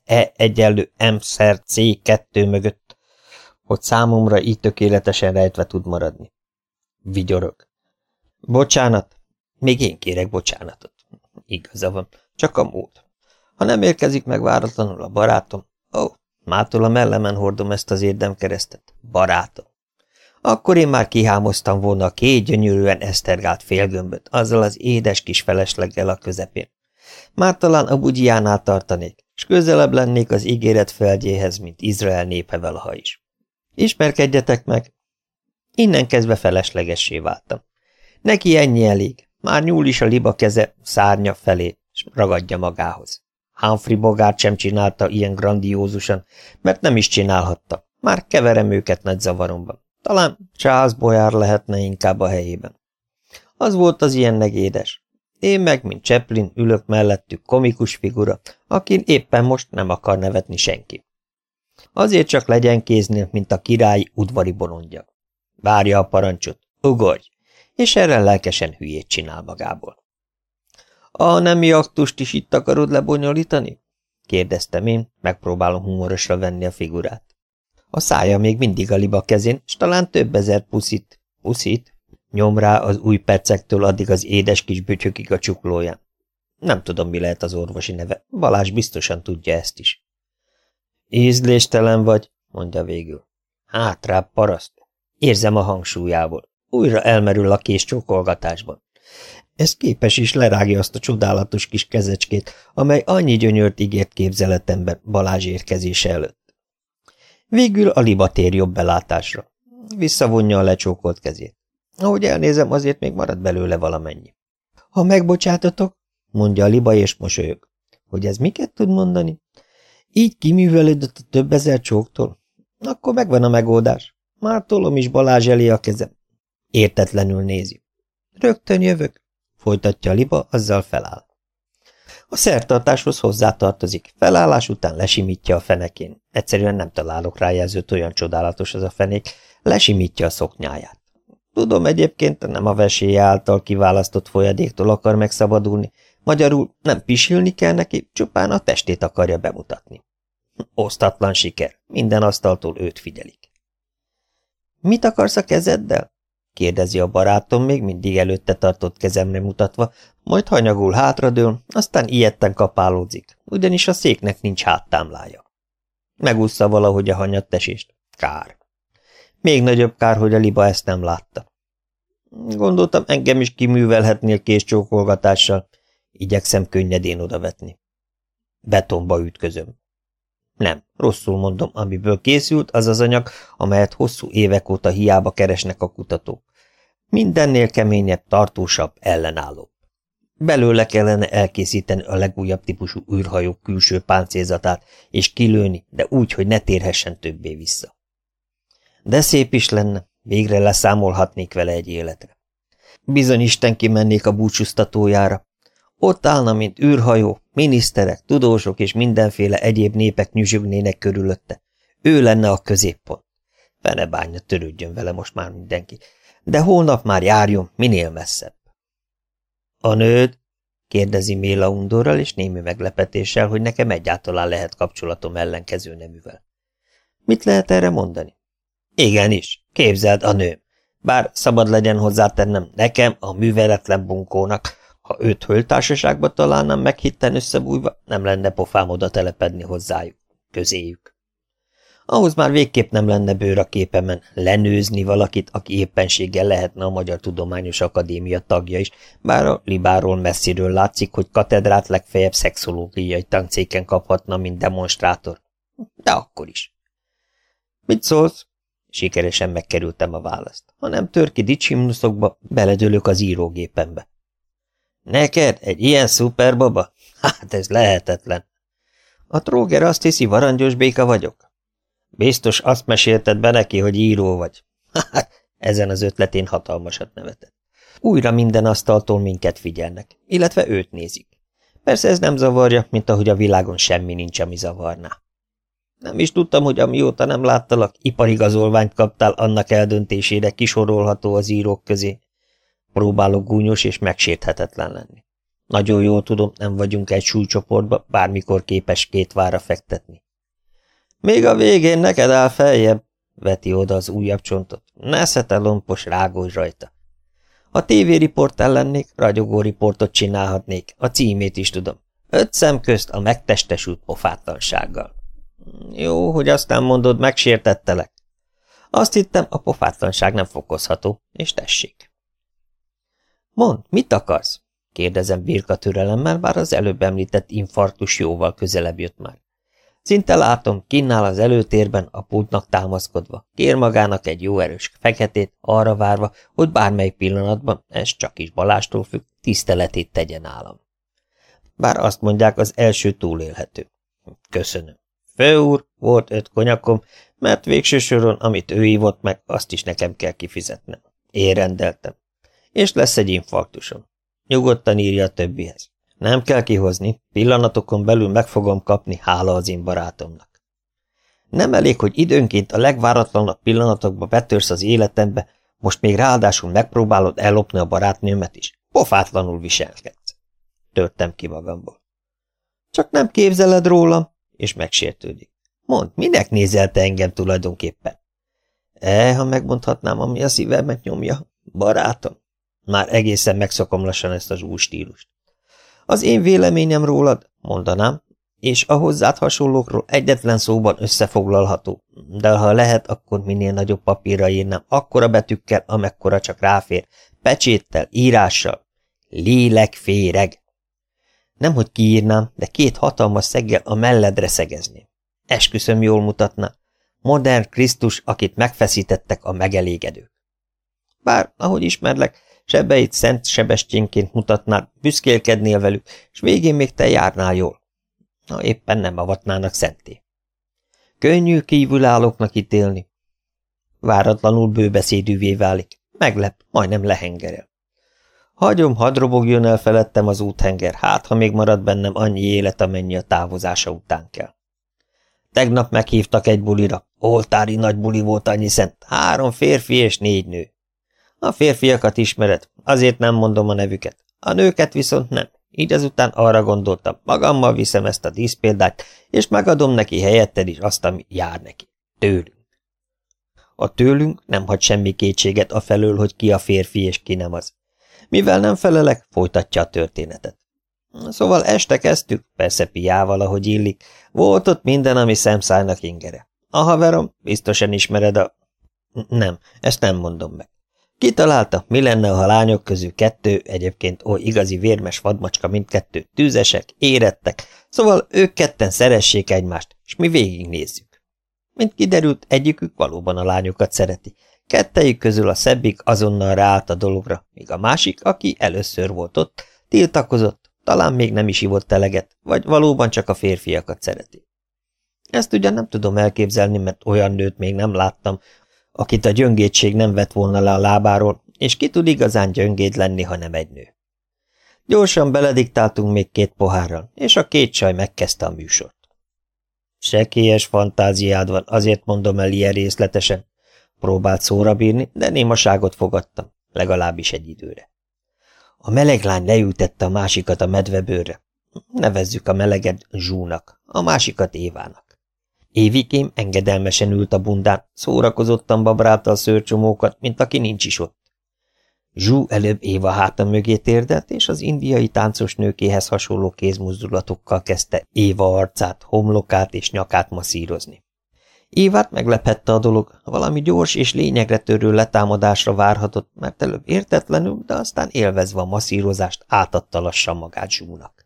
[SPEAKER 1] E=M·C2 mögött, hogy számomra így tökéletesen rejtve tud maradni. Vigyorog. Bocsánat. Még én kérek bocsánatot. Igaza van, csak a mód. Ha nem érkezik meg váratlanul a barátom, mától a mellemen hordom ezt az érdemkeresztet. Barátom. Akkor én már kihámoztam volna a 2 gyönyörűen esztergált félgömböt, azzal az édes kis felesleggel a közepén. Már talán a bugyjánál tartanék, s közelebb lennék az ígéret földjéhez, mint Izrael népe valaha is. Ismerkedjetek meg! Innen kezdve feleslegessé váltam. Neki ennyi elég, már nyúl is a Liba keze szárnya felé, s ragadja magához. Humphrey Bogart sem csinálta ilyen grandiózusan, mert nem is csinálhatta. Már keverem őket nagy zavaromban. Talán Charles Boyer lehetne inkább a helyében. Az volt az ilyennek édes. Én meg, mint Chaplin, ülök mellettük komikus figura, akin éppen most nem akar nevetni senki. Azért csak legyen kéznél, mint a királyi udvari bolondja. Várja a parancsot, ugorj, és erre lelkesen hülyét csinál magából. A nemi aktust is itt akarod lebonyolítani? Kérdeztem én, megpróbálom humorosra venni a figurát. A szája még mindig a Liba kezén, s talán több ezer puszit, nyom rá az új percektől addig az édes kis bütyökig a csuklóján. Nem tudom, mi lehet az orvosi neve, Balázs biztosan tudja ezt is. Ízléstelen vagy, mondja végül. Hátrább paraszt. Érzem a hangsúlyából. Újra elmerül a késcsókolgatásban. Ez képes is lerágja azt a csodálatos kis kezecskét, amely annyi gyönyört ígért képzeletemben Balázs érkezése előtt. Végül a Liba tér jobb belátásra. Visszavonja a lecsókolt kezét. Ahogy elnézem, azért még marad belőle valamennyi. Ha megbocsátatok, mondja a Liba és mosolyog. Hogy ez miket tud mondani? Így kiművelődött a több ezer csóktól? Akkor megvan a megoldás. Már tolom is Balázs elé a kezem. Értetlenül nézi. Rögtön jövök, folytatja a Liba, azzal feláll. A szertartáshoz hozzátartozik. Felállás után lesimítja a fenekén. Egyszerűen nem találok rá jelzőt, olyan csodálatos az a fenék. Lesimítja a szoknyáját. Tudom, egyébként nem a veséje által kiválasztott folyadéktól akar megszabadulni. Magyarul nem pisilni kell neki, csupán a testét akarja bemutatni. Osztatlan siker. Minden asztaltól őt figyelik. Mit akarsz a kezeddel? Kérdezi a barátom, még mindig előtte tartott kezemre mutatva, majd hanyagul hátradől, aztán ijedten kapálódzik, ugyanis a széknek nincs háttámlája. Megúszza valahogy a hanyattesést. Kár. Még nagyobb kár, hogy a Liba ezt nem látta. Gondoltam, engem is kiművelhetnél késcsókolgatással. Igyekszem könnyedén odavetni. Betonba ütközöm. Nem, rosszul mondom, amiből készült, az az anyag, amelyet hosszú évek óta hiába keresnek a kutatók. Mindennél keményebb, tartósabb, ellenállóbb. Belőle kellene elkészíteni a legújabb típusú űrhajók külső páncélzatát, és kilőni, de úgy, hogy ne térhessen többé vissza. De szép is lenne, végre leszámolhatnék vele egy életre. Bizony Isten kimennék a búcsúztatójára. Ott állna, mint űrhajó, miniszterek, tudósok és mindenféle egyéb népek nyüzsögnének körülötte. Ő lenne a középpont. Fenebánja, törődjön vele most már mindenki. De holnap már járjon, minél messzebb. A nőd? Kérdezi Méla undorral és némi meglepetéssel, hogy nekem egyáltalán lehet kapcsolatom ellenkező neművel. Mit lehet erre mondani? Igenis, képzeld, a nőm. Bár szabad legyen hozzátennem, nekem, a műveletlen bunkónak, ha őt hölgytársaságba találnám meghitten összebújva, nem lenne pofám oda telepedni hozzájuk, közéjük. Ahhoz már végképp nem lenne bőr a képemen lenőzni valakit, aki éppenséggel lehetne a Magyar Tudományos Akadémia tagja is, bár a Libáról messziről látszik, hogy katedrát legfeljebb szexológiai tancéken kaphatna, mint demonstrátor. De akkor is. Mit szólsz? Sikeresen megkerültem a választ. Ha nem tör ki dicshimnuszokba, beledőlök az írógépembe. Neked? Egy ilyen szuperbaba? Hát ez lehetetlen. A tróger azt hiszi, varangyos béka vagyok? Biztos azt mesélted be neki, hogy író vagy. Hát, ezen az ötletén hatalmasat nevetett. Újra minden asztaltól minket figyelnek, illetve őt nézik. Persze ez nem zavarja, mint ahogy a világon semmi nincs, ami zavarná. Nem is tudtam, hogy amióta nem láttalak, iparigazolványt kaptál annak eldöntésére kisorolható az írók közé. Próbálok gúnyos és megsérthetetlen lenni. Nagyon jól tudom, nem vagyunk egy súlycsoportba, bármikor képes két vára fektetni. Még a végén neked áll feljebb, veti oda az újabb csontot. Nesze te lompos, rágódj rajta. Ha tévériporter lennék, ragyogó riportot csinálhatnék, a címét is tudom. 5 szem közt a megtestesült pofátlansággal. Jó, hogy aztán mondod, megsértettelek. Azt hittem, a pofátlanság nem fokozható, és tessék. Mondd, mit akarsz? Kérdezem birka türelemmel, bár az előbb említett infarktus jóval közelebb jött már. Szinte látom, kinnál az előtérben, a pultnak támaszkodva, kér magának egy jó erős feketét, arra várva, hogy bármelyik pillanatban, ez csak is Balástól függ, tiszteletét tegye nálam. Bár azt mondják, az első túlélhető. Köszönöm. Főúr, volt 5 konyakom, mert végső soron, amit ő ívott meg, azt is nekem kell kifizetnem. Én rendeltem. És lesz egy infarktusom. Nyugodtan írja a többihez. Nem kell kihozni, pillanatokon belül meg fogom kapni, hála az én barátomnak. Nem elég, hogy időnként a legváratlanabb pillanatokba betörsz az életembe, most még ráadásul megpróbálod ellopni a barátnőmet is. Pofátlanul viselkedsz. Törtem ki magamból. Csak nem képzeled rólam, és megsértődik. Mondd, minek nézel te engem tulajdonképpen? Ha megmondhatnám, ami a szívemet nyomja. Barátom. Már egészen megszokom lassan ezt az új stílust. Az én véleményem rólad, mondanám, és a hozzád hasonlókról egyetlen szóban összefoglalható, de ha lehet, akkor minél nagyobb papírra írnám, akkora betűkkel, amekkora csak ráfér, pecséttel, írással. Lélekféreg! Nemhogy kiírnám, de 2 hatalmas szeggel a melledre szegezném. Esküszöm, jól mutatná. Modern Krisztus, akit megfeszítettek a megelégedők. Bár, ahogy ismerlek, sebeit Szent Sebestyénként mutatnád, büszkélkednél velük, és végén még te járnál jól. Ha éppen nem avatnának szenté. Könnyű kívülállóknak ítélni. Váratlanul bőbeszédűvé válik. Meglep, majdnem lehengerel. Hagyom, hadd robogjon el felettem az úthenger, hát ha még marad bennem annyi élet, amennyi a távozása után kell. Tegnap meghívtak egy bulira. Oltári nagy buli volt, annyi szent. 3 férfi és 4 nő. A férfiakat ismered, azért nem mondom a nevüket. A nőket viszont nem. Így azután arra gondoltam, magammal viszem ezt a díszpéldát, és megadom neki helyetted is azt, ami jár neki. Tőlünk. A tőlünk nem hagy semmi kétséget afelől, hogy ki a férfi és ki nem az. Mivel nem felelek, folytatja a történetet. Szóval este kezdtük, persze piával, ahogy illik. Volt ott minden, ami szemszájnak ingere. A haverom, biztosan ismered a... Nem, ezt nem mondom meg. Kitalálta, mi lenne, ha a lányok közül 2, egyébként oly igazi vérmes vadmacska mindkettő, tüzesek, érettek, szóval ők ketten szeressék egymást, és mi végignézzük. Mint kiderült, egyikük valóban a lányokat szereti. Kettejük közül a szebbik azonnal ráállt a dologra, míg a másik, aki először volt ott, tiltakozott, talán még nem is ivott eleget, vagy valóban csak a férfiakat szereti. Ezt ugyan nem tudom elképzelni, mert olyan nőt még nem láttam, akit a gyöngédség nem vett volna le a lábáról, és ki tud igazán gyöngéd lenni, ha nem egy nő. Gyorsan belediktáltunk még 2 pohárral, és a 2 csaj megkezdte a műsort. Sekélyes fantáziád van, azért mondom el ilyen részletesen. Próbált szóra bírni, de némaságot fogadtam, legalábbis egy időre. A meleg lány leültette a másikat a medvebőrre. Nevezzük a meleget Zsúnak, a másikat Évának. Évikém engedelmesen ült a bundán, szórakozottan babrálta a szőrcsomókat, mint aki nincs is ott. Zsú előbb Éva háta mögé térdelt, és az indiai táncos nőkéhez hasonló kézmozdulatokkal kezdte Éva arcát, homlokát és nyakát masszírozni. Évát meglephette a dolog, valami gyors és lényegre törő letámadásra várhatott, mert előbb értetlenül, de aztán élvezve a masszírozást átadta lassan magát Zsúnak.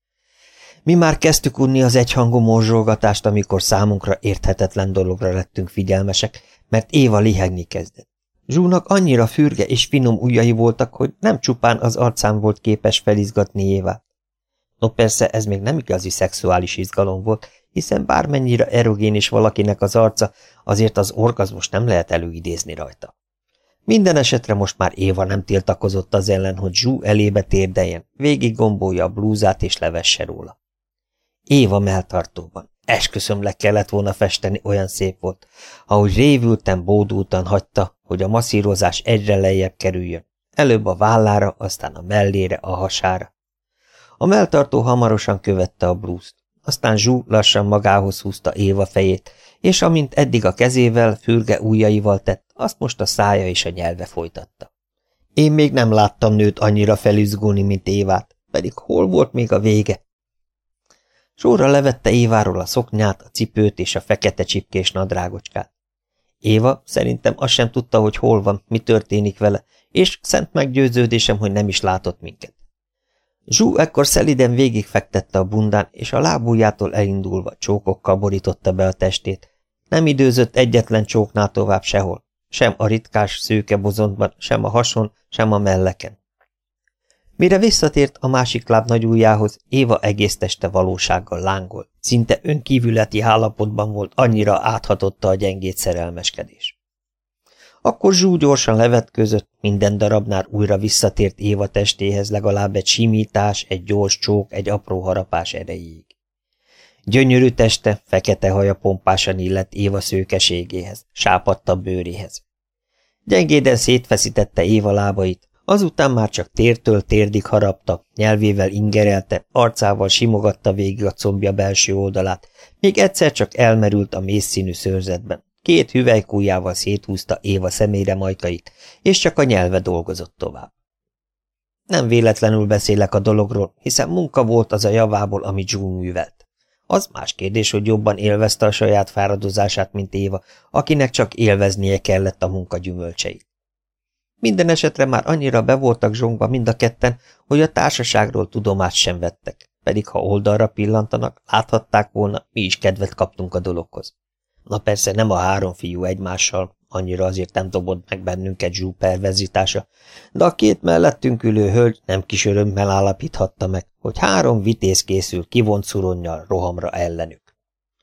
[SPEAKER 1] Mi már kezdtük unni az egyhangú morzsolgatást, amikor számunkra érthetetlen dologra lettünk figyelmesek, mert Éva lihegni kezdett. Zsúnak annyira fürge és finom ujjai voltak, hogy nem csupán az arcán volt képes felizgatni Évát. No persze ez még nem igazi szexuális izgalom volt, hiszen bármennyire erogénis valakinek az arca, azért az orgazmus nem lehet előidézni rajta. Minden esetre most már Éva nem tiltakozott az ellen, hogy Zsú elébe térdeljen, végig gombolja a blúzát és levesse róla. Éva melltartóban. Esküszöm, le kellett volna festeni, olyan szép volt, ahogy révülten, bódultan hagyta, hogy a masszírozás egyre lejjebb kerüljön. Előbb a vállára, aztán a mellére, a hasára. A melltartó hamarosan követte a blúzt. Aztán Zsú lassan magához húzta Éva fejét, és amint eddig a kezével, fürge ujjaival tett, azt most a szája és a nyelve folytatta. Én még nem láttam nőt annyira felizgulni, mint Évát, pedig hol volt még a vége? Sorra levette Éváról a szoknyát, a cipőt és a fekete csipkés nadrágocskát. Éva szerintem azt sem tudta, hogy hol van, mi történik vele, és szent meggyőződésem, hogy nem is látott minket. Zsú ekkor szeliden végigfektette a bundán, és a lábujjától elindulva csókokkal borította be a testét. Nem időzött egyetlen csóknál tovább sehol, sem a ritkás szőke bozontban, sem a hason, sem a melleken. Mire visszatért a másik láb nagyujjához, Éva egész teste valósággal lángol, szinte önkívületi állapotban volt, annyira áthatotta a gyengét szerelmeskedés. Akkor Zsú gyorsan levetközött, minden darabnál újra visszatért Éva testéhez legalább egy simítás, egy gyors csók, egy apró harapás erejéig. Gyönyörű teste, fekete haja pompásan illett Éva szőkeségéhez, sápadtabb bőréhez. Gyengéden szétfeszítette Éva lábait, azután már csak tértől térdig harapta, nyelvével ingerelte, arcával simogatta végig a combja belső oldalát, még egyszer csak elmerült a mészszínű szőrzetben. 2 hüvelykujjával széthúzta Éva szemére majkait, és csak a nyelve dolgozott tovább. Nem véletlenül beszélek a dologról, hiszen munka volt az a javából, amit Zsú művelt. Az más kérdés, hogy jobban élvezte a saját fáradozását, mint Éva, akinek csak élveznie kellett a munka gyümölcseit. Minden esetre már annyira be voltak zsongva mind a ketten, hogy a társaságról tudomást sem vettek, pedig ha oldalra pillantanak, láthatták volna, mi is kedvet kaptunk a dologhoz. Na persze nem a 3 fiú egymással, annyira azért nem dobott meg bennünket Zsú perverzitása, de a 2 mellettünk ülő hölgy nem kis örömmel állapíthatta meg, hogy 3 vitéz készül kivont szuronnyal rohamra ellenük.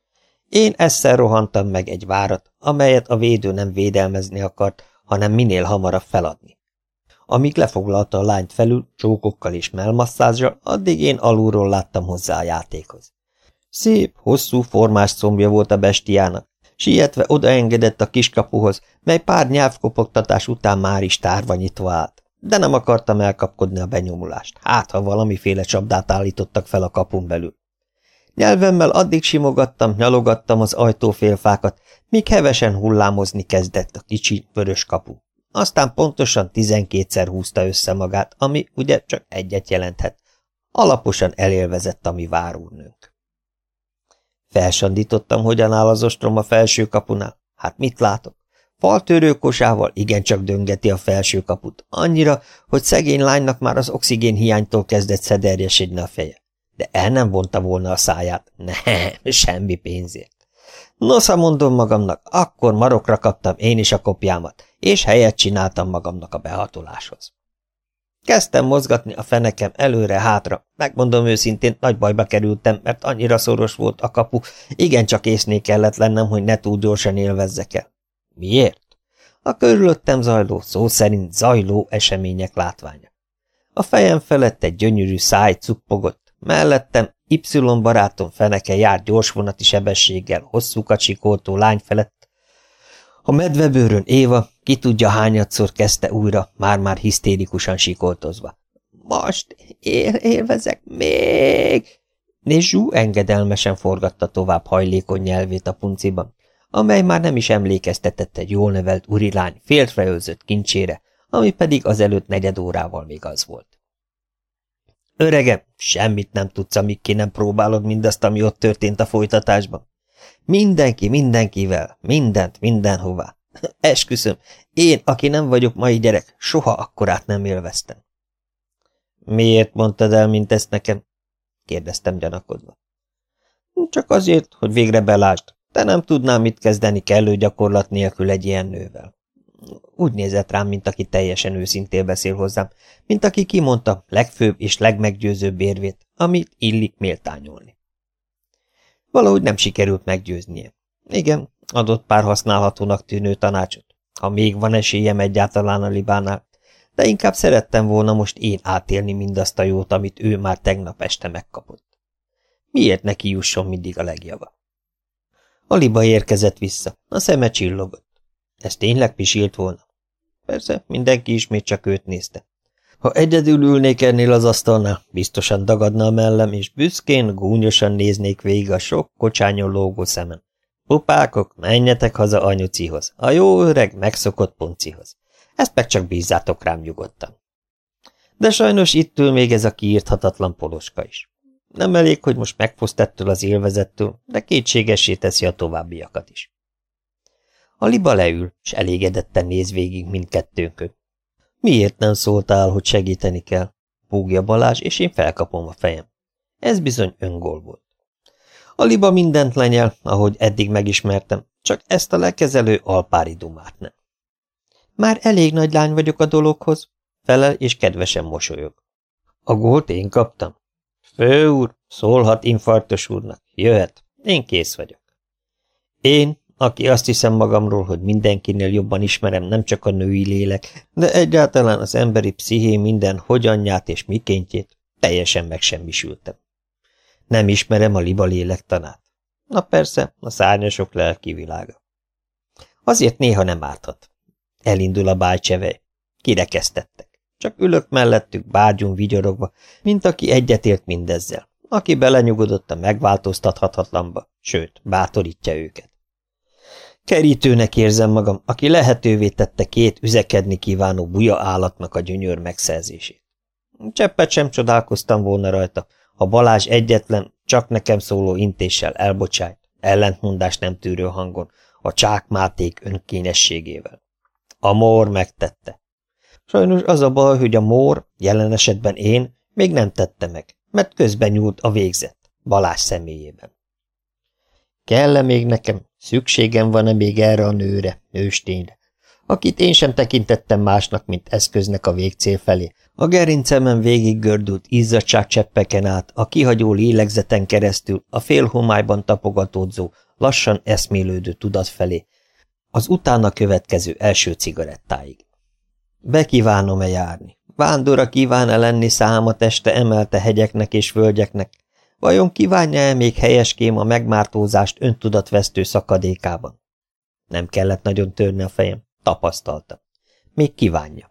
[SPEAKER 1] Én esszel rohantam meg egy várat, amelyet a védő nem védelmezni akart, hanem minél hamarabb feladni. Amíg lefoglalta a lányt felül, csókokkal és mellmasszázsal, addig én alulról láttam hozzá a játékhoz. Szép, hosszú, formás combja volt a bestiának, sietve odaengedett a kiskapuhoz, mely pár nyelvkopogtatás után már is tárva nyitva állt. De nem akartam elkapkodni a benyomulást, hát ha valamiféle csapdát állítottak fel a kapun belül. Nyelvemmel addig simogattam, nyalogattam az ajtófélfákat, míg hevesen hullámozni kezdett a kicsi vörös kapu. Aztán pontosan 12-szer húzta össze magát, ami ugye csak egyet jelenthet. Alaposan elélvezett a mi várúrnőnk. Felsandítottam, hogyan áll az ostrom a felső kapunál. Hát mit látok? Faltörőkosával igencsak döngeti a felső kaput, annyira, hogy szegény lánynak már az oxigén hiánytól kezdett szederjesedni a feje. De el nem vonta volna a száját. Nem, semmi pénzért. Nosza, mondom magamnak, akkor marokra kaptam én is a kopjámat, és helyet csináltam magamnak a behatoláshoz. Kezdtem mozgatni a fenekem előre-hátra, megmondom őszintén, nagy bajba kerültem, mert annyira szoros volt a kapu, igencsak észnél kellett lennem, hogy ne túl gyorsan élvezzek el. Miért? A körülöttem zajló, szó szerint zajló események látványa. A fejem felett egy gyönyörű száj cuppogott, mellettem Y barátom feneke járt gyorsvonati sebességgel hosszúkat sikoltó lány felett. A medvebőrön Éva ki tudja hányadszor kezdte újra, már-már hisztérikusan sikoltozva. Most élvezek még! És Zsú engedelmesen forgatta tovább hajlékony nyelvét a punciban, amely már nem is emlékeztetett egy jól nevelt urilány félreölzött kincsére, ami pedig azelőtt 4 órával még az volt. Öregem, semmit nem tudsz, amíg ki nem próbálod mindazt, ami ott történt a folytatásban. Mindenki mindenkivel, mindent mindenhová. Esküszöm, én, aki nem vagyok mai gyerek, soha akkorát nem élveztem. Miért mondtad el, mint ezt nekem? Kérdeztem gyanakodva. Csak azért, hogy végre belásd, de nem tudnám mit kezdeni kellő gyakorlat nélkül egy ilyen nővel. Úgy nézett rám, mint aki teljesen őszintén beszél hozzám, mint aki kimondta legfőbb és legmeggyőzőbb érvét, amit illik méltányolni. Valahogy nem sikerült meggyőznie. Igen, adott pár használhatónak tűnő tanácsot, ha még van esélyem egyáltalán a Libánál, de inkább szerettem volna most én átélni mindazt a jót, amit ő már tegnap este megkapott. Miért neki jusson mindig a legjava? A Liba érkezett vissza, a szeme csillogott. Ez tényleg pisilt volna? Persze, mindenki ismét csak őt nézte. Ha egyedül ülnék ennél az asztalnál, biztosan dagadna a mellem, és büszkén, gúnyosan néznék végig a sok kocsányon lógó szemem. Pupákok, menjetek haza anyucihoz, a jó öreg, megszokott puncihoz. Ezt meg csak bízzátok rám nyugodtan. De sajnos itt ül még ez a kiírthatatlan poloska is. Nem elég, hogy most megfoszt ettől az élvezettől, de kétségessé teszi a továbbiakat is. A Liba leül, s elégedetten néz végig mindkettőnkön. Miért nem szóltál, hogy segíteni kell? Búgja Balázs, és én felkapom a fejem. Ez bizony öngól volt. A Liba mindent lenyel, ahogy eddig megismertem, csak ezt a lekezelő alpári dumát nem. Már elég nagy lány vagyok a dologhoz, felel és kedvesen mosolyog. A gólt én kaptam. Főúr, szólhat infarktos úrnak, jöhet, én kész vagyok. Én, aki azt hiszem magamról, hogy mindenkinél jobban ismerem nem csak a női lélek, de egyáltalán az emberi psziché minden hogyanját és mikéntjét, teljesen megsemmisültem. Nem ismerem a Liba lélektanát. Na persze, a szárnyasok lelki világa. Azért néha nem árthat. Elindul a bájcsevej. Kirekesztettek. Csak ülök mellettük bárgyún vigyorogva, mint aki egyetért mindezzel, aki belenyugodott a megváltoztathatatlanba, sőt, bátorítja őket. Kerítőnek érzem magam, aki lehetővé tette 2 üzekedni kívánó buja állatnak a gyönyör megszerzését. Cseppet sem csodálkoztam volna rajta, ha Balázs egyetlen, csak nekem szóló intéssel elbocsájt, ellentmondást nem tűrő hangon, a Csák Máték önkényességével. A mór megtette. Sajnos az a baj, hogy a mór, jelen esetben én, még nem tette meg, mert közben nyúlt a végzett, Balázs személyében. Kell-e még nekem, szükségem van-e még erre a nőre, nőstényre, akit én sem tekintettem másnak, mint eszköznek a végcél felé, a gerincemen végig gördült izzadságcseppeken át, a kihagyó lélegzeten keresztül, a félhomályban tapogatódzó, lassan eszmélődő tudat felé, az utána következő első cigarettáig. Bekívánom-e járni? Vándora kíván-e lenni számat este emelte hegyeknek és völgyeknek? Vajon kívánja-e még helyeském a megmártózást öntudatvesztő szakadékában? Nem kellett nagyon törni a fejem, tapasztaltam. Még kívánja.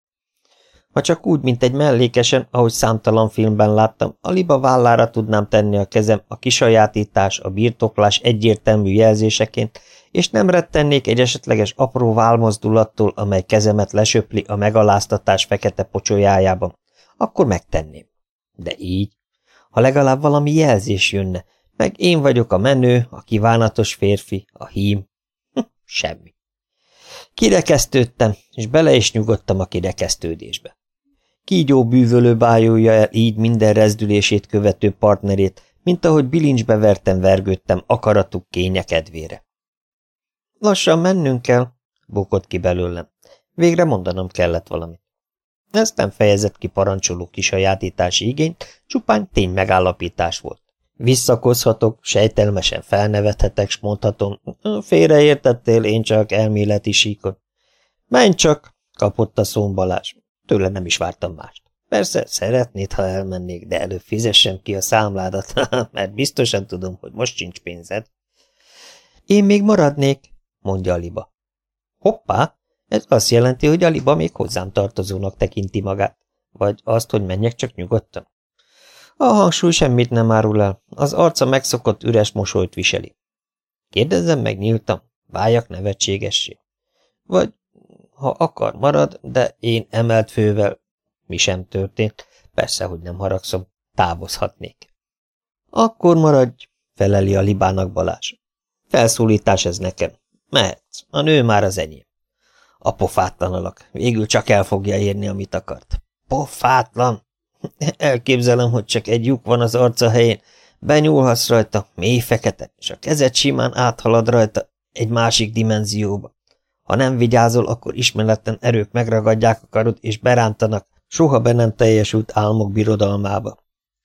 [SPEAKER 1] Ha csak úgy, mint egy mellékesen, ahogy számtalan filmben láttam, a liba vállára tudnám tenni a kezem a kisajátítás, a birtoklás egyértelmű jelzéseként, és nem rettennék egy esetleges apró válmozdulattól, amely kezemet lesöpli a megaláztatás fekete pocsolyájában, akkor megtenném. De így, ha legalább valami jelzés jönne, meg én vagyok a menő, a kívánatos férfi, a hím, semmi. Kirekesztődtem, és bele is nyugodtam a kirekesztődésbe. Kígyó bűvölő bájolja el így minden rezdülését követő partnerét, mint ahogy bilincsbe vergődtem akaratuk kénye kedvére. Lassan mennünk kell, bukott ki belőlem. Végre mondanom kellett valamit. Ez nem fejezett ki parancsoló kisajátítási igényt, csupán ténymegállapítás volt. Visszakozhatok, sejtelmesen felnevethetek, s mondhatom, félreértettél, én csak elméleti síkon. Menj csak, kapott a szón Balázs. Tőle nem is vártam mást. Persze, szeretnéd, ha elmennék, de előbb fizessem ki a számládat, mert biztosan tudom, hogy most sincs pénzed. Én még maradnék, mondja a liba. Hoppá, ez azt jelenti, hogy a liba még hozzám tartozónak tekinti magát. Vagy azt, hogy menjek csak nyugodtan. A hangsúly semmit nem árul el, az arca megszokott üres mosolyt viseli. Kérdezzem meg nyíltan, váljak nevetségessé. Vagy, ha akar, marad, de én emelt fővel, mi sem történt, persze, hogy nem haragszom, távozhatnék. Akkor maradj, feleli a libának Balázs. Felszólítás ez nekem. Mehetsz, a nő már az enyém. A pofátlan alak, végül csak el fogja érni, amit akart. Pofátlan! Elképzelem, hogy csak egy lyuk van az arca helyén, benyúlhatsz rajta, mély fekete, és a kezed simán áthalad rajta egy másik dimenzióba. Ha nem vigyázol, akkor ismeretlen erők megragadják a karod, és berántanak soha be nem teljesült álmok birodalmába.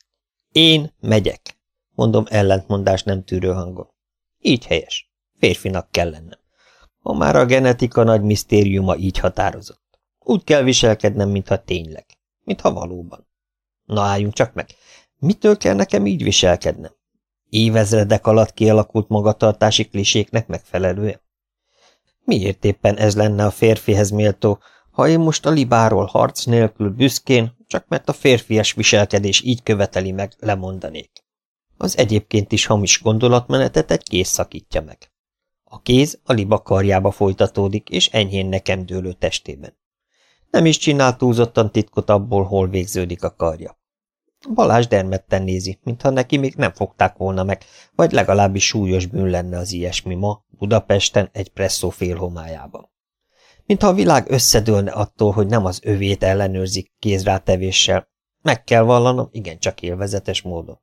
[SPEAKER 1] Én megyek, mondom ellentmondás nem tűrő hangon. Így helyes. Férfinak kell lennem. Ha már a genetika nagy misztériuma így határozott. Úgy kell viselkednem, mintha tényleg. Mintha valóban. Na álljunk csak meg. Mitől kell nekem így viselkednem? Évezredek alatt kialakult magatartási kliséknek megfelelően? Miért éppen ez lenne a férfihez méltó, ha én most a libáról harc nélkül büszkén, csak mert a férfias viselkedés így követeli meg, lemondanék? Az egyébként is hamis gondolatmenetet egy kéz szakítja meg. A kéz a liba karjába folytatódik, és enyhén nekem dőlő testében. Nem is csinál túlzottan titkot abból, hol végződik a karja. Balázs dermedten nézi, mintha neki még nem fogták volna meg, vagy legalábbis súlyos bűn lenne az ilyesmi ma, Budapesten, egy presszó félhomályában. Mintha a világ összedőlne attól, hogy nem az övét ellenőrzik kézrátevéssel, meg kell vallanom, igencsak élvezetes módon.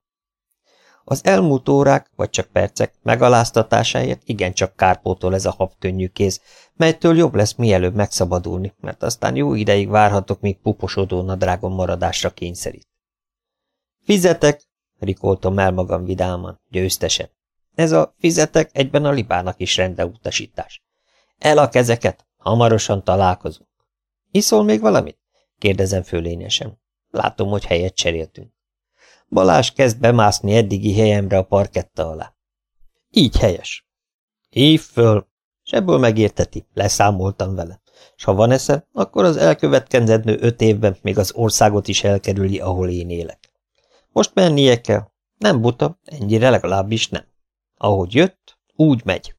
[SPEAKER 1] Az elmúlt órák, vagy csak percek megaláztatásáért igencsak kárpótol ez a habkönnyű kéz, melytől jobb lesz mielőbb megszabadulni, mert aztán jó ideig várhatok, míg puposodó nadrágon maradásra kényszerít. Fizetek, rikoltom el magam vidáman, győztesen. Ez a fizetek egyben a libának is rendeutasítás. El a kezeket, hamarosan találkozunk. Iszol még valamit? Kérdezem fölényesen. Látom, hogy helyet cseréltünk. Balázs kezd bemászni eddigi helyemre a parketta alá. Így helyes. Hív föl, s ebből megérteti, leszámoltam vele. S ha van esze, akkor az elkövetkezendő 5 évben még az országot is elkerüli, ahol én élek. Most mennie kell. Nem buta, ennyire legalábbis nem. Ahogy jött, úgy megy.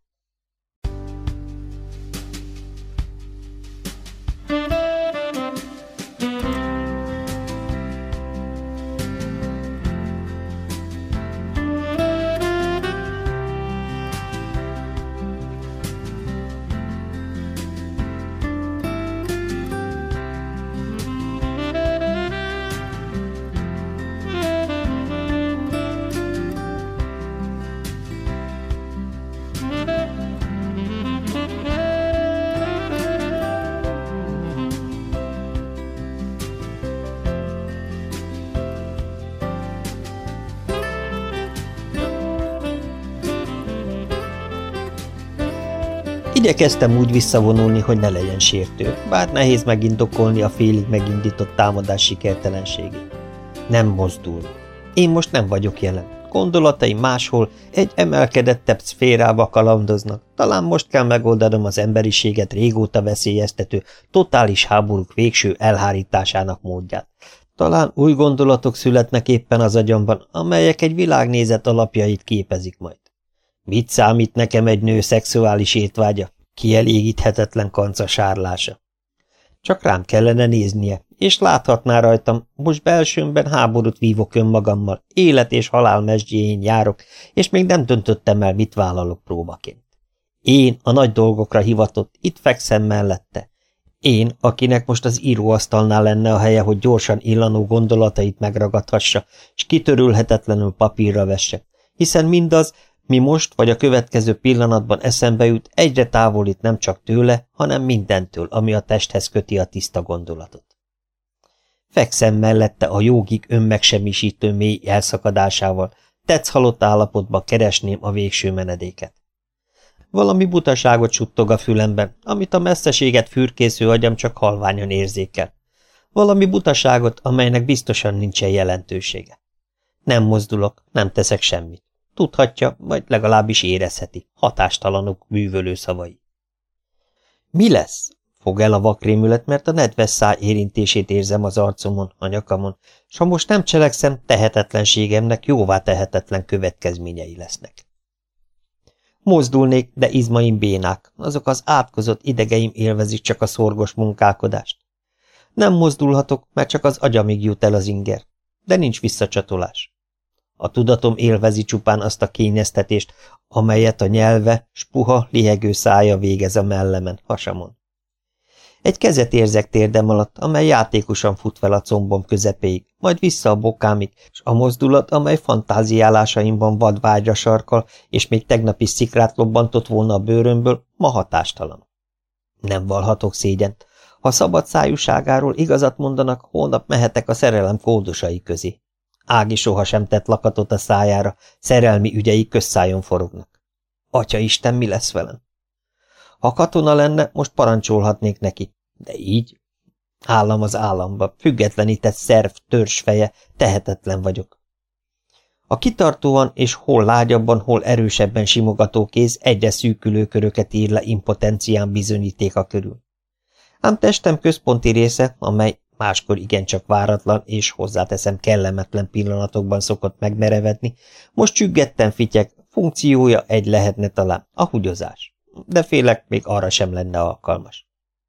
[SPEAKER 1] Igyekeztem úgy visszavonulni, hogy ne legyen sértő, bár nehéz megindokolni a félig megindított támadás sikertelenségét. Nem mozdul. Én most nem vagyok jelen. Gondolataim máshol egy emelkedettebb szférába kalandoznak. Talán most kell megoldanom az emberiséget régóta veszélyeztető, totális háborúk végső elhárításának módját. Talán új gondolatok születnek éppen az agyamban, amelyek egy világnézet alapjait képezik majd. Mit számít nekem egy nő szexuális étvágya, kielégíthetetlen kanca sárlása? Csak rám kellene néznie, és láthatná rajtam, most belsőmben háborút vívok önmagammal, élet és halál mesdjéjén járok, és még nem döntöttem el, mit vállalok próbaként. Én, a nagy dolgokra hivatott, itt fekszem mellette. Én, akinek most az íróasztalnál lenne a helye, hogy gyorsan illanó gondolatait megragadhassa, s kitörülhetetlenül papírra vesse, hiszen mindaz, mi most vagy a következő pillanatban eszembe jut, egyre távolít nem csak tőle, hanem mindentől, ami a testhez köti a tiszta gondolatot. Fekszem mellette a jógig önmegsemmisítő mély elszakadásával, tetszhalott állapotba keresném a végső menedéket. Valami butaságot suttog a fülemben, amit a messzeséget fürkésző agyam csak halványan érzékel. Valami butaságot, amelynek biztosan nincsen jelentősége. Nem mozdulok, nem teszek semmit. Tudhatja, vagy legalábbis érezheti, hatástalanok bűvölő szavai. Mi lesz? Fog el a vakrémület, mert a nedves száj érintését érzem az arcomon, a nyakamon, s ha most nem cselekszem, tehetetlenségemnek jóvá tehetetlen következményei lesznek. Mozdulnék, de izmaim bénák, azok az átkozott idegeim élvezik csak a szorgos munkálkodást. Nem mozdulhatok, mert csak az agyamig jut el az inger, de nincs visszacsatolás. A tudatom élvezi csupán azt a kényeztetést, amelyet a nyelve, s puha, lihegő szája végez a mellemen, hasamon. Egy kezet érzek térdem alatt, amely játékosan fut fel a combom közepéig, majd vissza a bokámig, s a mozdulat, amely fantáziálásaimban vad vágyra sarkal, és még tegnap is szikrát lobbantott volna a bőrömből, ma hatástalan. Nem vallhatok szégyent. Ha szabad szájúságáról igazat mondanak, holnap mehetek a szerelem kódosai közé. Ági sohasem tett lakatot a szájára, szerelmi ügyei közszájon forognak. Atyaisten, mi lesz velem? Ha katona lenne, most parancsolhatnék neki, de így? Állam az államba, függetlenített szerv, törzsfeje, tehetetlen vagyok. A kitartóan és hol lágyabban, hol erősebben simogató kéz egyre szűkülő köröket ír le impotencián bizonyítéka körül. Ám testem központi része, amely máskor igencsak váratlan és hozzáteszem kellemetlen pillanatokban szokott megmerevedni, most csüggetten fityeg, funkciója egy lehetne talán, a húgyozás, de félek, még arra sem lenne alkalmas.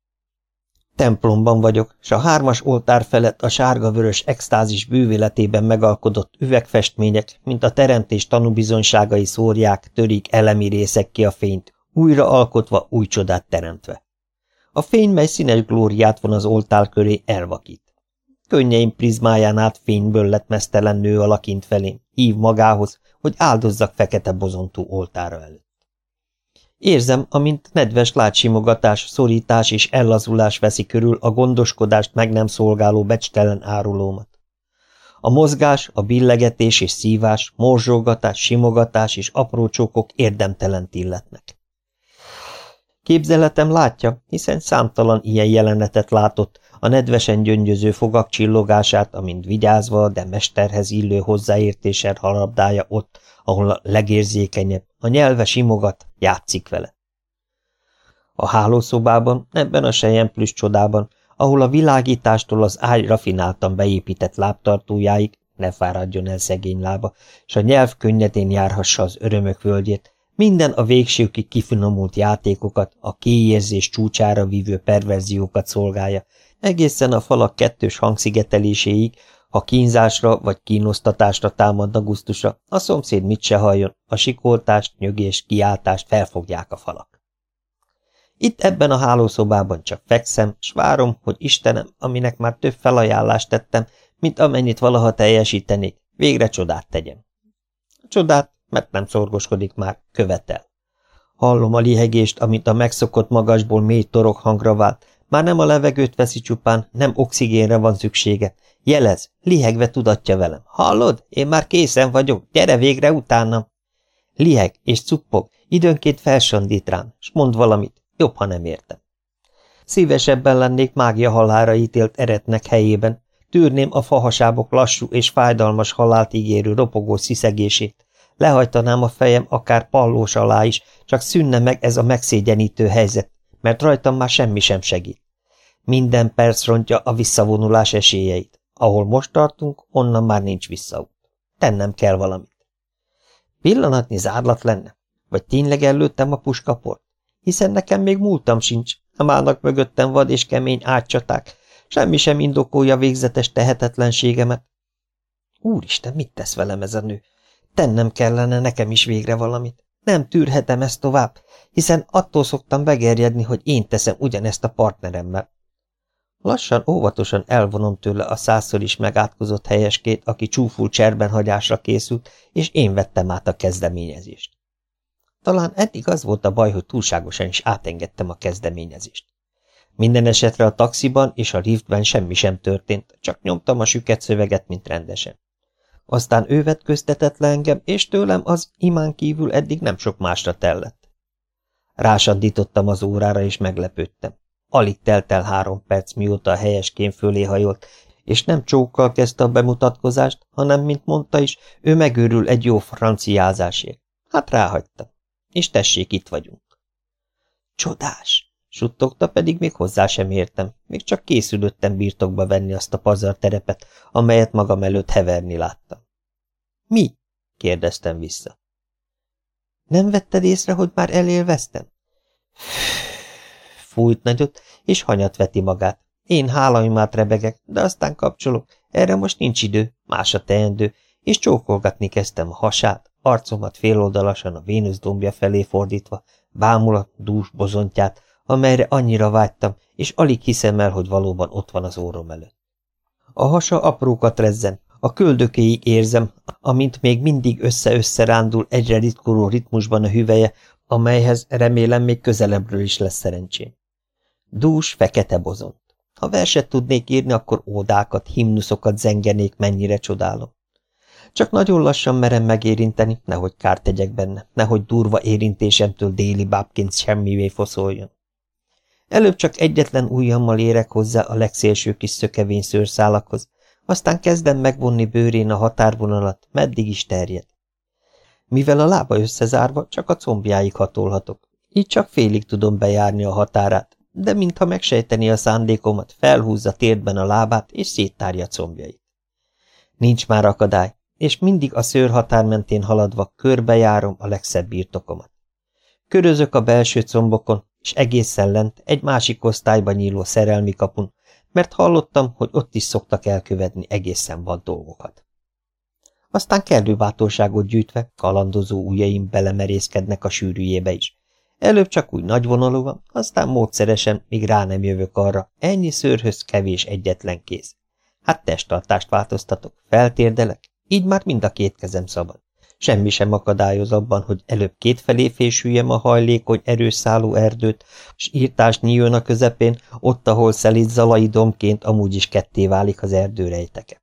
[SPEAKER 1] Templomban vagyok, s a 3. oltár felett a sárga-vörös extázis bűvéletében megalkodott üvegfestmények, mint a teremtés tanúbizonyságai szórják, törik elemi részek ki a fényt, újra alkotva, új csodát teremtve. A fény, mely színes glóriát von az oltár köré, elvakít. Könnyeim prizmáján át fényből lett meztelen nő alakint felém, hív magához, hogy áldozzak fekete bozontú oltára előtt. Érzem, amint nedves látsimogatás, szorítás és ellazulás veszi körül a gondoskodást meg nem szolgáló becstelen árulómat. A mozgás, a billegetés és szívás, morzsolgatás, simogatás és apró csókok érdemtelent illetnek. Képzeletem látja, hiszen számtalan ilyen jelenetet látott, a nedvesen gyöngyöző fogak csillogását, amint vigyázva, de mesterhez illő hozzáértéssel harabdálja ott, ahol a legérzékenyebb, a nyelve simogat, játszik vele. A hálószobában, ebben a selyemplüss csodában, ahol a világítástól az ágy rafináltan beépített lábtartójáig, ne fáradjon el szegény lába, s a nyelv könnyedén járhassa az örömök völgyét, minden a végsőkig kifinomult játékokat, a kéérzés csúcsára vívő perverziókat szolgálja, egészen a falak kettős hangszigeteléséig, ha kínzásra vagy kínosztatásra támad a gusztusa, a szomszéd mit se halljon, a sikoltást, nyögést, kiáltást felfogják a falak. Itt ebben a hálószobában csak fekszem, s várom, hogy Istenem, aminek már több felajánlást tettem, mint amennyit valaha teljesítenék, végre csodát tegyem. A csodát, mert nem szorgoskodik már, követel. Hallom a lihegést, amit a megszokott magasból mély torok hangra vált, már nem a levegőt veszi csupán, nem oxigénre van szüksége. Jelez, lihegve tudatja velem. Hallod? Én már készen vagyok, gyere végre utánam. Liheg és cuppog, Időnként felsandít rám, s mond valamit, jobb, ha nem értem. Szívesebben lennék mágia halálra ítélt eretnek helyében, tűrném a fahasábok lassú és fájdalmas halált ígérő ropogó sziszegését, lehajtanám a fejem akár pallós alá is, csak szűnne meg ez a megszégyenítő helyzet, mert rajtam már semmi sem segít. Minden perc rontja a visszavonulás esélyeit. Ahol most tartunk, onnan már nincs visszaút. Tennem kell valamit. Pillanatnyi zárlat lenne? Vagy tényleg ellőttem a puskaport? Hiszen nekem még múltam sincs, nem állnak mögöttem vad és kemény ágycsaták, semmi sem indokolja végzetes tehetetlenségemet. Úristen, mit tesz velem ez a nő? Tennem kellene nekem is végre valamit. Nem tűrhetem ezt tovább, hiszen attól szoktam begerjedni, hogy én teszem ugyanezt a partneremmel. Lassan, óvatosan elvonom tőle a 100-szor is megátkozott helyeskét, aki csúful cserbenhagyásra készült, és én vettem át a kezdeményezést. Talán eddig az volt a baj, hogy túlságosan is átengedtem a kezdeményezést. Minden esetre a taxiban és a liftben semmi sem történt, csak nyomtam a süket szöveget, mint rendesen. Aztán ő vetköztetett le engem, és tőlem az imán kívül eddig nem sok másra tellett. Rásandítottam az órára, és meglepődtem. Alig telt el 3 perc, mióta a helyeskén fölé hajolt, és nem csókkal kezdte a bemutatkozást, hanem, mint mondta is, ő megőrül egy jó franciázásért. Hát ráhagytam. És tessék, itt vagyunk. Csodás! Suttogta, pedig még hozzá sem értem, még csak készülöttem birtokba venni azt a pazarterepet, amelyet magam előtt heverni láttam. Mi? Kérdeztem vissza. Nem vetted észre, hogy már elélveztem? Fújt nagyot, és hanyat veti magát. Én hálaimát rebegek, de aztán kapcsolok. Erre most nincs idő, más a teendő, és csókolgatni kezdtem a hasát, arcomat féloldalasan a Vénusz dombja felé fordítva, bámulat dús bozontját, amelyre annyira vágytam, és alig hiszem el, hogy valóban ott van az orrom előtt. A hasa aprókat rezzen, a köldökéig érzem, amint még mindig össze-össze rándul egyre ritkuló ritmusban a hüvelye, amelyhez remélem még közelebbről is lesz szerencsém. Dús, fekete bozont. Ha verset tudnék írni, akkor ódákat, himnuszokat zengenék, mennyire csodálom. Csak nagyon lassan merem megérinteni, nehogy kárt tegyek benne, nehogy durva érintésemtől déli bábként semmivé foszoljon. Előbb csak egyetlen ujjammal érek hozzá a legszélső kis szökevény szőrszálakhoz, aztán kezdem megvonni bőrén a határvonalat, meddig is terjed. Mivel a lába összezárva, csak a combjáig hatolhatok, így csak félig tudom bejárni a határát, de mintha megsejteni a szándékomat, felhúzza térdben a lábát, és széttárja combjait. Nincs már akadály, és mindig a szőrhatár mentén haladva körbejárom a legszebb birtokomat. Körözök a belső combokon, és egészen lent egy másik osztályba nyíló szerelmi kapun, mert hallottam, hogy ott is szoktak elkövetni egészen vad dolgokat. Aztán kellő bátorságot gyűjtve, kalandozó ujjaim belemerészkednek a sűrűjébe is. Előbb csak úgy nagyvonalúan, aztán módszeresen, míg rá nem jövök arra, ennyi szőrhöz kevés egyetlen kéz. Hát testtartást változtatok, feltérdelek, így már mind a 2 kezem szabad. Semmi sem akadályoz abban, hogy előbb kétfelé fésüljem a hajlékony, erős szálú erdőt, s írtás nyíljon a közepén, ott, ahol szelíd zalai dombként amúgy is ketté válik az erdő rejteke.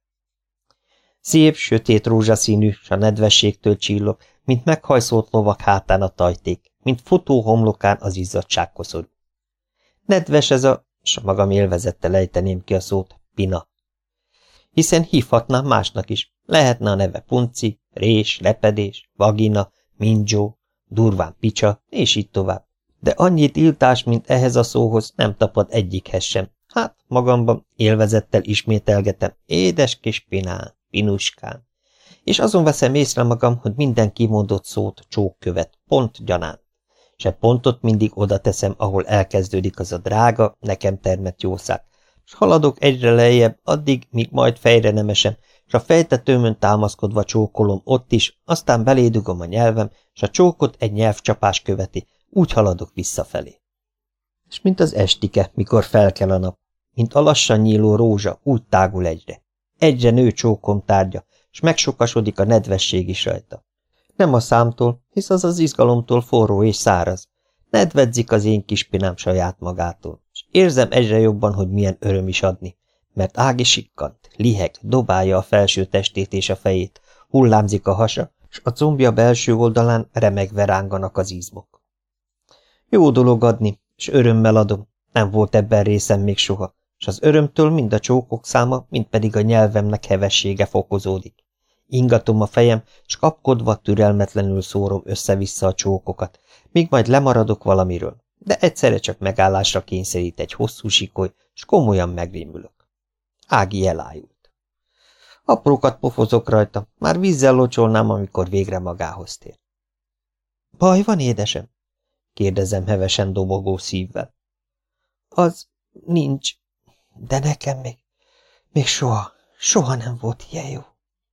[SPEAKER 1] Szép, sötét rózsaszínű, s a nedvességtől csillog, mint meghajszolt lovak hátán a tajték, mint fotó homlokán az izzadság koszorú. Nedves ez a, s magam élvezettel ejteném ki a szót, pina. Hiszen hívhatnám másnak is, lehetne a neve punci, rés, lepedés, vagina, mindzsó, durván picsa, és így tovább. De annyit iltás, mint ehhez a szóhoz nem tapad egyikhez sem. Hát, magamban élvezettel ismételgetem, édes kis pinán, pinuskán. És azon veszem észre magam, hogy minden kimondott szót csók követ, pont gyanánt. Se pontot mindig oda teszem, ahol elkezdődik az a drága, nekem termett jószág, s haladok egyre lejjebb, addig, míg majd fejre nem esem, s a fejtetőmön támaszkodva csókolom ott is, aztán belédugom a nyelvem, s a csókot egy nyelvcsapás követi, úgy haladok visszafelé. És mint az estike, mikor felkel a nap, mint a lassan nyíló rózsa, úgy tágul egyre. Egyre nő csókom tárgya, s megsokasodik a nedvesség is rajta. Nem a számtól, hisz az az izgalomtól forró és száraz. Nedvedzik az én kis pinám saját magától, és érzem egyre jobban, hogy milyen öröm is adni, mert Ági sikkant, liheg, dobálja a felső testét és a fejét, hullámzik a hasa, s s a combja belső oldalán remegve ránganak az izmok. Jó dolog adni, s örömmel adom, nem volt ebben részem még soha, s az örömtől mind a csókok száma, mind pedig a nyelvemnek hevessége fokozódik. Ingatom a fejem, s kapkodva türelmetlenül szórom össze-vissza a csókokat, míg majd lemaradok valamiről, de egyszerre csak megállásra kényszerít egy hosszú sikoly, s komolyan megrémülök. Ági elájult. Aprókat pofozok rajta, már vízzel locsolnám, amikor végre magához tér. Baj van, édesem? Kérdezem hevesen dobogó szívvel. Az nincs, de nekem még soha nem volt ilyen jó.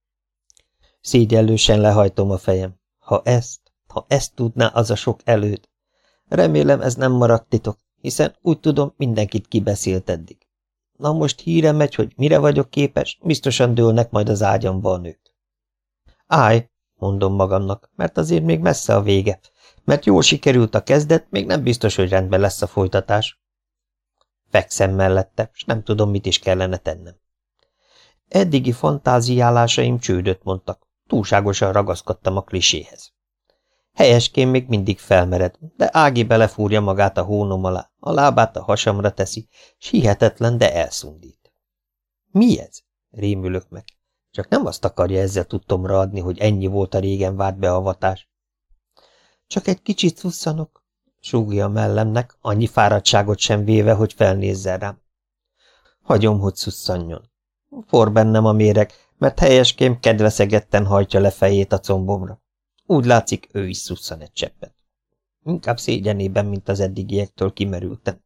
[SPEAKER 1] Szégyellősen lehajtom a fejem. Ha ezt tudná az a sok előd. Remélem ez nem maradt titok, hiszen úgy tudom, mindenkit kibeszélt eddig. Na most híre megy, hogy mire vagyok képes, biztosan dőlnek majd az ágyamba a nők. Állj, mondom magamnak, mert azért még messze a vége, mert jól sikerült a kezdet, még nem biztos, hogy rendben lesz a folytatás. Fekszem mellette, s nem tudom, mit is kellene tennem. Eddigi fantáziálásaim csődöt mondtak, túlságosan ragaszkodtam a kliséhez. Helyeskén még mindig felmered, de Ági belefúrja magát a hónom alá, a lábát a hasamra teszi, s hihetetlen, de elszundít. Mi ez? Rémülök meg. Csak nem azt akarja ezzel tudtomra adni, hogy ennyi volt a régen várt beavatás. Csak egy kicsit szusszanok, súgja a mellemnek, annyi fáradtságot sem véve, hogy felnézzen rám. Hagyom, hogy szusszanjon. For bennem a méreg, mert helyeském kedveszegetten hajtja le fejét a combomra. Úgy látszik, ő is szusszan egy cseppet. Inkább szégyenében, mint az eddigiektől kimerültem.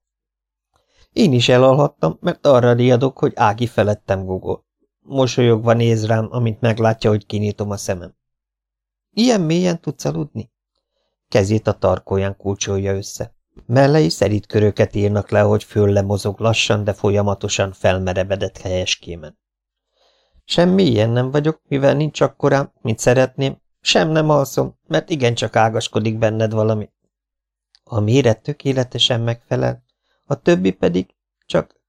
[SPEAKER 1] Én is elalhattam, mert arra riadok, hogy Ági felettem gugol. Mosolyogva néz rám, amint meglátja, hogy kinyitom a szemem. Ilyen mélyen tudsz aludni? Kezét a tarkóján kulcsolja össze. Mellei szerít köröket írnak le, hogy fölle mozog lassan, de folyamatosan felmerevedett helyeskémen. Sem mélyen nem vagyok, mivel nincs akkorám, mint szeretném, sem nem alszom, mert igencsak ágaskodik benned valami. A méret tökéletesen megfelel, a többi pedig csak...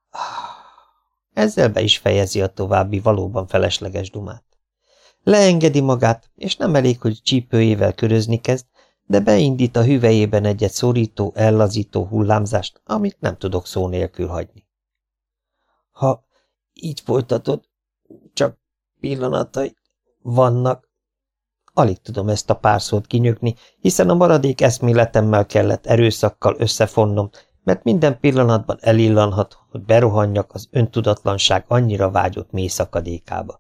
[SPEAKER 1] Ezzel be is fejezi a további valóban felesleges dumát. Leengedi magát, és nem elég, hogy csípőjével körözni kezd, de beindít a hüvelyében egy szorító, ellazító hullámzást, amit nem tudok szó nélkül hagyni. Ha így folytatod, csak pillanatai vannak. Alig tudom ezt a pár szót kinyögni, hiszen a maradék eszméletemmel kellett erőszakkal összefonnom, mert minden pillanatban elillanhat, hogy berohanjak az öntudatlanság annyira vágyott mély szakadékába.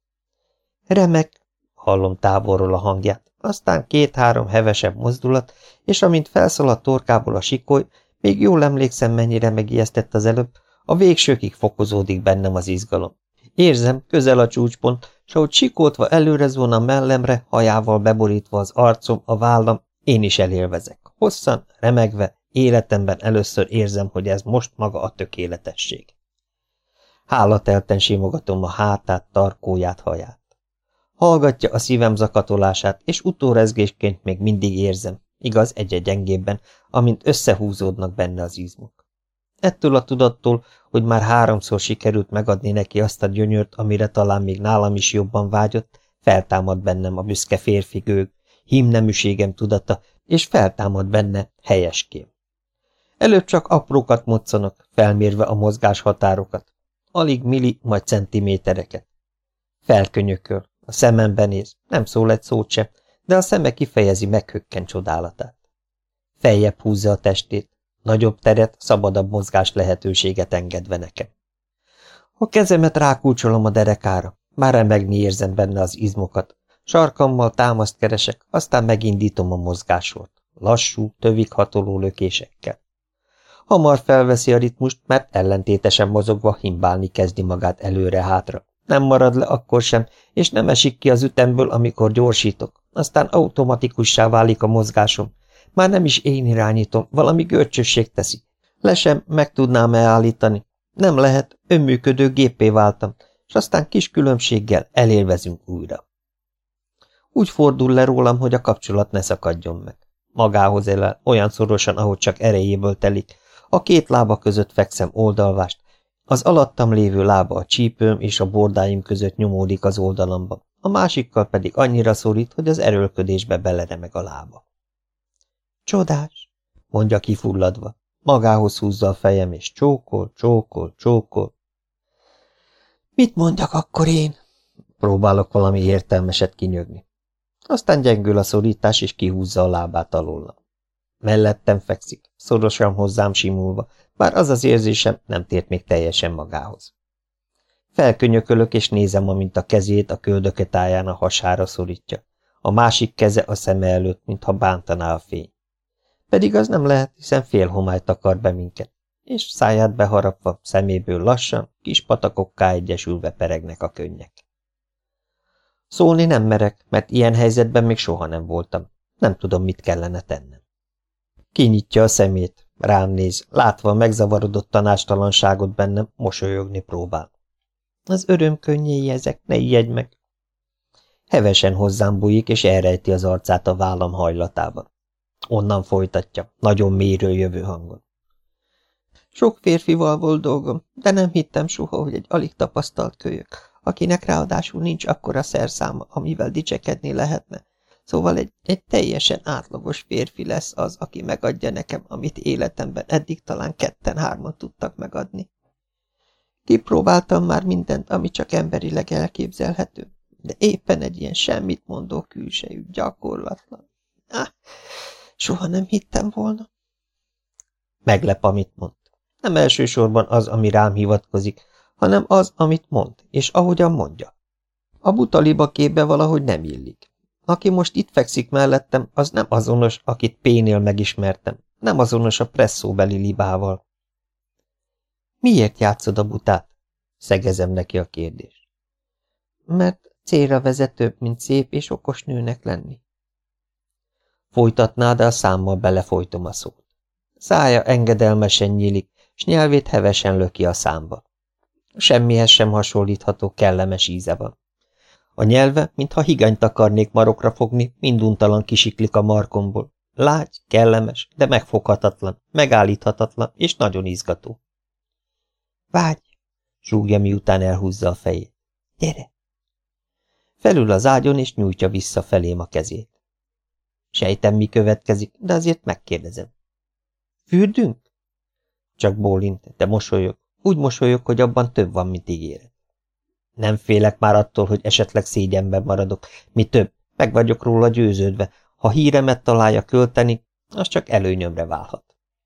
[SPEAKER 1] Remek, hallom távolról a hangját, aztán 2-3 hevesebb mozdulat, és amint felszól a torkából a sikoly, még jól emlékszem, mennyire megijesztett az előbb, a végsőkig fokozódik bennem az izgalom. Érzem, közel a csúcspont, s ahogy sikoltva előre zón a mellemre, hajával beborítva az arcom, a vállam, én is elélvezek. Hosszan, remegve, életemben először érzem, hogy ez most maga a tökéletesség. Hálatelten simogatom a hátát, tarkóját, haját. Hallgatja a szívem zakatolását, és utórezgésként még mindig érzem, igaz, egyre gyengébben, amint összehúzódnak benne az izmok. Ettől a tudattól, hogy már 3-szor sikerült megadni neki azt a gyönyört, amire talán még nálam is jobban vágyott, feltámad bennem a büszke férfi gőg, hímneműségem tudata, és feltámad benne helyeském. Előbb csak aprókat moccanok, felmérve a mozgás határokat, alig milli, majd centimétereket. Felkönyököl, a szemembe néz, nem szól egy szót se, de a szeme kifejezi meghökkent csodálatát. Feljebb húzza a testét, nagyobb teret, szabadabb mozgás lehetőséget engedve nekem. A kezemet rákulcsolom a derekára, már remegni érzem benne az izmokat, sarkammal támaszt keresek, aztán megindítom a mozgássort, lassú, tövig hatoló lökésekkel. Hamar felveszi a ritmust, mert ellentétesen mozogva himbálni kezdi magát előre-hátra. Nem marad le akkor sem, és nem esik ki az ütemből, amikor gyorsítok. Aztán automatikussá válik a mozgásom. Már nem is én irányítom, valami görcsösség teszi. Le sem meg tudnám állítani. Nem lehet, önműködő géppé váltam, és aztán kis különbséggel elélvezünk újra. Úgy fordul le rólam, hogy a kapcsolat ne szakadjon meg. Magához elel, olyan szorosan, ahogy csak erejéből telik. A 2 lába között fekszem oldalvást, az alattam lévő lába a csípőm és a bordáim között nyomódik az oldalamba, a másikkal pedig annyira szorít, hogy az erőlködésbe beleremeg a lába. Csodás, mondja kifulladva, magához húzza a fejem, és csókol, csókol, csókol. Mit mondjak akkor én? Próbálok valami értelmeset kinyögni. Aztán gyengül a szorítás, és kihúzza a lábát alólam. Mellettem fekszik, szorosan hozzám simulva, bár az az érzésem nem tért még teljesen magához. Felkönyökölök, és nézem, amint a kezét a köldöke táján a hasára szorítja, a másik keze a szeme előtt, mintha bántaná a fény. Pedig az nem lehet, hiszen félhomály takar be minket, és száját beharapva, szeméből lassan, kis patakokká egyesülve peregnek a könnyek. Szólni nem merek, mert ilyen helyzetben még soha nem voltam. Nem tudom, mit kellene tennem. Kinyitja a szemét, rám néz, látva a megzavarodott tanástalanságot bennem, mosolyogni próbál. Az öröm könnyéi ezek, ne ijedj meg! Hevesen hozzám bújik, és elrejti az arcát a vállam hajlatában. Onnan folytatja, nagyon mélyről jövő hangon. Sok férfival volt dolgom, de nem hittem soha, hogy egy alig tapasztalt kölyök, akinek ráadásul nincs akkora szerszáma, amivel dicsekedni lehetne. Szóval egy teljesen átlagos férfi lesz az, aki megadja nekem, amit életemben eddig talán 2-3 tudtak megadni. Kipróbáltam már mindent, ami csak emberileg elképzelhető, de éppen egy ilyen semmit mondó külsejű, gyakorlatlan. Soha nem hittem volna. Meglep, amit mond. Nem elsősorban az, ami rám hivatkozik, hanem az, amit mond, és ahogyan mondja. A buta libaképbe valahogy nem illik. Aki most itt fekszik mellettem, az nem azonos, akit P-nél megismertem, nem azonos a presszóbeli libával. Miért játszod a butát? Szegezem neki a kérdést. Mert célra vezetőbb, mint szép és okos nőnek lenni. Folytatná, de a számmal belefolytom a szót. Szája engedelmesen nyílik, s nyelvét hevesen löki a számba. Semmihez sem hasonlítható kellemes íze van. A nyelve, mintha higanyt akarnék marokra fogni, minduntalan kisiklik a markomból. Lágy, kellemes, de megfoghatatlan, megállíthatatlan és nagyon izgató. Vágy, zsúgja, miután elhúzza a fejét. Gyere! Felül az ágyon, és nyújtja vissza felém a kezét. Sejtem, mi következik, de azért megkérdezem. Fürdünk? Csak bólint, de mosolyog. Úgy mosolyog, hogy abban több van, mint ígéret. Nem félek már attól, hogy esetleg szégyenben maradok. Mi több, meg vagyok róla győződve. Ha híremet találja költeni, az csak előnyömre válhat.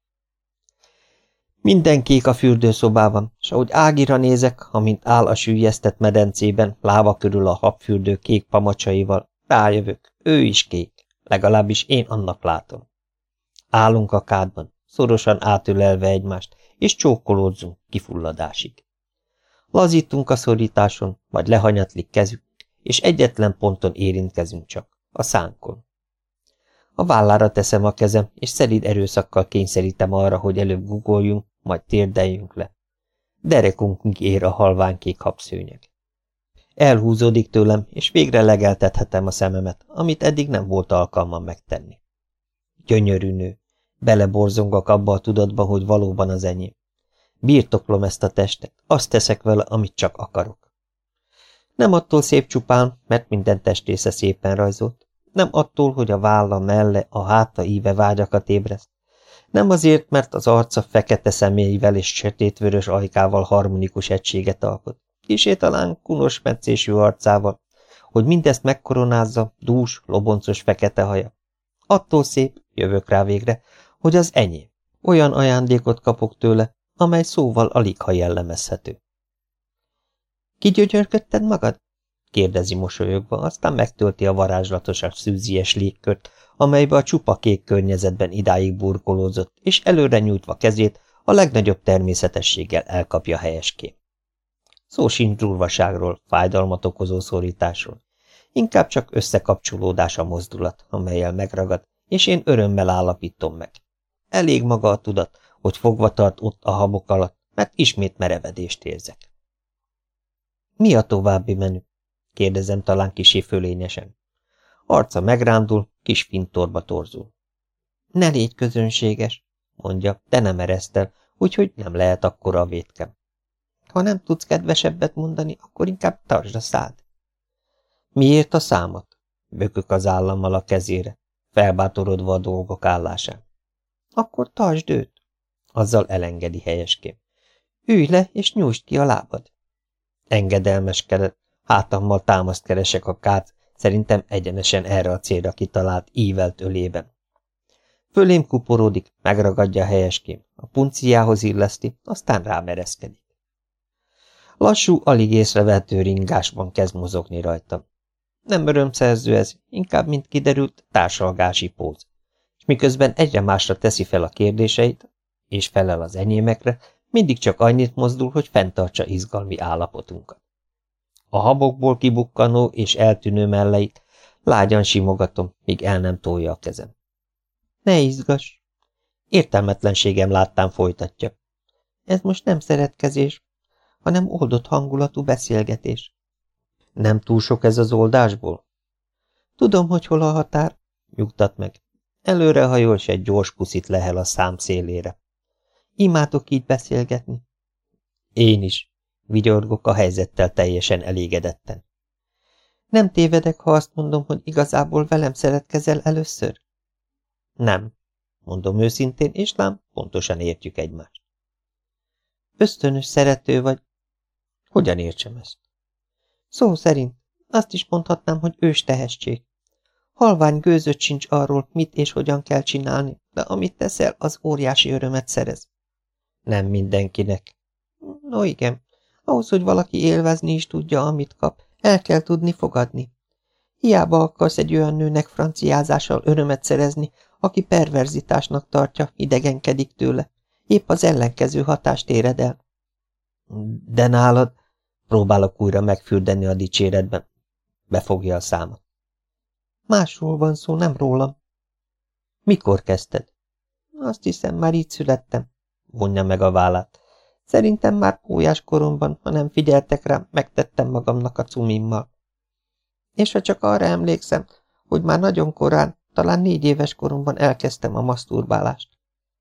[SPEAKER 1] Minden kék a fürdőszobában, s ahogy Ágira nézek, amint áll a süllyesztett medencében, lába körül a habfürdő kék pamacsaival, rájövök, ő is kék, legalábbis én annak látom. Állunk a kádban, szorosan átölelve egymást, és csókolódzunk kifulladásig. Lazítunk a szorításon, vagy lehanyatlik kezük, és egyetlen ponton érintkezünk csak, a szánkon. A vállára teszem a kezem, és szelíd erőszakkal kényszerítem arra, hogy előbb gugoljunk, majd térdeljünk le. Derekunkig ér a halványkék habszőnyeg. Elhúzódik tőlem, és végre legeltethetem a szememet, amit eddig nem volt alkalmam megtenni. Gyönyörű nő, beleborzongok abba a tudatba, hogy valóban az enyém. Birtoklom ezt a testet, azt teszek vele, amit csak akarok. Nem attól szép csupán, mert minden testrésze szépen rajzolt, nem attól, hogy a válla, melle, a háta íve vágyakat ébreszt, nem azért, mert az arca fekete személyével és sötétvörös ajkával harmonikus egységet alkot, kissé talán kunos metszésű arcával, hogy mindezt megkoronázza dús, loboncos fekete haja. Attól szép, jövök rá végre, hogy az enyém. Olyan ajándékot kapok tőle, amely szóval aligha jellemezhető. Kigyönyörködted magad? Kérdezi mosolyogva, aztán megtölti a varázslatosan szűzies légkört, amelybe a csupa kék környezetben idáig burkolózott, és előre nyújtva kezét a legnagyobb természetességgel elkapja helyeskén. Szó sincs durvaságról, fájdalmat okozó szorításról. Inkább csak összekapcsolódás a mozdulat, amellyel megragad, és én örömmel állapítom meg. Elég maga a tudat, hogy fogva tart ott a habok alatt, mert ismét merevedést érzek. Mi a további menü? Kérdezem talán kissé fölényesen. Arca megrándul, kis fintorba torzul. Ne légy közönséges, mondja, de nem eresztel, úgyhogy nem lehet akkora a vétkem. Ha nem tudsz kedvesebbet mondani, akkor inkább tartsd a szád. Miért a számat? Bökök az állammal a kezére, felbátorodva a dolgok állásán. Akkor tartsd őt. Azzal elengedi helyeském. Ülj le, és nyújtsd ki a lábad. Engedelmeskedett, hátammal támaszt keresek a kát, szerintem egyenesen erre a célra kitalált ívelt ölében. Fölém kuporodik, megragadja a helyeském, a punciához illeszti, aztán rámereszkedik. Lassú, alig észrevehető ringásban kezd mozogni rajtam. Nem örömszerző ez, inkább, mint kiderült, társalgási póz. És miközben egyre másra teszi fel a kérdéseit, és felel az enyémekre, mindig csak annyit mozdul, hogy fenntartsa izgalmi állapotunkat. A habokból kibukkanó és eltűnő melleit lágyan simogatom, míg el nem tolja a kezem. Ne izgass! Értelmetlenségem láttán folytatja. Ez most nem szeretkezés, hanem oldott hangulatú beszélgetés. Nem túl sok ez az oldásból? Tudom, hogy hol a határ, nyugtat meg. Előrehajol, s egy gyors puszit lehel a szám szélére. Imádok így beszélgetni. Én is, vigyorgok a helyzettel teljesen elégedetten. Nem tévedek, ha azt mondom, hogy igazából velem szeretkezel először? Nem, mondom őszintén, és lám, pontosan értjük egymást. Ösztönös szerető vagy. Hogyan értsem ezt? Szó szerint azt is mondhatnám, hogy ős tehetség. Halvány gőzöd sincs arról, mit és hogyan kell csinálni, de amit teszel, az óriási örömet szerez. Nem mindenkinek. No igen, ahhoz, hogy valaki élvezni is tudja, amit kap, el kell tudni fogadni. Hiába akarsz egy olyan nőnek franciázással örömet szerezni, aki perverzitásnak tartja, idegenkedik tőle. Épp az ellenkező hatást éred el. De nálad, próbálok újra megfürdeni a dicséretben. Befogja a számat. Másról van szó, nem rólam. Mikor kezdted? Azt hiszem, már így születtem, vonja meg a vállát. Szerintem már pólyás koromban, ha nem figyeltek rám, megtettem magamnak a cumimmal. És ha csak arra emlékszem, hogy már nagyon korán, talán 4 éves koromban elkezdtem a maszturbálást.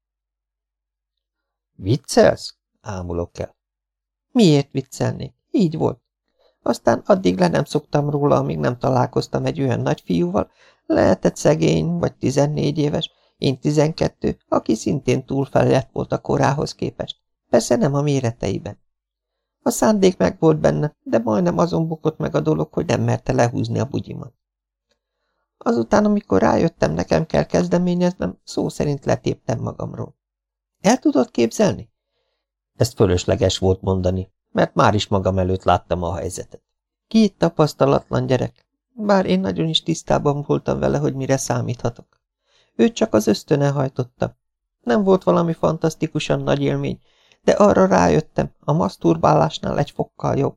[SPEAKER 1] Viccelsz? Ámulok el. Miért viccelnék? Így volt. Aztán addig le nem szoktam róla, amíg nem találkoztam egy olyan nagyfiúval, lehetett szegény, vagy 14 éves, én 12, aki szintén túlfejlett volt a korához képest. Persze nem a méreteiben. A szándék meg volt benne, de majdnem azon bukott meg a dolog, hogy nem merte lehúzni a bugyimat. Azután, amikor rájöttem, nekem kell kezdeményeznem, szó szerint letéptem magamról. El tudod képzelni? Ezt fölösleges volt mondani, mert már is magam előtt láttam a helyzetet. 2 tapasztalatlan gyerek, bár én nagyon is tisztában voltam vele, hogy mire számíthatok. Őt csak az ösztöne hajtotta. Nem volt valami fantasztikusan nagy élmény, de arra rájöttem, a maszturbálásnál egy fokkal jobb.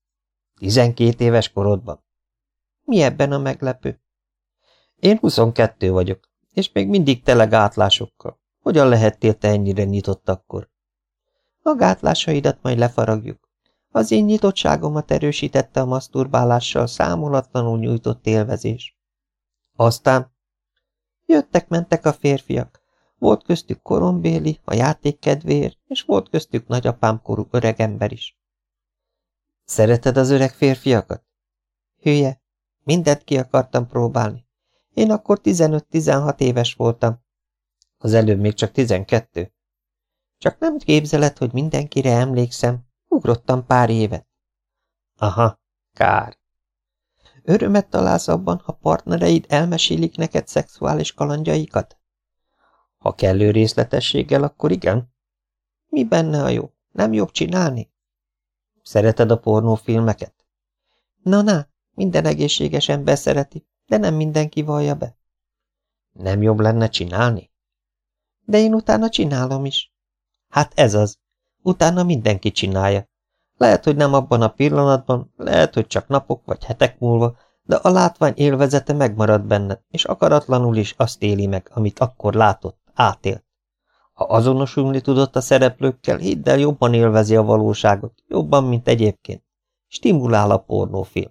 [SPEAKER 1] 12 éves korodban? Mi ebben a meglepő? Én 22 vagyok, és még mindig tele gátlásokkal. Hogyan lehettél te ennyire nyitott akkor? A gátlásaidat majd lefaragjuk. Az én nyitottságomat erősítette a maszturbálással számolatlanul nyújtott élvezés. Aztán jöttek-mentek a férfiak. Volt köztük korombéli, a játék kedvéért, és volt köztük nagyapám korú öregember is. Szereted az öreg férfiakat? Hülye, mindent ki akartam próbálni. Én akkor 15-16 éves voltam. Az előbb még csak 12. Csak nem képzeled, hogy mindenkire emlékszem. Ugrottam pár évet. Aha, kár. Örömet találsz abban, ha partnereid elmesélik neked szexuális kalandjaikat? Ha kellő részletességgel, akkor igen. Mi benne a jó? Nem jobb csinálni? Szereted a pornófilmeket? Na, minden egészséges ember szereti, de nem mindenki vallja be. Nem jobb lenne csinálni? De én utána csinálom is. Hát ez az. Utána mindenki csinálja. Lehet, hogy nem abban a pillanatban, lehet, hogy csak napok vagy hetek múlva, de a látvány élvezete megmarad benned, és akaratlanul is azt éli meg, amit akkor látott, átélt. Ha azonosulni tudott a szereplőkkel, hidd el, jobban élvezi a valóságot, jobban, mint egyébként. Stimulál a pornófilm.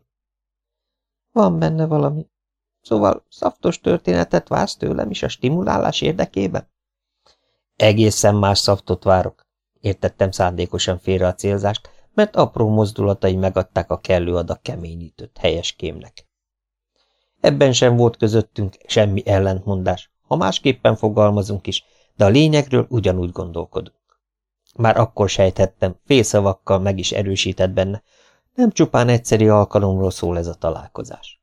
[SPEAKER 1] Van benne valami. Szóval szaftos történetet vársz tőlem is a stimulálás érdekében? Egészen más szaftot várok. Értettem szándékosan félre a célzást, mert apró mozdulatai megadták a kellő adag keményítőt helyeskémnek. Ebben sem volt közöttünk semmi ellentmondás, ha másképpen fogalmazunk is, de a lényegről ugyanúgy gondolkodunk. Már akkor sejthettem, félszavakkal meg is erősített benne, nem csupán egyszeri alkalomról szól ez a találkozás.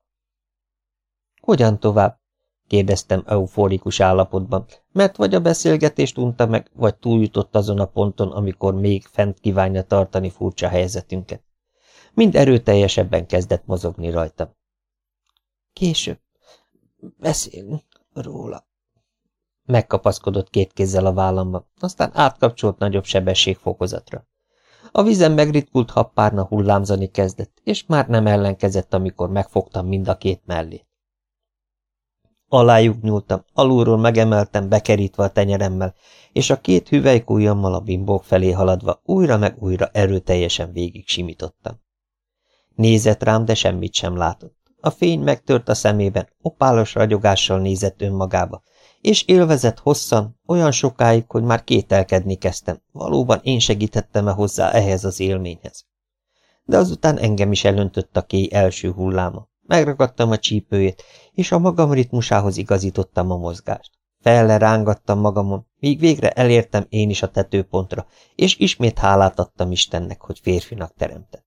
[SPEAKER 1] Hogyan tovább? Kérdeztem euforikus állapotban, mert vagy a beszélgetést unta meg, vagy túljutott azon a ponton, amikor még fent kívánja tartani furcsa helyzetünket. Mind erőteljesebben kezdett mozogni rajtam. Később beszélünk róla. Megkapaszkodott két kézzel a vállamban, aztán átkapcsolt nagyobb sebességfokozatra. A vízen megritkult happárna hullámzani kezdett, és már nem ellenkezett, amikor megfogtam mind a két mellét. Alájuk nyúltam, alulról megemeltem, bekerítve a tenyeremmel, és a két hüvelykujjammal a bimbók felé haladva újra meg újra erőteljesen végig simítottam. Nézett rám, de semmit sem látott. A fény megtört a szemében, opálos ragyogással nézett önmagába, és élvezett hosszan, olyan sokáig, hogy már kételkedni kezdtem, valóban én segítettem-e hozzá ehhez az élményhez. De azután engem is elöntött a kéj első hulláma. Megragadtam a csípőjét, és a magam ritmusához igazítottam a mozgást. Felle rángattam magamon, míg végre elértem én is a tetőpontra, és ismét hálát adtam Istennek, hogy férfinak teremtett.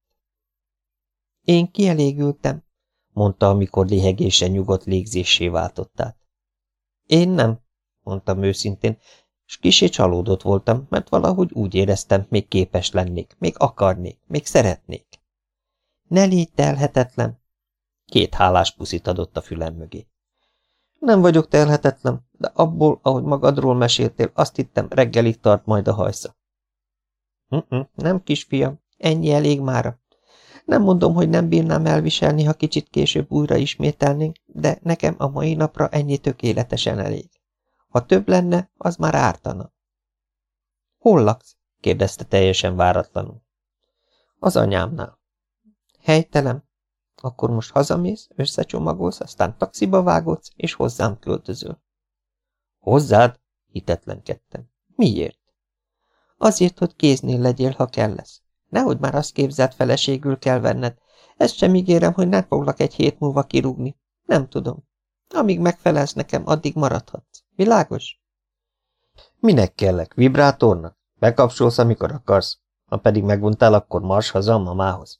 [SPEAKER 1] Én kielégültem, mondta, amikor lihegésen nyugodt légzéssé váltott át. Én nem, mondtam őszintén, s kissé csalódott voltam, mert valahogy úgy éreztem, még képes lennék, még akarnék, még szeretnék. Ne légy telhetetlen! Két hálás puszit adott a fülem mögé. Nem vagyok telhetetlen, de abból, ahogy magadról meséltél, azt hittem, reggelig tart majd a hajsza. Nem, kisfiam, ennyi elég mára. Nem mondom, hogy nem bírnám elviselni, ha kicsit később újra ismételnénk, de nekem a mai napra ennyi tökéletesen elég. Ha több lenne, az már ártana. Hol laksz? Kérdezte teljesen váratlanul. Az anyámnál. Helytelen. Akkor most hazamész, összecsomagolsz, aztán taxiba vágódsz, és hozzám költözöl. Hozzád? Hitetlenkedtem. Miért? Azért, hogy kéznél legyél, ha kell lesz. Nehogy már azt képzeld, feleségül kell venned. Ezt sem ígérem, hogy nem foglak egy hét múlva kirúgni. Nem tudom. Amíg megfelelsz nekem, addig maradhatsz. Világos? Minek kellek? Vibrátornak? Bekapcsolsz, amikor akarsz. Ha pedig meguntál, akkor mars haza a mamához.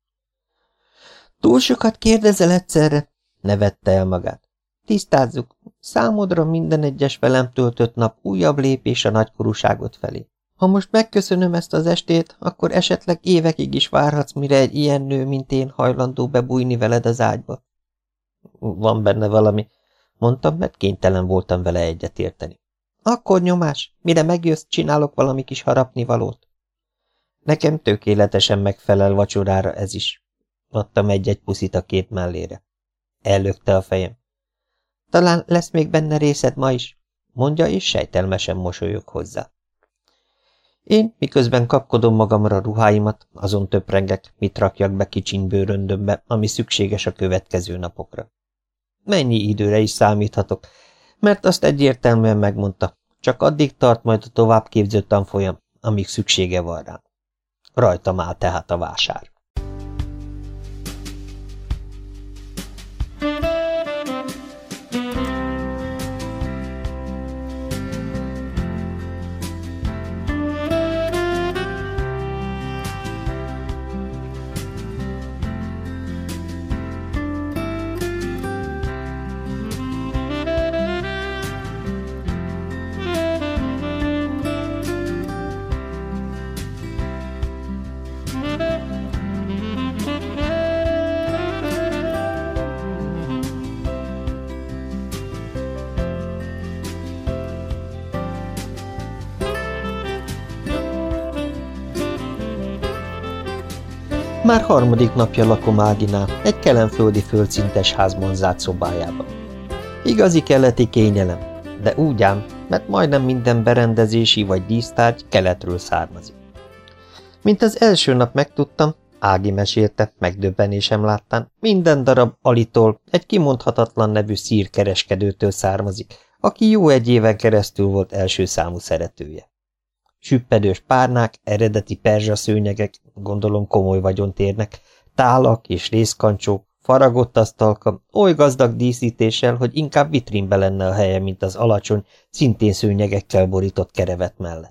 [SPEAKER 1] Túl sokat kérdezel egyszerre, nevette el magát. Tisztázzuk, számodra minden egyes velem töltött nap újabb lépés a nagykorúságot felé. Ha most megköszönöm ezt az estét, akkor esetleg évekig is várhatsz, mire egy ilyen nő, mint én, hajlandó bebújni veled az ágyba. Van benne valami, mondtam, mert kénytelen voltam vele egyetérteni. Akkor nyomás, mire megjössz, csinálok valami kis harapnivalót. Nekem tökéletesen megfelel vacsorára ez is. Adtam egy-egy puszit a két mellére. Ellökte a fejem. Talán lesz még benne részed ma is, mondja, és sejtelmesen mosolyog hozzá. Én, miközben kapkodom magamra ruháimat, azon töprengek, mit rakjak be kicsiny bőröndömbe, ami szükséges a következő napokra. Mennyi időre is számíthatok, mert azt egyértelműen megmondta, csak addig tart majd a továbbképző tanfolyam, amíg szüksége van rám. Rajtam áll tehát a vásár. Már harmadik napja lakom Áginál, egy kelenföldi földszintes házban zárt szobájában. Igazi keleti kényelem, de úgy ám, mert majdnem minden berendezési vagy dísztárgy keletről származik. Mint az első nap megtudtam, Ági mesélte, megdöbbenésem láttán, minden darab Alitól, egy kimondhatatlan nevű szírkereskedőtől származik, aki jó egy éven keresztül volt első számú szeretője. Süppedős párnák, eredeti perzsa szőnyegek, gondolom komoly vagyont érnek, tálak és részkancsók, faragott asztalka, oly gazdag díszítéssel, hogy inkább vitrínbe lenne a helye, mint az alacsony, szintén szőnyegekkel borított kerevet mellett.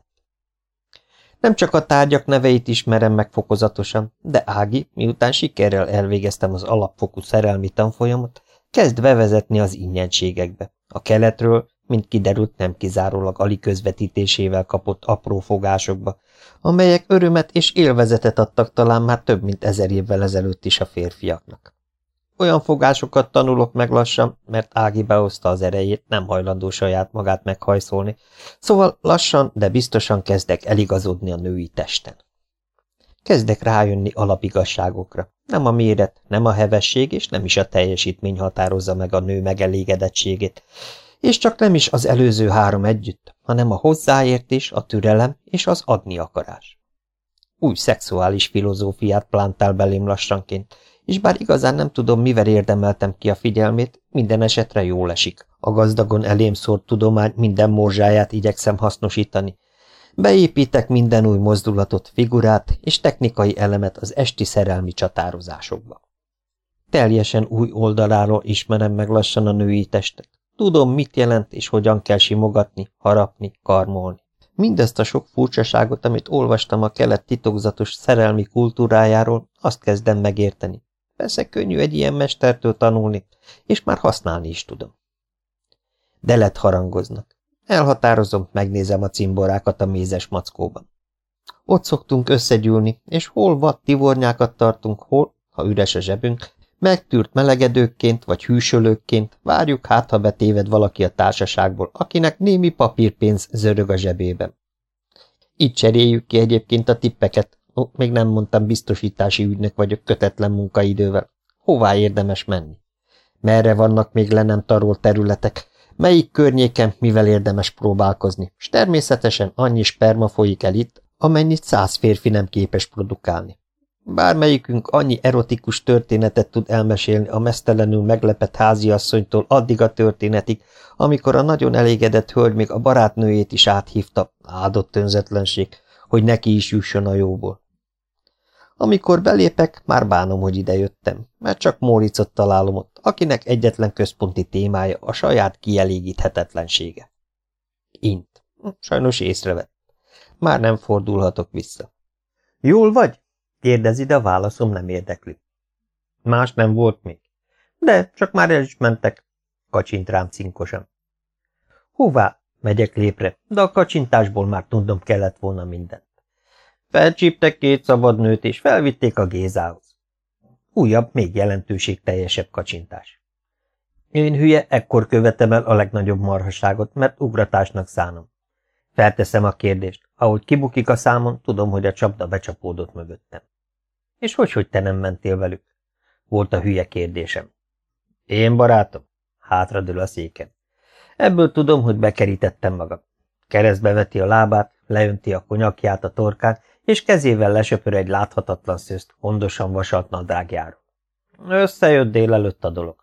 [SPEAKER 1] Nem csak a tárgyak neveit ismerem meg fokozatosan, de Ági, miután sikerrel elvégeztem az alapfokú szerelmi tanfolyamot, kezd bevezetni az ingyenségekbe. A keletről, mint kiderült, nem kizárólag Ali közvetítésével kapott apró fogásokba, amelyek örömet és élvezetet adtak talán már több mint 1000 évvel ezelőtt is a férfiaknak. Olyan fogásokat tanulok meg lassan, mert Ági behozta az erejét, nem hajlandó saját magát meghajszolni, szóval lassan, de biztosan kezdek eligazodni a női testen. Kezdek rájönni alapigazságokra. Nem a méret, nem a hevesség és nem is a teljesítmény határozza meg a nő megelégedettségét, és csak nem is az előző 3 együtt, hanem a hozzáértés, a türelem és az adni akarás. Új szexuális filozófiát plántál belém lassanként, és bár igazán nem tudom, mivel érdemeltem ki a figyelmét, minden esetre jól esik. A gazdagon elém szórt tudomány minden morzsáját igyekszem hasznosítani. Beépítek minden új mozdulatot, figurát és technikai elemet az esti szerelmi csatározásokba. Teljesen új oldaláról ismerem meg lassan a női testet. Tudom, mit jelent és hogyan kell simogatni, harapni, karmolni. Mindezt a sok furcsaságot, amit olvastam a kelet titokzatos szerelmi kultúrájáról, azt kezdem megérteni. Persze könnyű egy ilyen mestertől tanulni, és már használni is tudom. Delet harangoznak. Elhatározom, megnézem a cimborákat a mézes mackóban. Ott szoktunk összegyűlni, és hol vad tivornyákat tartunk, hol, ha üres a zsebünk, megtűrt melegedőkként vagy hűsölőkként várjuk, hát ha betéved valaki a társaságból, akinek némi papírpénz zörög a zsebében. Így cseréljük ki egyébként a tippeket. Még nem mondtam, biztosítási ügynök vagyok kötetlen munkaidővel. Hová érdemes menni? Merre vannak még le nem tarolt területek? Melyik környéken mivel érdemes próbálkozni? És természetesen annyi sperma folyik el itt, amennyit 100 férfi nem képes produkálni. Bármelyikünk annyi erotikus történetet tud elmesélni a meztelenül meglepett háziasszonytól addig a történetig, amikor a nagyon elégedett hölgy még a barátnőjét is áthívta, áldott önzetlenség, hogy neki is jusson a jóból. Amikor belépek, már bánom, hogy idejöttem, mert csak Móricot találom ott, akinek egyetlen központi témája a saját kielégíthetetlensége. Int. Sajnos észrevett. Már nem fordulhatok vissza. Jól vagy? Kérdezi, de a válaszom nem érdekli. Más nem volt még. De, csak már el is mentek, kacsint rám cinkosan. Hová? Megyek lépre, de a kacsintásból már tudnom kellett volna mindent. Felcsíptek 2 szabad nőt, és felvitték a Gézához. Újabb, még jelentőségteljesebb kacsintás. Én hülye, ekkor követem el a legnagyobb marhaságot, mert ugratásnak szánom. Felteszem a kérdést. Ahogy kibukik a számon, tudom, hogy a csapda becsapódott mögöttem. És hogy te nem mentél velük? Volt a hülye kérdésem. Én, barátom? Hátradől a széken. Ebből tudom, hogy bekerítettem magam. Keresztbe veti a lábát, leönti a konyakját a torkán, és kezével lesöpör egy láthatatlan szőzt gondosan vasalt nadrágjáról. Összejött délelőtt a dolog.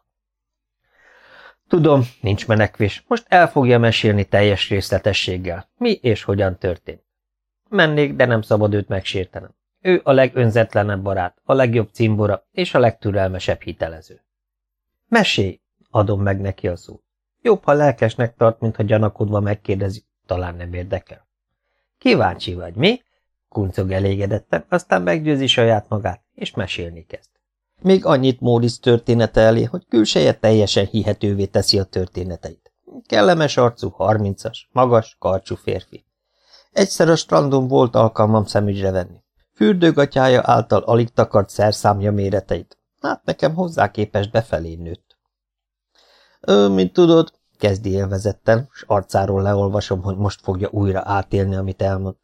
[SPEAKER 1] Tudom, nincs menekvés, most el fogja mesélni teljes részletességgel, mi és hogyan történt. Mennék, de nem szabad őt megsértenem. Ő a legönzetlenebb barát, a legjobb cimbora és a legtürelmesebb hitelező. Mesélj, adom meg neki a szót. Jobb, ha lelkesnek tart, mint ha gyanakodva megkérdezi, talán nem érdekel. Kíváncsi vagy, mi? Kuncog elégedetten, aztán meggyőzi saját magát, és mesélni kezd. Még annyit Móricz története elé, hogy külseje teljesen hihetővé teszi a történeteit. Kellemes arcú, 30-as, magas, karcsú férfi. Egyszer a strandon volt alkalmam szemügyre venni. Fürdőgatyája által alig takart szerszámja méreteit. Hát nekem hozzá képest befelé nőtt. Mint tudod, kezdi élvezetten, s arcáról leolvasom, hogy most fogja újra átélni, amit elmond.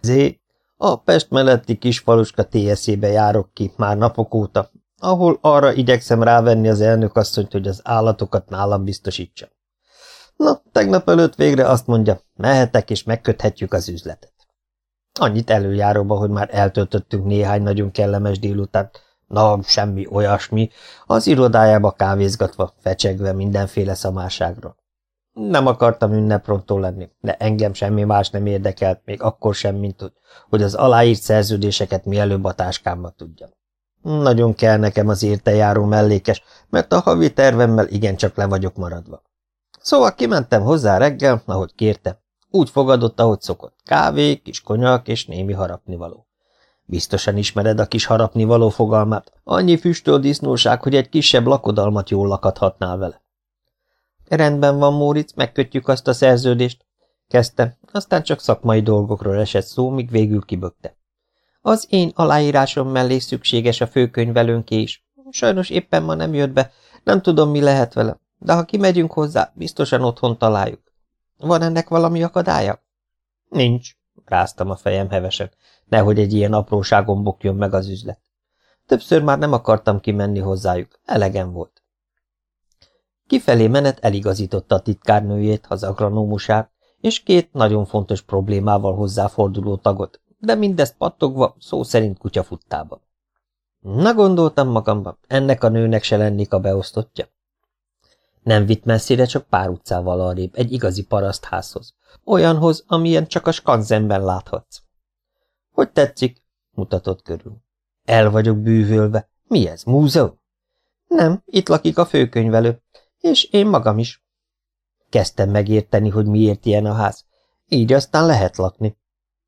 [SPEAKER 1] A Pest melletti kis faluska TSZ-be járok ki már napok óta, ahol arra igyekszem rávenni az elnökasszonyt, hogy az állatokat nálam biztosítsa. Na, tegnap előtt végre azt mondja, mehetek és megköthetjük az üzletet. Annyit előjáróba, hogy már eltöltöttünk néhány nagyon kellemes délután, na, semmi olyasmi, az irodájába kávézgatva, fecsegve mindenféle szamárságról. Nem akartam ünneprontó lenni, de engem semmi más nem érdekelt, még akkor sem, mint hogy az aláírt szerződéseket mielőbb a táskámba tudjam. Nagyon kell nekem az értejáró mellékes, mert a havi tervemmel igencsak le vagyok maradva. Szóval kimentem hozzá reggel, ahogy kérte. Úgy fogadott, ahogy szokott. Kávé, kis konyak és némi harapnivaló. Biztosan ismered a kis harapnivaló fogalmát. Annyi füstöl disznóság, hogy egy kisebb lakodalmat jól lakathatnál vele. Rendben van, Móricz, megkötjük azt a szerződést. Kezdte, aztán csak szakmai dolgokról esett szó, míg végül kibökte. Az én aláírásom mellé szükséges a főkönyvelőnké is. Sajnos éppen ma nem jött be, nem tudom, mi lehet vele, de ha kimegyünk hozzá, biztosan otthon találjuk. Van ennek valami akadálya? Nincs, ráztam a fejem hevesen, nehogy egy ilyen apróságon bukjon meg az üzlet. Többször már nem akartam kimenni hozzájuk, elegem volt. Kifelé menet eligazította a titkárnőjét, az agronómusát, és két nagyon fontos problémával hozzáforduló tagot, de mindezt pattogva, szó szerint kutyafuttába. Na, gondoltam magamban, ennek a nőnek se lennék a beosztottja. Nem vitt messzire, csak pár utcával arrébb, egy igazi parasztházhoz. Olyanhoz, amilyen csak a skanzenben láthatsz. Hogy tetszik? Mutatott körül. El vagyok bűvölve. Mi ez, múzeum? Nem, itt lakik a főkönyvelő, és én magam is. Kezdtem megérteni, hogy miért ilyen a ház. Így aztán lehet lakni.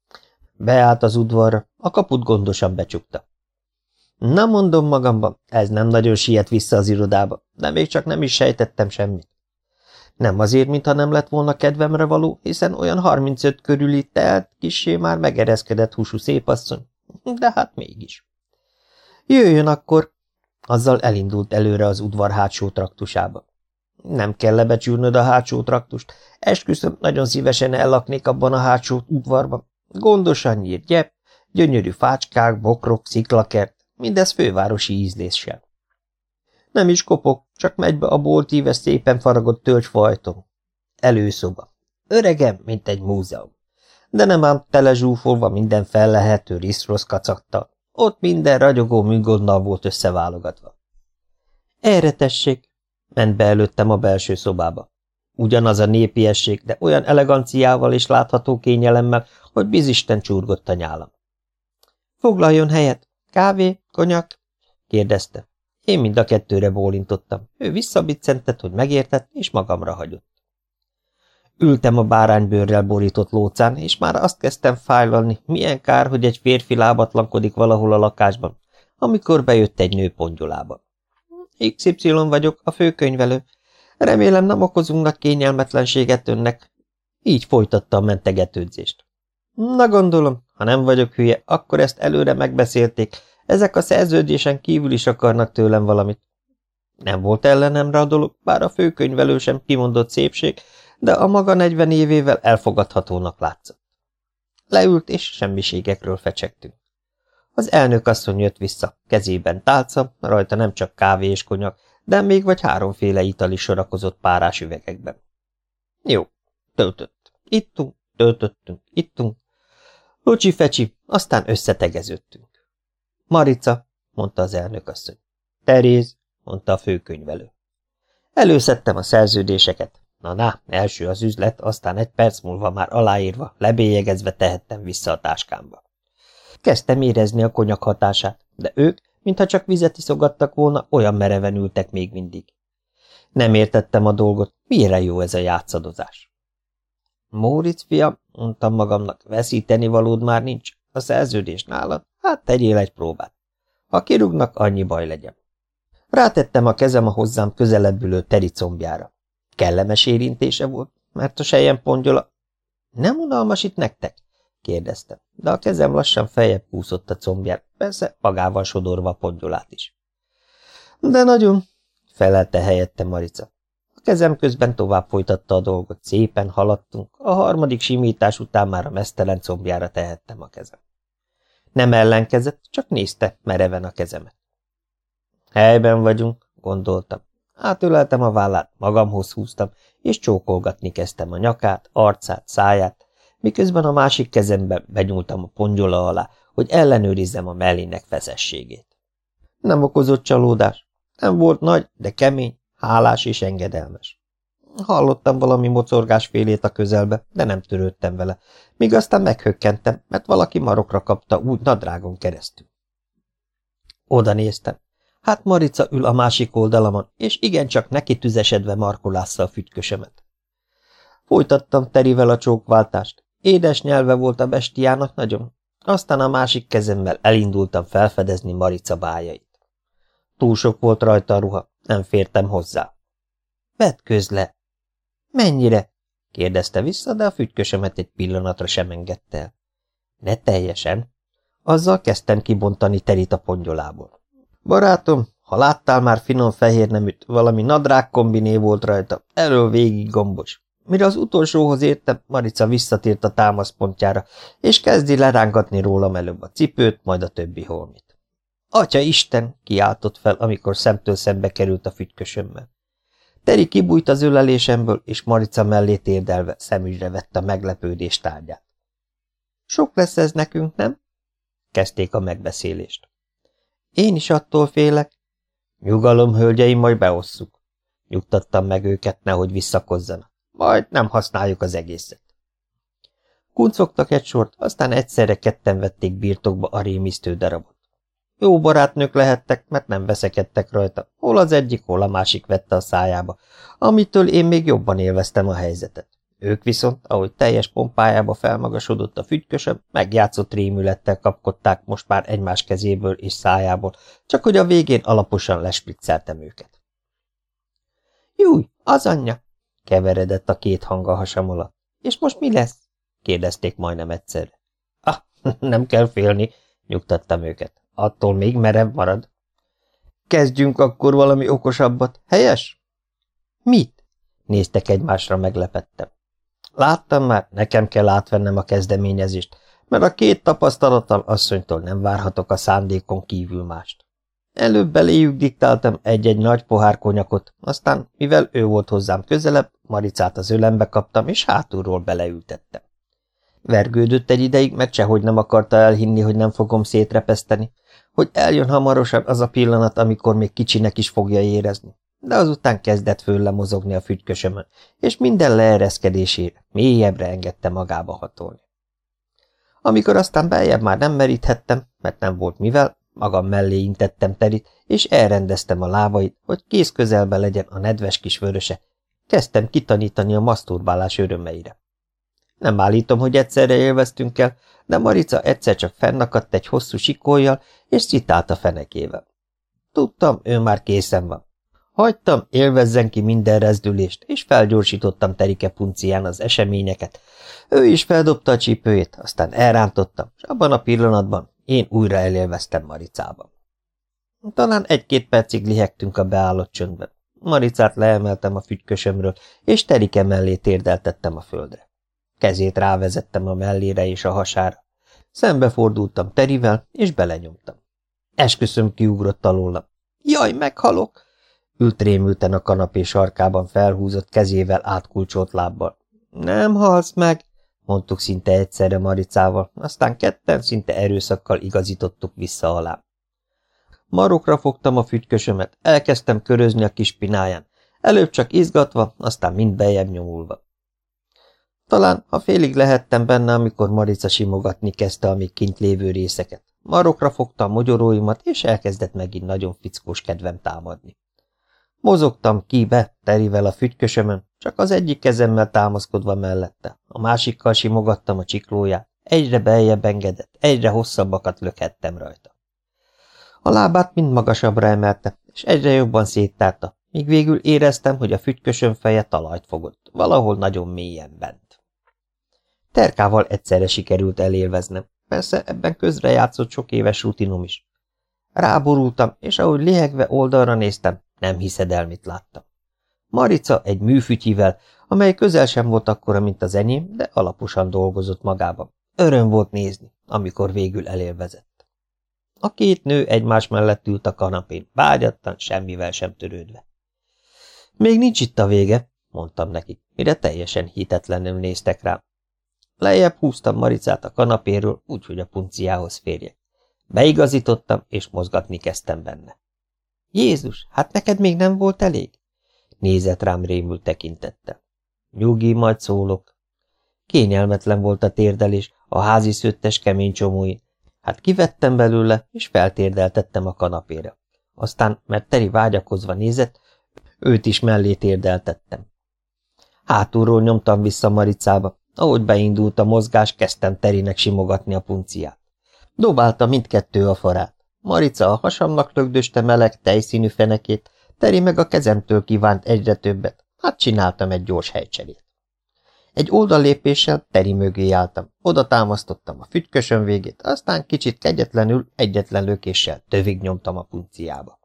[SPEAKER 1] Beállt az udvarra, a kaput gondosan becsukta. Na, mondom magamban, ez nem nagyon siet vissza az irodába, de még csak nem is sejtettem semmit. Nem azért, mintha nem lett volna kedvemre való, hiszen olyan 35 körüli telt, kissé már megereszkedett húsú szépasszony, de hát mégis. Jöjjön akkor, azzal elindult előre az udvar hátsó traktusába. Nem kell lebecsülnöd a hátsó traktust, esküszöm, nagyon szívesen ellaknék abban a hátsó udvarban. Gondosan nyírt gyep, gyönyörű fácskák, bokrok, sziklakert, mindez fővárosi ízléssel. Nem is kopok, csak megy be a boltíves szépen faragott tölgyfajtom. Előszoba. Öregem, mint egy múzeum. De nem ám tele zsúfolva minden fellehető riszrosz kacagtal. Ott minden ragyogó műgondnal volt összeválogatva. Erre tessék, ment be előttem a belső szobába. Ugyanaz a népiesség, de olyan eleganciával és látható kényelemmel, hogy bizisten csurgott a nyálam. Foglaljon helyet. Kávé, konyak? Kérdezte. Én mind a kettőre bólintottam. Ő visszabiccentett, hogy megértett, és magamra hagyott. Ültem a báránybőrrel borított lócán, és már azt kezdtem fájlalni, milyen kár, hogy egy férfi lábatlankodik valahol a lakásban, amikor bejött egy nő pongyolába. XY vagyok, a főkönyvelő. Remélem, nem okozunk nagy kényelmetlenséget önnek. Így folytatta a mentegetődzést. Na, gondolom, ha nem vagyok hülye, akkor ezt előre megbeszélték. Ezek a szerződésen kívül is akarnak tőlem valamit. Nem volt ellenemre a dolog, bár a főkönyvelő sem kimondott szépség, de a maga 40 évével elfogadhatónak látszott. Leült, és semmiségekről fecsegtünk. Az elnök asszony jött vissza, kezében tálca, rajta nem csak kávé és konyak, de még vagy 3 ital is sorakozott párás üvegekben. Jó, töltött. Ittunk, töltöttünk, ittunk. Locsi-fecsi, aztán összetegeződtünk. Marica, mondta az elnökasszony. Teréz, mondta a főkönyvelő. Előszedtem a szerződéseket. Na, első az üzlet, aztán 1 perc múlva már aláírva, lebélyegezve tehettem vissza a táskámba. Kezdtem érezni a konyak hatását, de ők, mintha csak vizet iszogattak volna, olyan mereven ültek még mindig. Nem értettem a dolgot, mire jó ez a játszadozás. Móricz, fiam, mondtam magamnak, veszíteni valód már nincs. A szerződés nálad? Hát tegyél egy próbát. Ha kirúgnak, annyi baj legyen. Rátettem a kezem a hozzám közelebb ülő teri combjára. Kellemes érintése volt, mert a selyem pongyola... Nem unalmas itt nektek? Kérdeztem, de a kezem lassan feljebb kúszott a combján, persze magával sodorva a pongyolát is. De nagyon, felelte helyette Marica. A kezem közben tovább folytatta a dolgot, szépen haladtunk, a 3. simítás után már a meztelen combjára tehettem a kezem. Nem ellenkezett, csak nézte mereven a kezemet. Helyben vagyunk, gondoltam. Átöleltem a vállát, magamhoz húztam, és csókolgatni kezdtem a nyakát, arcát, száját, miközben a másik kezemben benyúltam a pongyola alá, hogy ellenőrizzem a mellének feszességét. Nem okozott csalódás. Nem volt nagy, de kemény, hálás és engedelmes. Hallottam valami mocorgásfélét a közelbe, de nem törődtem vele, míg aztán meghökkentem, mert valaki marokra kapta úgy nadrágon keresztül. Oda néztem. Hát Marica ül a másik oldalamon, és igencsak neki tüzesedve markolásza a fügykösömet. Folytattam Terivel a csókváltást. Édes nyelve volt a bestiának nagyon. Aztán a másik kezemmel elindultam felfedezni Marica bájait. Túl sok volt rajta a ruha, nem fértem hozzá. Vetközz le! Mennyire? Kérdezte vissza, de a fügykösömet egy pillanatra sem engedte el. Ne teljesen. Azzal kezdtem kibontani Terit a pongyolából. Barátom, ha láttál már finom fehér neműt, valami nadrág kombiné volt rajta, elől végig gombos. Mire az utolsóhoz értem, Marica visszatért a támaszpontjára, és kezdi lerángatni rólam előbb a cipőt, majd a többi holmit. Atya Isten! Kiáltott fel, amikor szemtől szembe került a fügykösömmel. Teri kibújt az ölelésemből, és Marica mellé térdelve szemügyre vette a meglepődés tárgyát. Sok lesz ez nekünk, nem? Kezdték a megbeszélést. Én is attól félek. Nyugalom, hölgyeim, majd beosszuk. Nyugtattam meg őket, nehogy visszakozzanak. Majd nem használjuk az egészet. Kuncogtak egy sort, aztán egyszerre ketten vették birtokba a rémisztő darabot. Jó barátnők lehettek, mert nem veszekedtek rajta. Hol az egyik, hol a másik vette a szájába, amitől én még jobban élveztem a helyzetet. Ők viszont, ahogy teljes pompájába felmagasodott a fügykösöm, megjátszott rémülettel kapkodták most már egymás kezéből és szájából, csak hogy a végén alaposan lespricceltem őket. Júj, az anyja! Keveredett a két hang a hasam alatt. És most mi lesz? Kérdezték majdnem egyszerre. Nem kell félni, nyugtattam őket. Attól még merev marad. Kezdjünk akkor valami okosabbat, helyes? Mit? Néztek egymásra meglepettem. Láttam már, nekem kell átvennem a kezdeményezést, mert a két tapasztalatlan asszonytól nem várhatok a szándékon kívül mást. Előbb beléjük diktáltam egy-egy nagy pohár konyakot, aztán, mivel ő volt hozzám közelebb, Maricát az ölembe kaptam, és hátulról beleültettem. Vergődött egy ideig, mert sehogy nem akarta elhinni, hogy nem fogom szétrepeszteni, hogy eljön hamarosan az a pillanat, amikor még kicsinek is fogja érezni. De azután kezdett főle mozogni a fügykösömön, és minden leereszkedésére mélyebbre engedte magába hatolni. Amikor aztán beljebb már nem meríthettem, mert nem volt mivel, magam mellé intettem Terit, és elrendeztem a lábait, hogy kéz közelbe legyen a nedves kis vöröse. Kezdtem kitanítani a maszturbálás örömeire. Nem állítom, hogy egyszerre élveztünk el, de Marica egyszer csak fennakadt egy hosszú sikollyal, és citált a fenekével. Tudtam, ő már készen van. Hagytam, élvezzen ki minden rezdülést, és felgyorsítottam Terike puncián az eseményeket. Ő is feldobta a csípőjét, aztán elrántottam, és abban a pillanatban én újra elélveztem Maricában. Talán egy-két percig lihegtünk a beállott csöndben. Maricát leemeltem a fügykösömről, és Terike mellé térdeltettem a földre. Kezét rávezettem a mellére és a hasára. Szembefordultam Terivel, és belenyomtam. Esküszöm, kiugrott alólam. Jaj, meghalok! Ült rémülten a kanapé sarkában felhúzott kezével átkulcsolt lábbal. Nem halsz meg, mondtuk szinte egyszerre Maricával, aztán ketten szinte erőszakkal igazítottuk vissza alá. Marokra fogtam a fügykösömet, elkezdtem körözni a kis pináján, előbb csak izgatva, aztán mind beljebb nyomulva. Talán, ha félig lehettem benne, amikor Marica simogatni kezdte a még kint lévő részeket. Marokra fogta a mogyoróimat, és elkezdett megint nagyon fickós kedvem támadni. Mozogtam ki-be Terivel a fügykösömön, csak az egyik kezemmel támaszkodva mellette, a másikkal simogattam a csiklóját, egyre beljebb engedett, egyre hosszabbakat lökhettem rajta. A lábát mind magasabbra emelte, és egyre jobban széttárta, míg végül éreztem, hogy a fügykösöm feje talajt fogott, valahol nagyon mélyen bent. Terkával egyszerre sikerült elélveznem, persze ebben közrejátszott sok éves rutinom is. Ráborultam, és ahogy lihegve oldalra néztem, nem hiszed el, mit láttam. Marica egy műfütyivel, amely közel sem volt akkora, mint az enyém, de alaposan dolgozott magában. Öröm volt nézni, amikor végül elélvezett. A két nő egymás mellett ült a kanapén, vágyattan, semmivel sem törődve. Még nincs itt a vége, mondtam nekik, mire teljesen hitetlenül néztek rám. Lejjebb húztam Maricát a kanapéről, úgyhogy a punciához férjek. Beigazítottam, és mozgatni kezdtem benne. Jézus, hát neked még nem volt elég? Nézett rám rémült tekintettel. Nyugi, majd szólok. Kényelmetlen volt a térdelés, a házi szőttes kemény csomóin. Hát kivettem belőle, és feltérdeltettem a kanapéra. Aztán, mert Teri vágyakozva nézett, őt is mellé térdeltettem. Hátulról nyomtam vissza Maricába. Ahogy beindult a mozgás, kezdtem Terinek simogatni a punciát. Dobálta mindkettő a farát. Marica a hasamnak lögdöste meleg, tejszínű fenekét, Teri meg a kezemtől kívánt egyre többet. Hát csináltam egy gyors helycserét. Egy oldallépéssel Teri mögé álltam, oda támasztottam a fügykösöm végét, aztán kicsit kegyetlenül egyetlen lökéssel tövig nyomtam a punciába.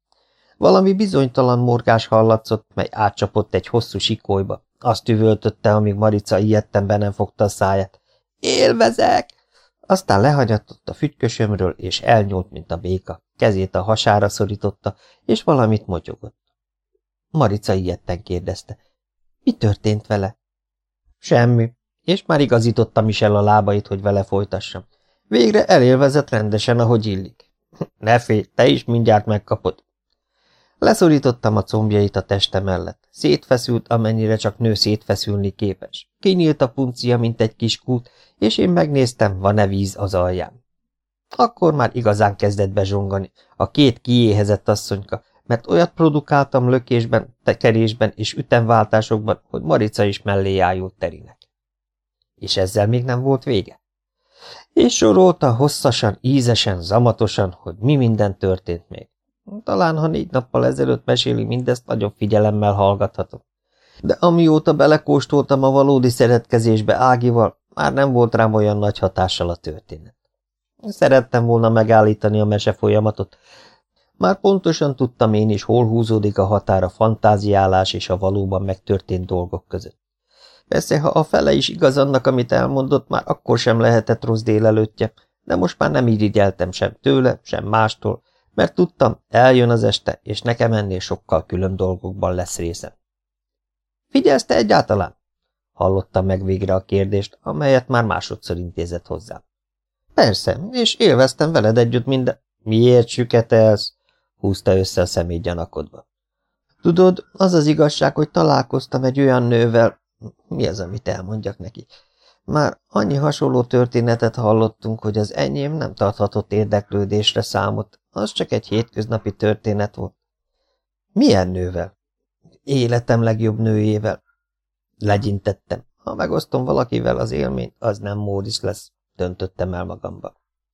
[SPEAKER 1] Valami bizonytalan morgás hallatszott, mely átcsapott egy hosszú sikolyba. Azt üvöltötte, amíg Marica ijedten be nem fogta a száját. Élvezek! Aztán lehagyatott a fügykösömről, és elnyúlt, mint a béka. Kezét a hasára szorította, és valamit motyogott. Marica ijedten kérdezte. Mi történt vele? Semmi, és már igazítottam is el a lábait, hogy vele folytassam. Végre elélvezett rendesen, ahogy illik. Ne félj, te is mindjárt megkapod. Leszorítottam a combjait a teste mellett. Szétfeszült, amennyire csak nő szétfeszülni képes. Kinyílt a puncia, mint egy kis kút, és én megnéztem, van-e víz az alján. Akkor már igazán kezdett bezsongani a két kiéhezett asszonyka, mert olyat produkáltam lökésben, tekerésben és ütemváltásokban, hogy Marica is mellé ájult Terinek. És ezzel még nem volt vége. És sorolta hosszasan, ízesen, zamatosan, hogy mi minden történt még. Talán, ha 4 nappal ezelőtt meséli mindezt, nagyobb figyelemmel hallgathatom. De amióta belekóstoltam a valódi szeretkezésbe Ágival, már nem volt rám olyan nagy hatással a történet. Szerettem volna megállítani a mese folyamatot. Már pontosan tudtam én is, hol húzódik a határ a fantáziálás és a valóban megtörtént dolgok között. Persze, ha a fele is igaz annak, amit elmondott, már akkor sem lehetett rossz délelőttje, de most már nem irigyeltem sem tőle, sem mástól, mert tudtam, eljön az este, és nekem ennél sokkal külön dolgokban lesz részem. Figyelsz te egyáltalán? Hallottam meg végre a kérdést, amelyet már másodszor intézett hozzám. Persze, és élveztem veled együtt minden... Miért süketelsz? Húzta össze a szemét gyanakodva. Tudod, az az igazság, hogy találkoztam egy olyan nővel... Mi az, amit elmondjak neki? Már annyi hasonló történetet hallottunk, hogy az enyém nem tarthatott érdeklődésre számot, az csak egy hétköznapi történet volt. Milyen nővel? Életem legjobb nőjével. Legyintettem. Ha megosztom valakivel az élményt, az nem Móricz lesz, döntöttem el magamba.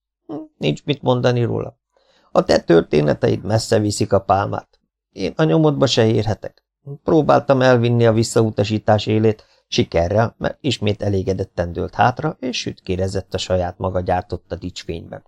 [SPEAKER 1] Nincs mit mondani róla. A te történeteid messze viszik a pálmát. Én a nyomodba se érhetek. Próbáltam elvinni a visszautasítás élét, sikerrel, mert ismét elégedetten dőlt hátra, és sütkérezett a saját maga gyártotta dicsfényben.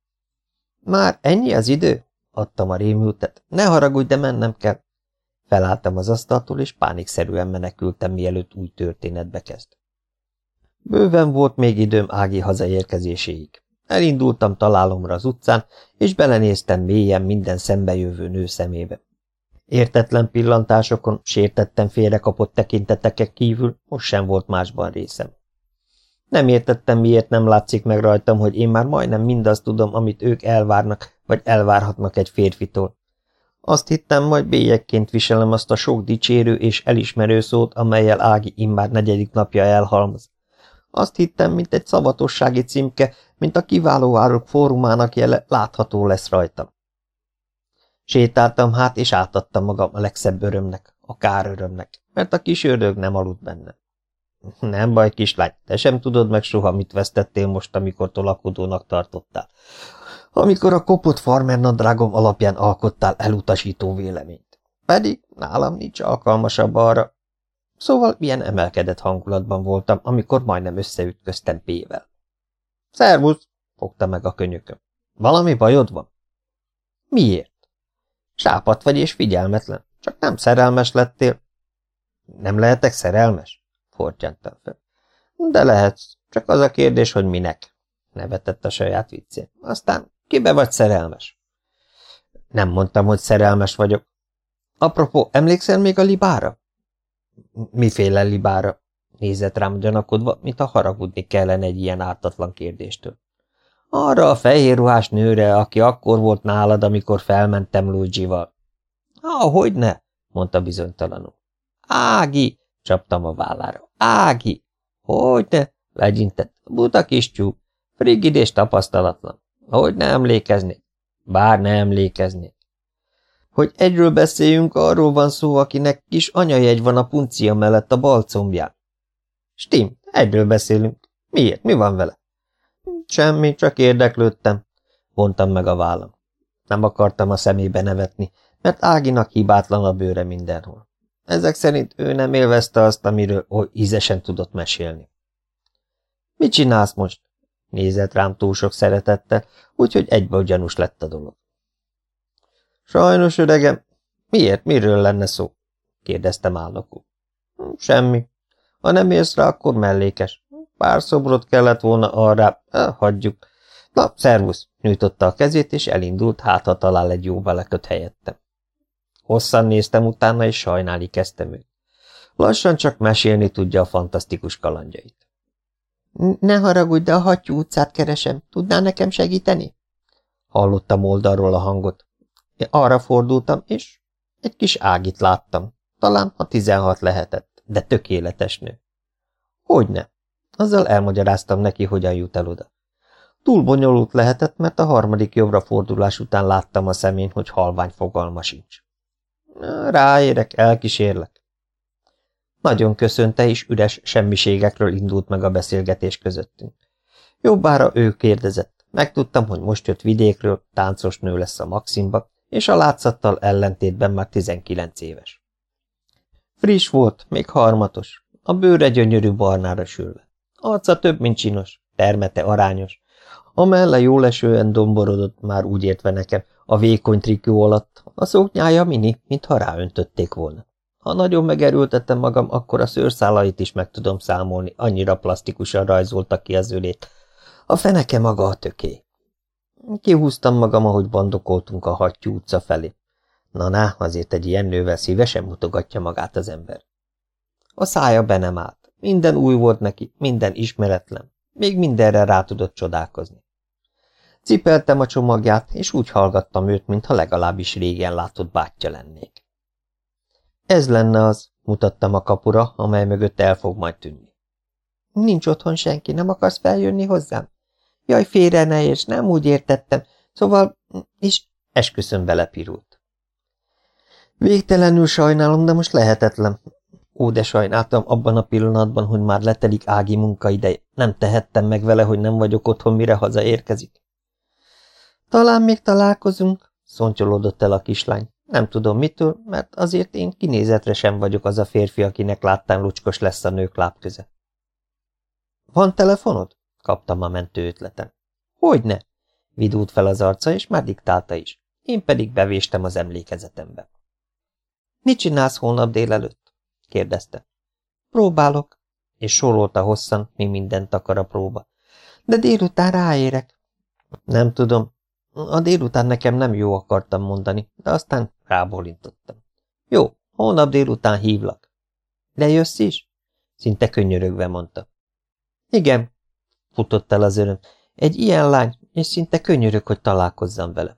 [SPEAKER 1] Már ennyi az idő? Adtam a rémültet. Ne haragudj, de mennem kell. Felálltam az asztaltól, és pánikszerűen menekültem, mielőtt új történetbe kezd. Bőven volt még időm Ági hazaérkezéséig. Elindultam találomra az utcán, és belenéztem mélyen minden szembejövő nő szemébe. Értetlen pillantásokon, sértetten félrekapott tekinteteken kívül most sem volt másban részem. Nem értettem, miért nem látszik meg rajtam, hogy én már majdnem mindazt tudom, amit ők elvárnak, vagy elvárhatnak egy férfitól. Azt hittem, majd bélyegként viselem azt a sok dicsérő és elismerő szót, amellyel Ági immár 4. napja elhalmoz. Azt hittem, mint egy szavatossági címke, mint a kiváló árok fórumának jele látható lesz rajtam. Sétáltam hát, és átadtam magam a legszebb örömnek, a kárörömnek, mert a kis ördög nem aludt benne. Nem baj, kislány, te sem tudod meg soha, mit vesztettél most, amikor tolakodónak tartottál. Amikor a kopott farmernadrágom alapján alkottál elutasító véleményt. Pedig nálam nincs alkalmasabb arra. Szóval milyen emelkedett hangulatban voltam, amikor majdnem összeütköztem P-vel. Szervusz, fogta meg a könyököm. Valami bajod van? Miért? Sápadt vagy és figyelmetlen, csak nem szerelmes lettél. Nem lehetek szerelmes? Fortyanttam fel. De lehetsz, csak az a kérdés, hogy minek, nevetett a saját viccén. Aztán kibe vagy szerelmes? Nem mondtam, hogy szerelmes vagyok. Apropó, emlékszel még a libára? Miféle libára? Nézett rám gyanakodva, mintha haragudni kellene egy ilyen ártatlan kérdéstől. Arra a fehér ruhás nőre, aki akkor volt nálad, amikor felmentem Luigi-val. Hogyne, mondta bizonytalanul. Ági, csaptam a vállára. Ági! Hogyne, legyintett, buta kis tyúk, frigid és tapasztalatlan. Hogy ne emlékeznék? Bár ne emlékeznék. Hogy egyről beszéljünk, arról van szó, akinek kis anyajegy van a puncia mellett a bal combján. Stim, egyről beszélünk. Miért? Mi van vele? Semmi, csak érdeklődtem. Vontam meg a vállam. Nem akartam a szemébe nevetni, mert Áginak hibátlan a bőre mindenhol. Ezek szerint ő nem élvezte azt, amiről oly ízesen tudott mesélni. Mit csinálsz most? Nézett rám túl sok szeretettel, úgyhogy egyből gyanús lett a dolog. Sajnos, öregem. Miért? Miről lenne szó? Kérdeztem álnokul. Semmi. Ha nem érsz rá, akkor mellékes. Pár szobrot kellett volna arra, hagyjuk. Na, szervusz, nyújtotta a kezét, és elindult, hát ha talál egy jó belekött helyettem. Hosszan néztem utána, és sajnálni kezdtem őt. Lassan csak mesélni tudja a fantasztikus kalandjait. Ne haragudj, de a Hattyú utcát keresem. Tudnál nekem segíteni? Hallottam oldalról a hangot. Én arra fordultam, és egy kis Ágit láttam. Talán a 16 lehetett, de tökéletes nő. Hogyne? Azzal elmagyaráztam neki, hogyan jut el oda. Túl bonyolult lehetett, mert a harmadik jobbra fordulás után láttam a szemén, hogy halvány fogalma sincs. Ráérek, elkísérlek. Nagyon köszönte, és üres semmiségekről indult meg a beszélgetés közöttünk. Jobbára ő kérdezett. Megtudtam, hogy most jött vidékről, táncos nő lesz a Maximba, és a látszattal ellentétben már 19 éves. Friss volt, még harmatos, a bőre gyönyörű barnára sülve. Arca több, mint csinos, termete arányos. A melle jól esően domborodott, már úgy értve nekem, a vékony trikó alatt, a szoknyája mini, mintha ráöntötték volna. Ha nagyon megerőltettem magam, akkor a szőrszálait is meg tudom számolni, annyira plastikusan rajzoltak ki az ölét. A feneke maga a töké. Kihúztam magam, ahogy bandokoltunk a Hattyú utca felé. Na, azért egy ilyen nővel szívesen mutogatja magát az ember. A szája be nem állt. Minden új volt neki, minden ismeretlen. Még mindenre rá tudott csodálkozni. Cipeltem a csomagját, és úgy hallgattam őt, mintha legalábbis régen látott bátyja lennék. Ez lenne az, mutattam a kapura, amely mögött el fog majd tűnni. Nincs otthon senki, nem akarsz feljönni hozzám? Jaj, félre ne érts, nem úgy értettem, szóval, és esküszöm belepirult. Végtelenül sajnálom, de most lehetetlen. Ó, de sajnáltam abban a pillanatban, hogy már letelik Ági munkaideje. Nem tehettem meg vele, hogy nem vagyok otthon, mire hazaérkezik. Talán még találkozunk, szontyolódott el a kislány. Nem tudom mitől, mert azért én kinézetre sem vagyok az a férfi, akinek láttán lucskos lesz a nők lábköze. Van telefonod? Kaptam a mentő ötleten. Hogyne? Vidult fel az arca, és már diktálta is. Én pedig bevéstem az emlékezetembe. Mit csinálsz holnap délelőtt? Kérdezte. Próbálok, és sorolta hosszan, mi mindent akar a próba. De délután ráérek. Nem tudom. A délután nekem nem jó, akartam mondani, de aztán rábólintottam. Jó, holnap délután hívlak. De jössz is? Szinte könyörögve mondta. Igen, futott el az öröm. Egy ilyen lány, és szinte könyörög, hogy találkozzam vele.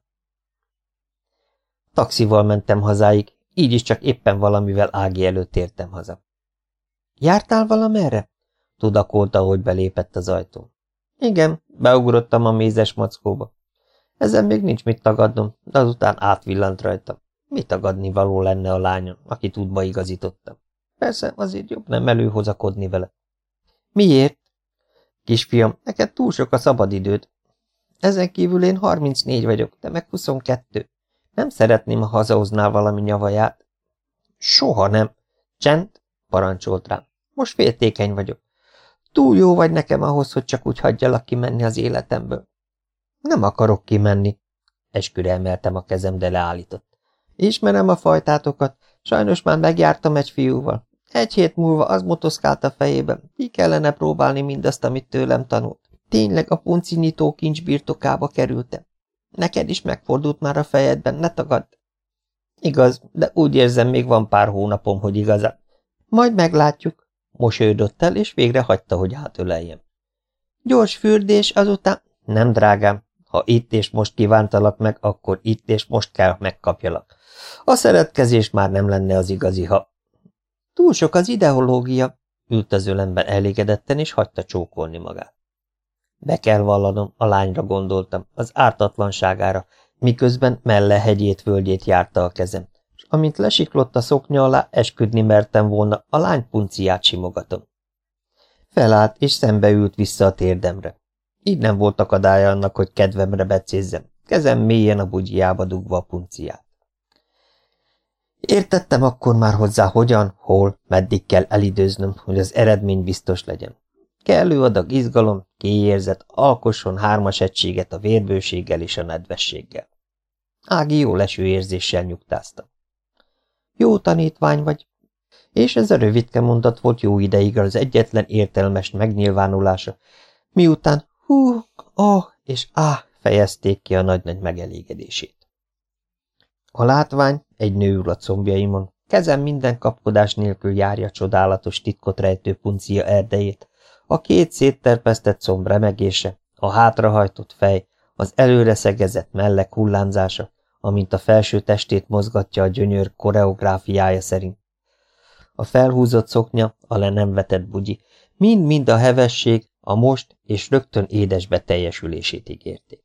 [SPEAKER 1] Taxival mentem hazáig, így is csak éppen valamivel Ági előtt értem haza. Jártál valamerre? Tudakolta, hogy belépett az ajtón. Igen, beugrottam a mézes mackóba. Ezen még nincs mit tagadnom, de azután átvillant rajtam. Mi tagadni való lenne a lányon, akit útba igazítottam? Persze, azért jobb nem előhozakodni vele. Miért? Kisfiam, neked túl sok a szabadidőd. Ezen kívül én 34 vagyok, te meg 22. Nem szeretném, ha hazahoznál valami nyavaját. Soha nem. Csend, parancsolt rám. Most féltékeny vagyok. Túl jó vagy nekem ahhoz, hogy csak úgy hagyjalak kimenni az életemből. Nem akarok kimenni. Esküre emeltem a kezem, de leállított. Ismerem a fajtátokat, sajnos már megjártam egy fiúval. Egy hét múlva az motoszkált a fejében, ki kellene próbálni mindazt, amit tőlem tanult. Tényleg a puncinyitó kincs birtokába kerültem. Neked is megfordult már a fejedben, ne tagadd. Igaz, de úgy érzem, még van pár hónapom, hogy igazán. Majd meglátjuk. Mosolyodott el, és végre hagyta, hogy átöleljem. Gyors fürdés, azután... Nem, drágám, ha itt és most kívántalak meg, akkor itt és most kell megkapjalak. A szeretkezés már nem lenne az igazi, ha... Túl sok az ideológia, ült az ölemben elégedetten, és hagyta csókolni magát. Be kell vallanom, a lányra gondoltam, az ártatlanságára, miközben Melle hegyét völgyét járta a kezem, és amint lesiklott a szoknya alá, esküdni mertem volna, a lány punciát simogatom. Felállt, és szembeült vissza a térdemre. Így nem volt akadálya annak, hogy kedvemre becézzem, kezem mélyen a bugyjába dugva a punciát. Értettem akkor már hozzá, hogyan, hol, meddig kell elidőznöm, hogy az eredmény biztos legyen. Kellő adag izgalom, kiérzet, alkosson hármas egységet a vérbőséggel és a nedvességgel. Ági jó leső érzéssel nyugtázta. Jó tanítvány vagy, és ez a rövidke mondat volt jó ideig az egyetlen értelmes megnyilvánulása, miután hú, és fejezték ki a nagy-nagy megelégedését. A látvány, egy nő ül a combjaimon, kezem minden kapkodás nélkül járja csodálatos titkot rejtő puncia erdejét, a két szétterpesztett comb remegése, a hátrahajtott fej, az előre szegezett mellek hullámzása, amint a felső testét mozgatja a gyönyör koreográfiája szerint. A felhúzott szoknya, a le nem vetett bugyi, mind-mind a hevesség, a most és rögtön édes beteljesülését ígérték.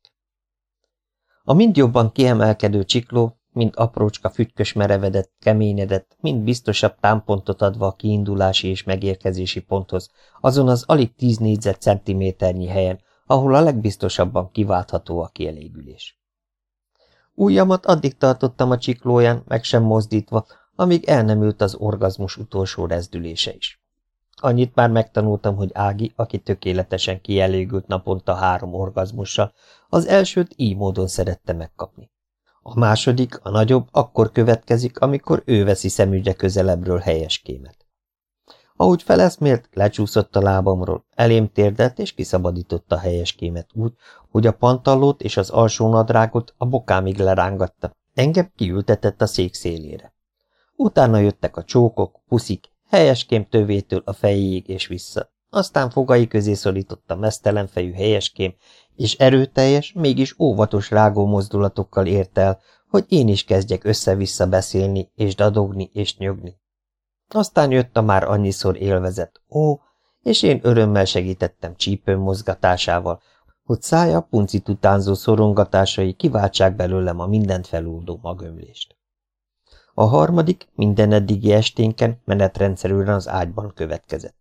[SPEAKER 1] A mind jobban kiemelkedő csikló, mind aprócska fütkös merevedett, keményedett, mind biztosabb támpontot adva a kiindulási és megérkezési ponthoz, azon az alig 10 négyzetcentiméternyi helyen, ahol a legbiztosabban kiváltható a kielégülés. Ujjamat addig tartottam a csiklóján, meg sem mozdítva, amíg el nem ült az orgazmus utolsó rezdülése is. Annyit már megtanultam, hogy Ági, aki tökéletesen kielégült naponta 3 orgazmussal, az elsőt így módon szerette megkapni. A második, a nagyobb, akkor következik, amikor ő veszi szemügyre közelebbről helyeskémet. Ahogy feleszmélt, lecsúszott a lábamról, elém térdelt és kiszabadította a helyeskémet úgy, hogy a pantallót és az alsó nadrágot a bokámig lerángatta, engem kiültetett a szék szélére. Utána jöttek a csókok, puszik, helyeském tövétől a fejéig és vissza. Aztán fogai közé szorította meztelen fejű helyeském, és erőteljes, mégis óvatos rágó mozdulatokkal ért el, hogy én is kezdjek össze-vissza beszélni, és dadogni, és nyögni. Aztán jött a már annyiszor élvezett és én örömmel segítettem csípőm mozgatásával, hogy szája puncit utánzó szorongatásai kiváltsák belőlem a mindent feloldó magömlést. A harmadik minden eddigi esténken menetrendszerűen az ágyban következett.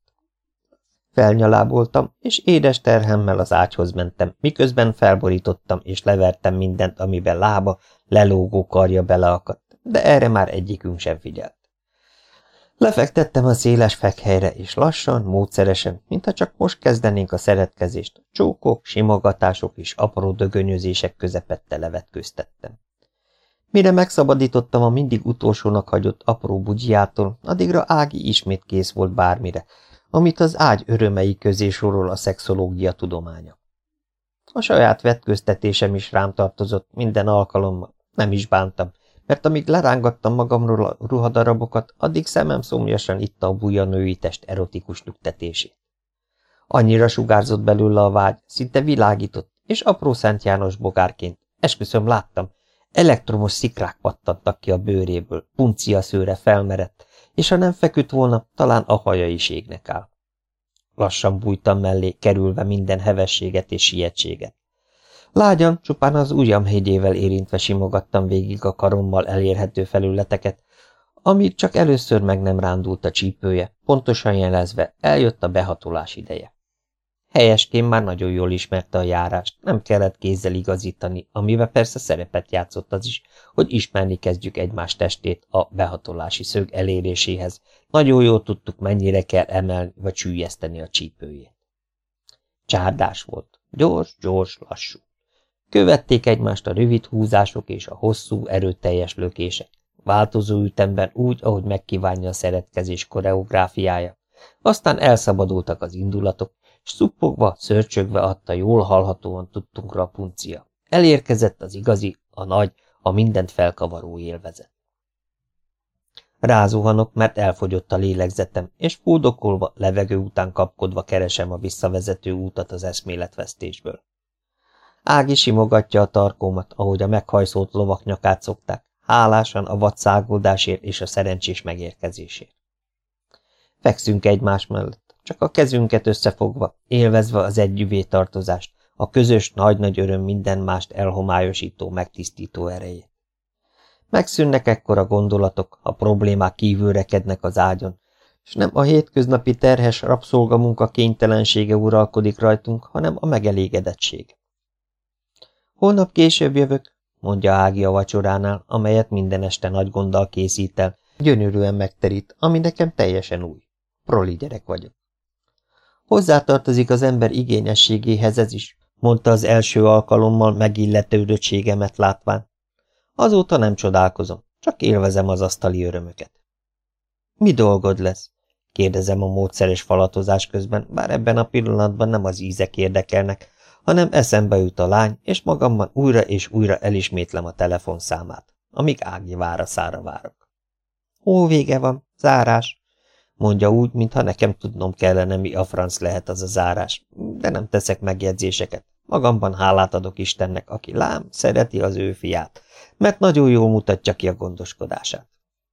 [SPEAKER 1] Felnyaláboltam, és édes terhemmel az ágyhoz mentem, miközben felborítottam és levertem mindent, amiben lába, lelógó karja beleakadt, de erre már egyikünk sem figyelt. Lefektettem a széles fekhelyre, és lassan, módszeresen, mintha csak most kezdenénk a szeretkezést, csókok, simogatások és apró dögönyözések közepette levetkőztettem. Mire megszabadítottam a mindig utolsónak hagyott apró bugyjától, addigra Ági ismét kész volt bármire, amit az ágy örömei közé sorol a szexológia tudománya. A saját vetköztetésem is rám tartozott minden alkalommal, nem is bántam, mert amíg lerángattam magamról a ruhadarabokat, addig szemem szomjasan itta a bujja női test erotikus lüktetését. Annyira sugárzott belőle a vágy, szinte világított, és apró Szent János bogárként, esküszöm láttam, elektromos szikrák pattantak ki a bőréből, puncia szőre felmerett, és ha nem feküdt volna, talán a haja is égnek áll. Lassan bújtam mellé, kerülve minden hevességet és sietséget. Lágyan, csupán az ujjam hegyével érintve simogattam végig a karommal elérhető felületeket, amíg csak először meg nem rándult a csípője, pontosan jelezve eljött a behatolás ideje. Helyeském már nagyon jól ismerte a járást, nem kellett kézzel igazítani, amivel persze szerepet játszott az is, hogy ismerni kezdjük egymás testét a behatolási szög eléréséhez. Nagyon jól tudtuk, mennyire kell emelni vagy süllyeszteni a csípőjét. Csárdás volt, gyors, lassú. Követték egymást a rövid húzások és a hosszú, erőteljes lökések, változó ütemben úgy, ahogy megkívánja a szeretkezés koreográfiája. Aztán elszabadultak az indulatok, s szuppogva, szörcsögve adta jól hallhatóan tudtunkra a puncia. Elérkezett az igazi, a nagy, a mindent felkavaró élvezet. Rázuhanok, mert elfogyott a lélegzetem, és fuldokolva, levegő után kapkodva keresem a visszavezető útat az eszméletvesztésből. Ági simogatja a tarkómat, ahogy a meghajszolt lovak nyakát szokták, hálásan a vadszágoldásért és a szerencsés megérkezésért. Fekszünk egymás mellett. csak a kezünket összefogva, élvezve az együvé tartozást, a közös nagy-nagy öröm minden mást elhomályosító, megtisztító erejét. Megszűnnek ekkor a gondolatok, a problémák kívülrekednek az ágyon, és nem a hétköznapi terhes rabszolgamunka kénytelensége uralkodik rajtunk, hanem a megelégedettség. Holnap később jövök, mondja Ági a vacsoránál, amelyet minden este nagy gonddal készít el, gyönyörűen megterít, ami nekem teljesen új. Proli gyerek vagyok. Hozzátartozik az ember igényességéhez ez is, mondta az első alkalommal megilletődöttségemet látván. Azóta nem csodálkozom, csak élvezem az asztali örömöket. Mi dolgod lesz? Kérdezem a módszeres falatozás közben, bár ebben a pillanatban nem az ízek érdekelnek, hanem eszembe jut a lány, és magamban újra és újra elismétlem a telefonszámát, amíg Ági váraszára várok. Ó, vége van, zárás, mondja úgy, mintha nekem tudnom kellene, mi a franc lehet az a zárás, de nem teszek megjegyzéseket. Magamban hálát adok Istennek, aki lám szereti az ő fiát, mert nagyon jól mutatja ki a gondoskodását.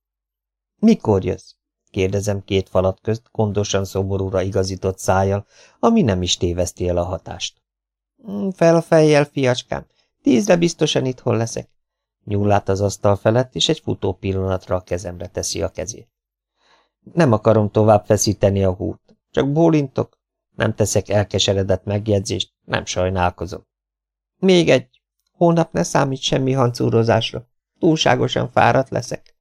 [SPEAKER 1] Mikor jössz? Kérdezem két falat közt, gondosan szomorúra igazított szájjal, ami nem is téveszti el a hatást. Fel a fejjel, fiacskám, 10-re biztosan itthon leszek. Nyúl át az asztal felett, és egy futó pillanatra a kezemre teszi a kezét. Nem akarom tovább feszíteni a húrt, csak bólintok, nem teszek elkeseredett megjegyzést, nem sajnálkozom. Még egy, holnap ne számít semmi hancúrozásra, túlságosan fáradt leszek.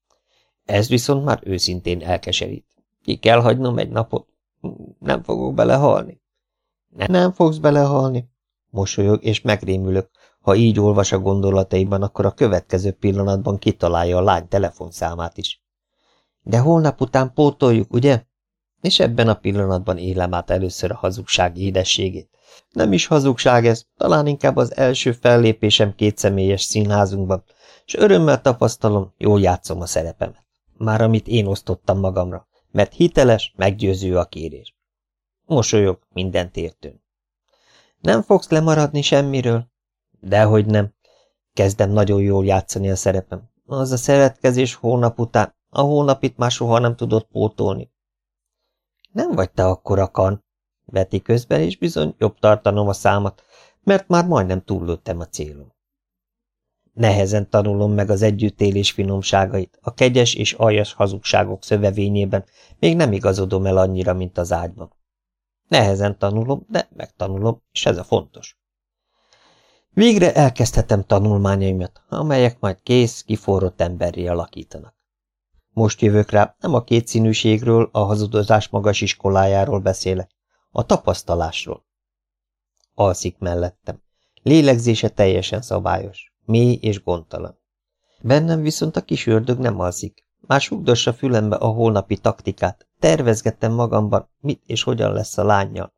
[SPEAKER 1] Ez viszont már őszintén elkeserít. Ki kell hagynom egy napot? Nem fogok belehalni. Nem fogsz belehalni. Mosolyog és megrémülök. Ha így olvas a gondolataiban, akkor a következő pillanatban kitalálja a lány telefonszámát is. De holnap után pótoljuk, ugye? És ebben a pillanatban élem át először a hazugság édességét. Nem is hazugság ez, talán inkább az első fellépésem kétszemélyes színházunkban, és örömmel tapasztalom, jól játszom a szerepemet. Már amit én osztottam magamra, mert hiteles, meggyőző a kérés. Mosolyog, mindent értőn. Nem fogsz lemaradni semmiről? Dehogy nem. Kezdem nagyon jól játszani a szerepem. Az a szeretkezés hónap után, a hónapit már soha nem tudott pótolni. Nem vagy te akkora kan, veti közben, és bizony jobb tartanom a számat, mert már majdnem túllőttem a célom. Nehezen tanulom meg az együttélés finomságait, a kegyes és aljas hazugságok szövevényében még nem igazodom el annyira, mint az ágyban. Nehezen tanulom, de megtanulom, és ez a fontos. Végre elkezdhetem tanulmányaimat, amelyek majd kész, kiforrott emberré alakítanak. Most jövök rá, nem a kétszínűségről, a hazudozás magas iskolájáról beszélek, a tapasztalásról. Alszik mellettem. Lélegzése teljesen szabályos, mély és gondtalan. Bennem viszont a kis ördög nem alszik. Már sugdossa fülembe a holnapi taktikát, tervezgettem magamban, mit és hogyan lesz a lánnyal.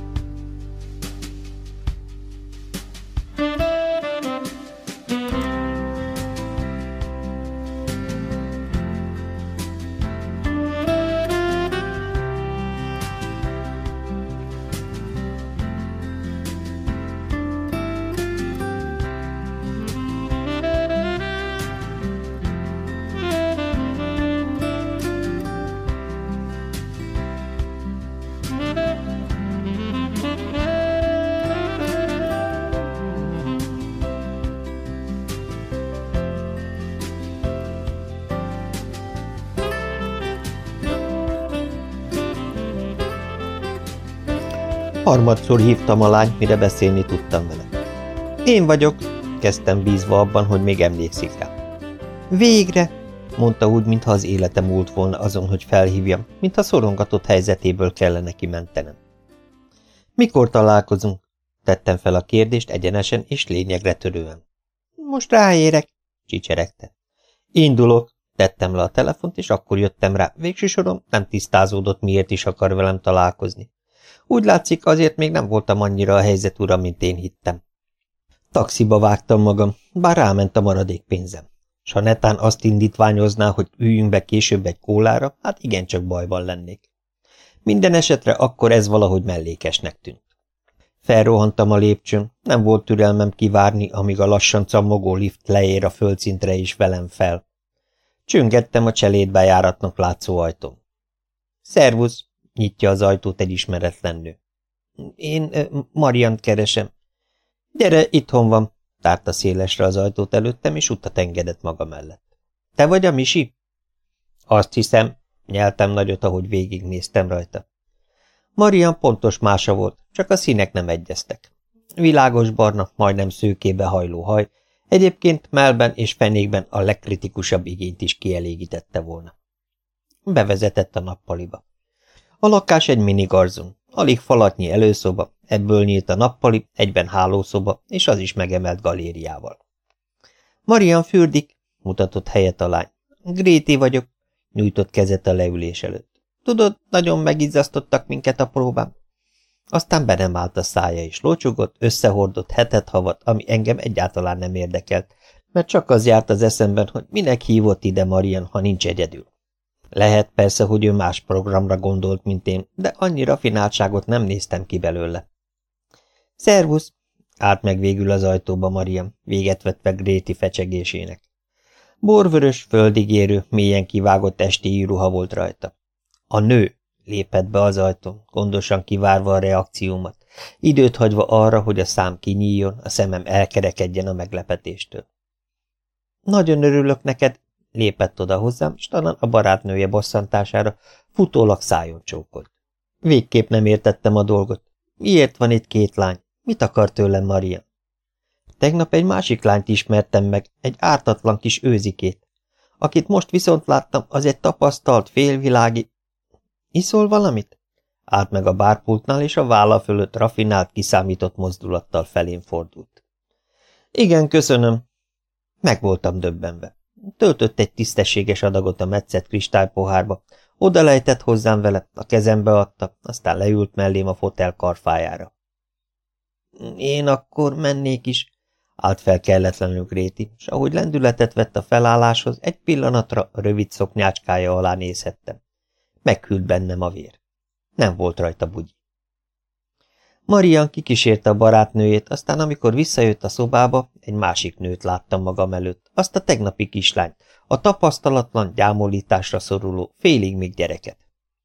[SPEAKER 1] Harmadszor hívtam a lányt, mire beszélni tudtam vele. Én vagyok, kezdtem bízva abban, hogy még emlékszik rá. Végre, mondta úgy, mintha az élete múlt volna azon, hogy felhívjam, mintha szorongatott helyzetéből kellene kimentenem. Mikor találkozunk? Tettem fel a kérdést egyenesen és lényegre törően. Most ráérek, csicseregte. Indulok, tettem le a telefont, és akkor jöttem rá. Végső soron nem tisztázódott, miért is akar velem találkozni. Úgy látszik, azért még nem voltam annyira a helyzet ura, mint én hittem. Taxiba vágtam magam, bár ráment a maradék pénzem. S ha netán azt indítványozná, hogy üljünk be később egy kólára, hát igencsak bajban lennék. Minden esetre akkor ez valahogy mellékesnek tűnt. Felrohantam a lépcsőn, nem volt türelmem kivárni, amíg a lassan cammogó lift leér a földszintre is velem fel. Csöngettem a cselédbejáratnak látszó ajtón. Szervusz! nyitja az ajtót egy ismeretlen nő. Én Mariant keresem. Gyere, itthon van, tárta szélesre az ajtót előttem, és utat engedett maga mellett. Te vagy a Misi? Azt hiszem, nyeltem nagyot, ahogy végignéztem rajta. Marian pontos mása volt, csak a színek nem egyeztek. Világos barna, majdnem szőkébe hajló haj, egyébként mellben és fenékben a legkritikusabb igényt is kielégítette volna. Bevezetett a nappaliba. A lakás egy minigarzon, alig falatnyi előszoba, ebből nyílt a nappali, egyben hálószoba, és az is megemelt galériával. Marian fürdik, mutatott helyet a lány. Gréti vagyok, nyújtott kezet a leülés előtt. Tudod, nagyon megizzasztottak minket a próbán. Aztán be nem állt a szája, és locsogott, összehordott hetet-havat, ami engem egyáltalán nem érdekelt, mert csak az járt az eszemben, hogy minek hívott ide Marian, ha nincs egyedül. Lehet persze, hogy ő más programra gondolt, mint én, de annyi rafináltságot nem néztem ki belőle. Szervusz! Állt meg végül az ajtóba Marian, véget vetve Gréti fecsegésének. Borvörös, földigérő, mélyen kivágott esti ruha volt rajta. A nő lépett be az ajtón, gondosan kivárva a reakciómat, időt hagyva arra, hogy a szám kinyíljon, a szemem elkerekedjen a meglepetéstől. Nagyon örülök neked, lépett oda hozzám, s talán a barátnője bosszantására futólag szájon csókolt. Végképp nem értettem a dolgot. Miért van itt két lány? Mit akar tőlem Marian? Tegnap egy másik lányt ismertem meg, egy ártatlan kis őzikét. Akit most viszont láttam, az egy tapasztalt, félvilági... Iszol valamit? Állt meg a bárpultnál, és a válla fölött rafinált, kiszámított mozdulattal felén fordult. Igen, köszönöm. Meg voltam döbbenve. Töltött egy tisztességes adagot a metszett kristálypohárba, odalejtett hozzám vele, a kezembe adta, aztán leült mellém a fotel karfájára. Én akkor mennék is, állt fel kelletlenül Gréti, s ahogy lendületet vett a felálláshoz, egy pillanatra a rövid szoknyácskája alá nézhettem. Meghűlt bennem a vér. Nem volt rajta bugyi. Marian kikísérte a barátnőjét, aztán amikor visszajött a szobába, egy másik nőt láttam magam előtt, azt a tegnapi kislányt, a tapasztalatlan, gyámolításra szoruló, félig még gyereket.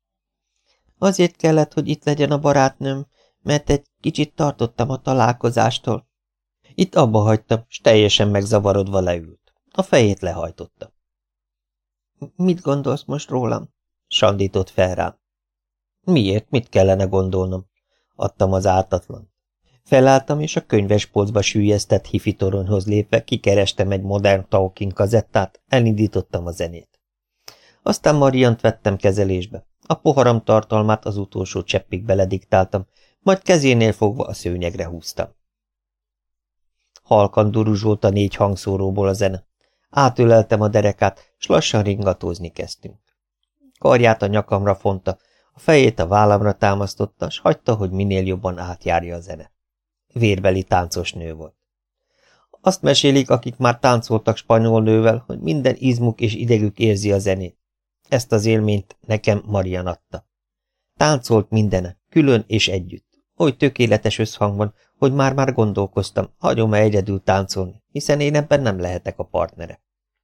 [SPEAKER 1] Azért kellett, hogy itt legyen a barátnőm, mert egy kicsit tartottam a találkozástól. Itt abba hagytam, s teljesen megzavarodva leült. A fejét lehajtotta. Mit gondolsz most rólam? Sandított fel rám. Miért? Mit kellene gondolnom? Adtam az ártatlan. Felálltam, és a könyvespolcba süllyesztett hifi toronyhoz lépve kikerestem egy modern Talking kazettát, elindítottam a zenét. Aztán Mariant vettem kezelésbe. A poharam tartalmát az utolsó cseppig belediktáltam, majd kezénél fogva a szőnyegre húztam. Halkan duruzsolt a 4 hangszóróból a zene. Átöleltem a derekát, s lassan ringatózni kezdtünk. Karját a nyakamra fonta, a fejét a vállamra támasztotta, s hagyta, hogy minél jobban átjárja a zene. Vérbeli táncos nő volt. Azt mesélik, akik már táncoltak spanyol nővel, hogy minden izmuk és idegük érzi a zenét. Ezt az élményt nekem Marian adta. Táncolt mindene, külön és együtt. Oly tökéletes összhangban, hogy már gondolkoztam, hagyom-e egyedül táncolni, hiszen én ebben nem lehetek a partnere.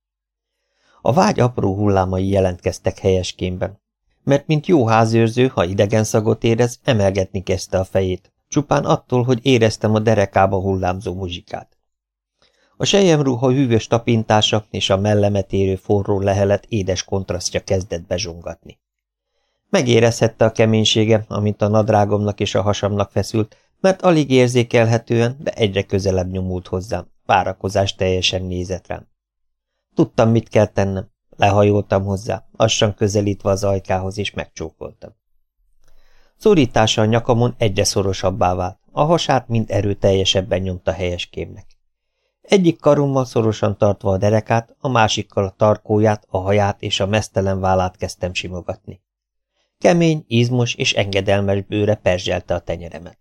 [SPEAKER 1] A vágy apró hullámai jelentkeztek helyeskémben, mert mint jó házőrző, ha idegen szagot érez, emelgetni kezdte a fejét, csupán attól, hogy éreztem a derekába hullámzó muzsikát. A selyemruha hűvös tapintása és a mellemet érő forró lehelet édes kontrasztja kezdett bezsongatni. Megérezhette a keménysége, amint a nadrágomnak és a hasamnak feszült, mert alig érzékelhetően, de egyre közelebb nyomult hozzám, várakozás teljesen nézett rám. Tudtam, mit kell tennem, lehajoltam hozzá, lassan közelítve az ajkához, és megcsókoltam. Szorítása a nyakamon egyre szorosabbá vált, a hasát mind erőteljesebben nyomta helyeskémnek. Egyik karommal szorosan tartva a derekát, a másikkal a tarkóját, a haját és a meztelen vállát kezdtem simogatni. Kemény, izmos és engedelmes bőre perzselte a tenyeremet.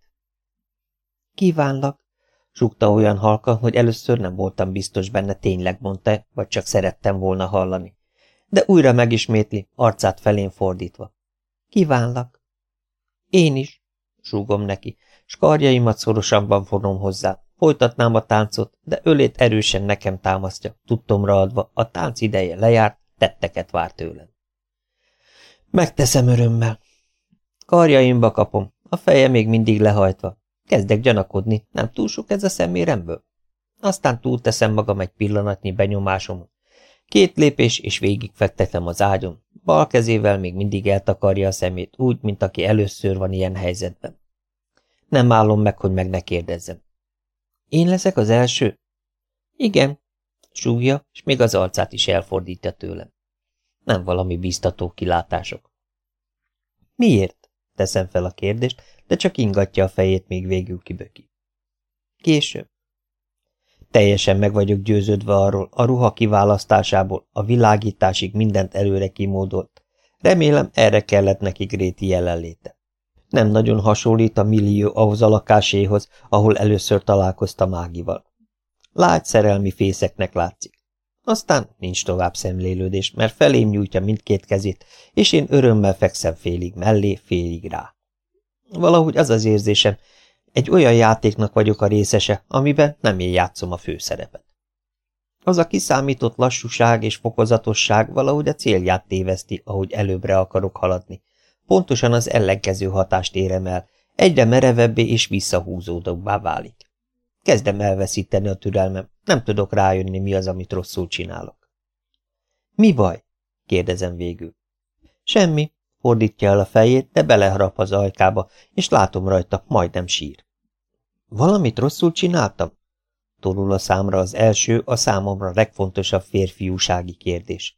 [SPEAKER 1] Kívánlak, súgta olyan halkan, hogy először nem voltam biztos benne, tényleg mondta, vagy csak szerettem volna hallani. De újra megismétli, arcát felén fordítva. Kívánlak. Én is, súgom neki, s karjaimat szorosabban fonom hozzá. Folytatnám a táncot, de ölét erősen nekem támasztja, tudtomra adva, a tánc ideje lejárt, tetteket vár tőlem. Megteszem örömmel. Karjaimba kapom, a feje még mindig lehajtva. Kezdek gyanakodni, nem túl sok ez a szeméremből? Aztán túlteszem magam egy pillanatnyi benyomásomon. 2 lépés, és végigfektetem az ágyon. Bal kezével még mindig eltakarja a szemét, úgy, mint aki először van ilyen helyzetben. Nem állom meg, hogy meg ne kérdezzem. Én leszek az első? Igen, súgja, és még az arcát is elfordítja tőlem. Nem valami bíztató kilátások. Miért? Teszem fel a kérdést, de csak ingatja a fejét, még végül kiböki. Később. Teljesen meg vagyok győződve arról, a ruha kiválasztásából, a világításig mindent előre kimódolt. Remélem, erre kellett neki Gréti jelenléte. Nem nagyon hasonlít a millió ahhoz a lakáséhoz, ahol először találkoztam Ágival. Lágy szerelmi fészeknek látszik. Aztán nincs tovább szemlélődés, mert felém nyújtja mindkét kezét, és én örömmel fekszem félig mellé, félig rá. Valahogy az az érzésem, egy olyan játéknak vagyok a részese, amiben nem én játszom a főszerepet. Az a kiszámított lassúság és fokozatosság valahogy a célját téveszti, ahogy előbbre akarok haladni. Pontosan az ellenkező hatást érem el, egyre merevebbé és visszahúzódóbbá válik. Kezdem elveszíteni a türelmem, nem tudok rájönni, mi az, amit rosszul csinálok. Mi baj? Kérdezem végül. Semmi, fordítja el a fejét, de beleharap az ajkába, és látom rajta, majdnem sír. Valamit rosszul csináltam? Torul a számra az első, a számomra legfontosabb férfiúsági kérdés.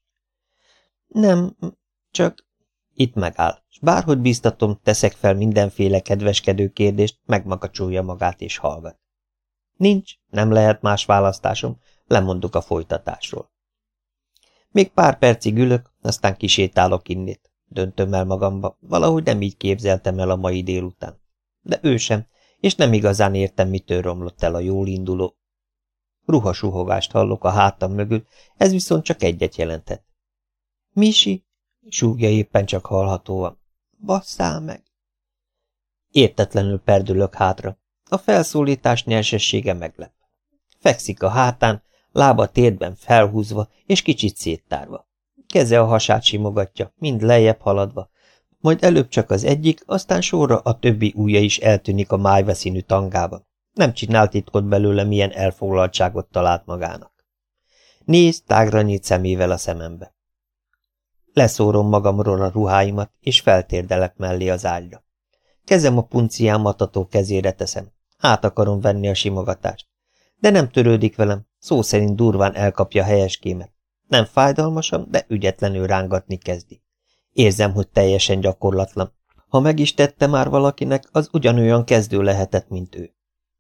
[SPEAKER 1] Nem, csak... Itt megáll, s bárhogy bíztatom, teszek fel mindenféle kedveskedő kérdést, megmakacsolja magát és hallgat. Nincs, nem lehet más választásom, lemondok a folytatásról. Még pár percig ülök, aztán kisétálok innét. Döntöm el magamba, valahogy nem így képzeltem el a mai délután. De ő sem, és nem igazán értem, mitől romlott el a jól induló. Ruhasuhogást hallok a hátam mögül, ez viszont csak egyet jelenthet. Misi, súgja éppen csak hallhatóan. Basszál meg! Értetlenül perdülök hátra. A felszólítás nyersessége meglep. Fekszik a hátán, lába térdben felhúzva és kicsit széttárva. Keze a hasát simogatja, mind lejjebb haladva, majd előbb csak az egyik, aztán sorra a többi ujja is eltűnik a májvaszínű tangában. Nem csinált titkot belőle, milyen elfoglaltságot talált magának. Néz tágra nyílt szemével a szemembe. Leszórom magamról a ruháimat, és feltérdelek mellé az ágyra. Kezem a puncián matató kezére teszem. Át akarom venni a simogatást. De nem törődik velem, szó szerint durván elkapja a helyeskémet. Nem fájdalmasan, de ügyetlenül rángatni kezdi. Érzem, hogy teljesen gyakorlatlan. Ha meg is tette már valakinek, az ugyanolyan kezdő lehetett, mint ő.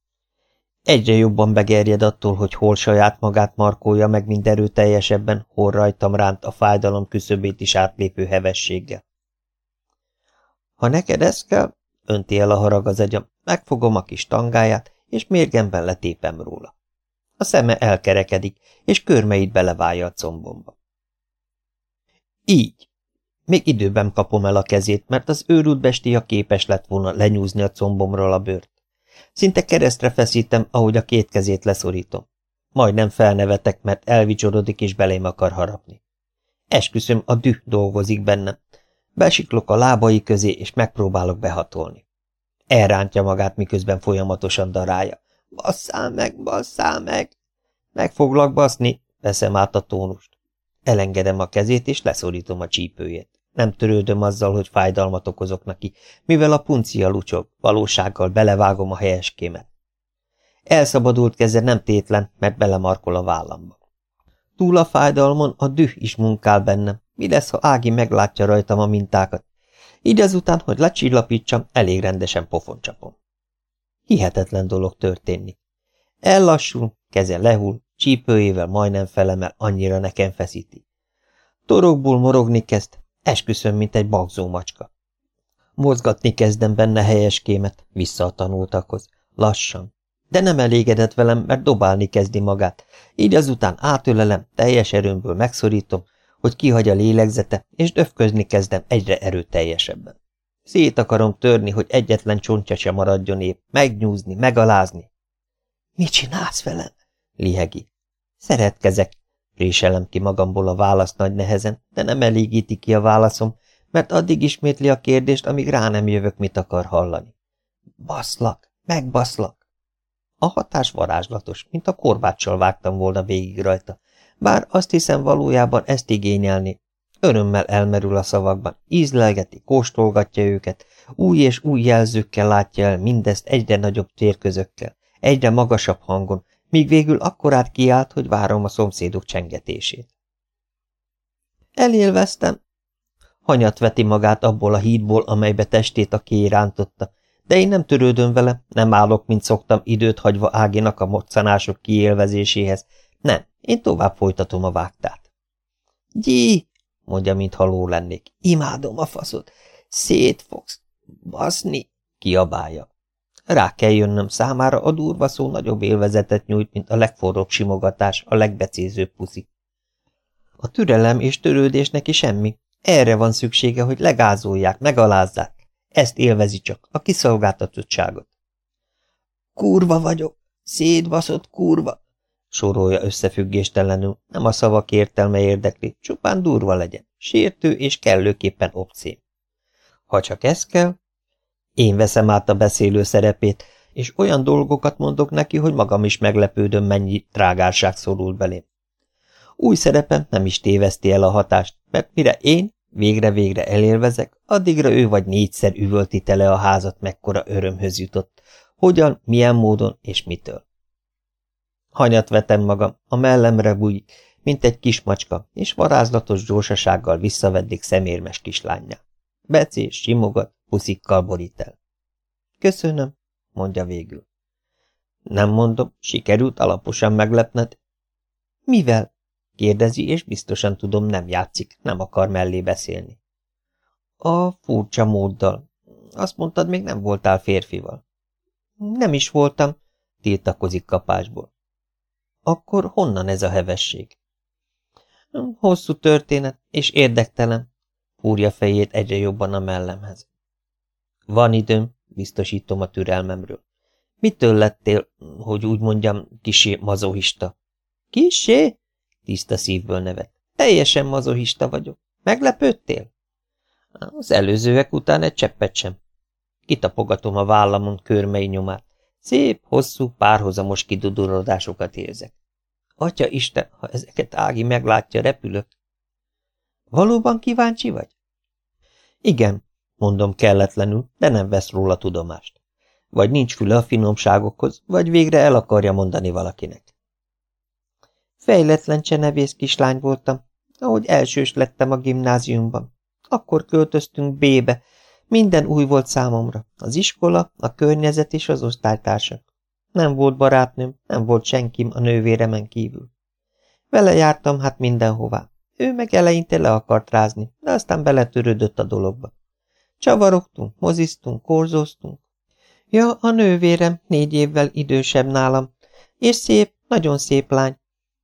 [SPEAKER 1] Egyre jobban begerjed attól, hogy hol saját magát markolja meg mind erőteljesebben, hol rajtam ránt a fájdalom küszöbét is átlépő hevességgel. Ha neked ez kell, önti el a harag az agyam, megfogom a kis tangáját, és mérgemben letépem róla. A szeme elkerekedik, és körmeit beleválja a combomba. Így. Még időben kapom el a kezét, mert az őrült bestia képes lett volna lenyúzni a combomról a bőrt. Szinte keresztre feszítem, ahogy a 2 kezét leszorítom. Majdnem felnevetek, mert elvicsorodik és belém akar harapni. Esküszöm, a düh dolgozik bennem. Besiklok a lábai közé, és megpróbálok behatolni. Elrántja magát, miközben folyamatosan darálja. Basszál meg, basszál meg! Meg foglak baszni, veszem át a tónust. Elengedem a kezét, és leszorítom a csípőjét. Nem törődöm azzal, hogy fájdalmat okozok neki, mivel a puncia lucsog, valósággal belevágom a helyeskémet. Elszabadult keze nem tétlen, mert belemarkol a vállamba. Túl a fájdalmon a düh is munkál bennem. Mi lesz, ha Ági meglátja rajtam a mintákat? Így azután, hogy lecsillapítsam, elég rendesen pofoncsapom. Hihetetlen dolog történni. Ellassul, keze lehull, csípőjével majdnem felemel, annyira nekem feszíti. Torokból morogni kezd, esküszöm, mint egy bagzó macska. Mozgatni kezdem benne helyeskémet, vissza a tanultakhoz, lassan. De nem elégedett velem, mert dobálni kezdi magát, így azután átölelem, teljes erőmből megszorítom, hogy kihagy a lélegzete, és döfközni kezdem egyre erőteljesebben. Szét akarom törni, hogy egyetlen csontja sem maradjon épp, megnyúzni, megalázni. Mit csinálsz velem? Lihegi. Szeretkezek, préselem ki magamból a választ nagy nehezen, de nem elégíti ki a válaszom, mert addig ismétli a kérdést, amíg rá nem jövök, mit akar hallani. Baszlak, megbaszlak. A hatás varázslatos, mint a korbáccsal vágtam volna végig rajta, bár azt hiszem valójában ezt igényelni. Örömmel elmerül a szavakban, ízlelgeti, kóstolgatja őket, új és új jelzőkkel látja el mindezt egyre nagyobb térközökkel, egyre magasabb hangon, míg végül akkorát kiált, hogy várom a szomszédok csengetését. Elélveztem. Hanyat veti magát abból a hídból, amelybe testét a kéj rántotta, de én nem törődöm vele, nem állok, mint szoktam, időt hagyva Áginak a moccanások kiélvezéséhez. Nem, én tovább folytatom a vágtát. Gyi, mondja, mint haló lennék. Imádom a faszot. Szét fogsz baszni, kiabálja. Rá kell jönnöm, számára a durva szó nagyobb élvezetet nyújt, mint a legforróbb simogatás, a legbecézőbb puszi. A türelem és törődés neki semmi. Erre van szüksége, hogy legázolják, megalázzák. Ezt élvezi csak, a kiszolgáltatottságot. Kurva vagyok, szétbaszott kurva, sorolja összefüggéstelenül, nem a szavak értelme érdekli, csupán durva legyen, sértő és kellőképpen obszén. Ha csak ez kell, én veszem át a beszélő szerepét, és olyan dolgokat mondok neki, hogy magam is meglepődöm, mennyi trágárság szorul belém. Új szerepem nem is téveszti el a hatást, mert mire én végre-végre elélvezek, addigra ő vagy 4-szer üvölti tele a házat, mekkora örömhöz jutott, hogyan, milyen módon és mitől. Hanyat vetem magam, a mellemre bújik, mint egy kis macska, és varázslatos gyorsasággal visszaveddik szemérmes kislánnyá. Becés, simogat, puszikkal borít el. Köszönöm, mondja végül. Nem mondom, sikerült alaposan meglepned. Mivel? Kérdezi, és biztosan tudom, nem játszik, nem akar mellé beszélni. A furcsa móddal. Azt mondtad, még nem voltál férfival. Nem is voltam, tiltakozik kapásból. Akkor honnan ez a hevesség? Hosszú történet, és érdektelen, fúrja fejét egyre jobban a mellemhez. Van időm, biztosítom a türelmemről. Mitől lettél, hogy úgy mondjam, kissé mazohista? Kissé? Tiszta szívből nevet. Teljesen mazohista vagyok. Meglepődtél? Az előzőek után egy cseppet sem. Kitapogatom a vállamon körmei nyomát. Szép, hosszú, párhuzamos kidudorodásokat érzek. Atya Isten, ha ezeket Ági meglátja, repülök. Valóban kíváncsi vagy? Igen, mondom kelletlenül, de nem vesz róla tudomást. Vagy nincs füle a finomságokhoz, vagy végre el akarja mondani valakinek. Fejletlen csenevész kislány voltam, ahogy elsős lettem a gimnáziumban. Akkor költöztünk B-be, minden új volt számomra, az iskola, a környezet és az osztálytársak. Nem volt barátnőm, nem volt senkim a nővéremen kívül. Vele jártam hát mindenhová. Ő meg eleinte le akart rázni, de aztán beletörődött a dologba. Csavarogtunk, moziztunk, korzóztunk. Ja, a nővérem 4 évvel idősebb nálam, és szép, nagyon szép lány.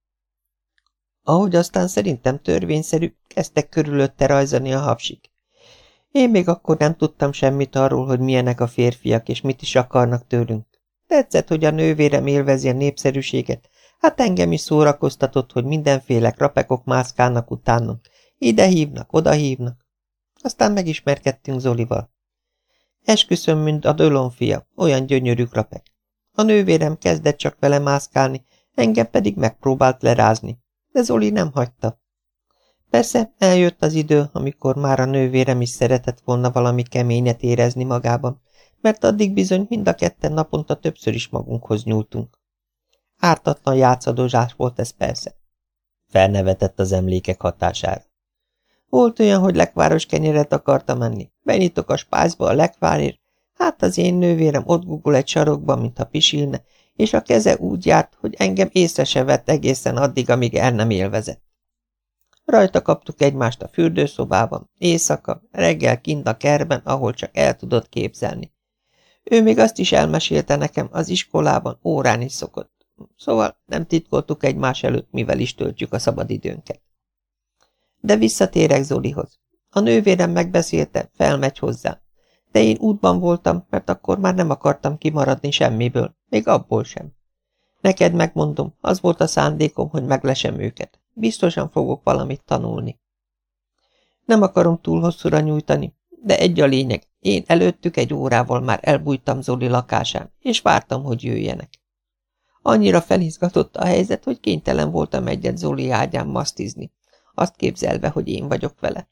[SPEAKER 1] Ahogy aztán szerintem törvényszerű, kezdtek körülötte rajzani a hapsik. Én még akkor nem tudtam semmit arról, hogy milyenek a férfiak, és mit is akarnak tőlünk. Tetszett, hogy a nővérem élvezi a népszerűséget, hát engem is szórakoztatott, hogy mindenféle krapekok mászkálnak utánunk, ide hívnak, oda hívnak. Aztán megismerkedtünk Zolival. Esküszöm, mint a Dölon fia, olyan gyönyörű krapek. A nővérem kezdett csak vele mászkálni, engem pedig megpróbált lerázni, de Zoli nem hagyta. Persze eljött az idő, amikor már a nővérem is szeretett volna valami keményet érezni magában, mert addig bizony mind a ketten naponta többször is magunkhoz nyúltunk. Ártatlan játszadozás volt ez persze. Felnevetett az emlékek hatására. Volt olyan, hogy lekváros kenyeret akartam enni. Benyitok a spájzba a lekvárért, hát az én nővérem ott gugol egy sarokban, mintha pisilne, és a keze úgy járt, hogy engem észre se vett egészen addig, amíg el nem élvezett. Rajta kaptuk egymást a fürdőszobában, éjszaka, reggel kint a kertben, ahol csak el tudott képzelni. Ő még azt is elmesélte nekem, az iskolában órán is szokott. Szóval nem titkoltuk egymás előtt, mivel is töltjük a szabadidőnket. De visszatérek Zolihoz. A nővérem megbeszélte, felmegy hozzá. De én útban voltam, mert akkor már nem akartam kimaradni semmiből, még abból sem. Neked megmondom, az volt a szándékom, hogy meglesem őket. Biztosan fogok valamit tanulni.
[SPEAKER 2] Nem akarom túl hosszúra nyújtani, de egy a lényeg. Én előttük egy órával már elbújtam Zoli lakásán, és vártam, hogy jöjjenek. Annyira felizgatott a helyzet, hogy kénytelen voltam egyet Zoli ágyán masztizni, azt képzelve, hogy én vagyok vele.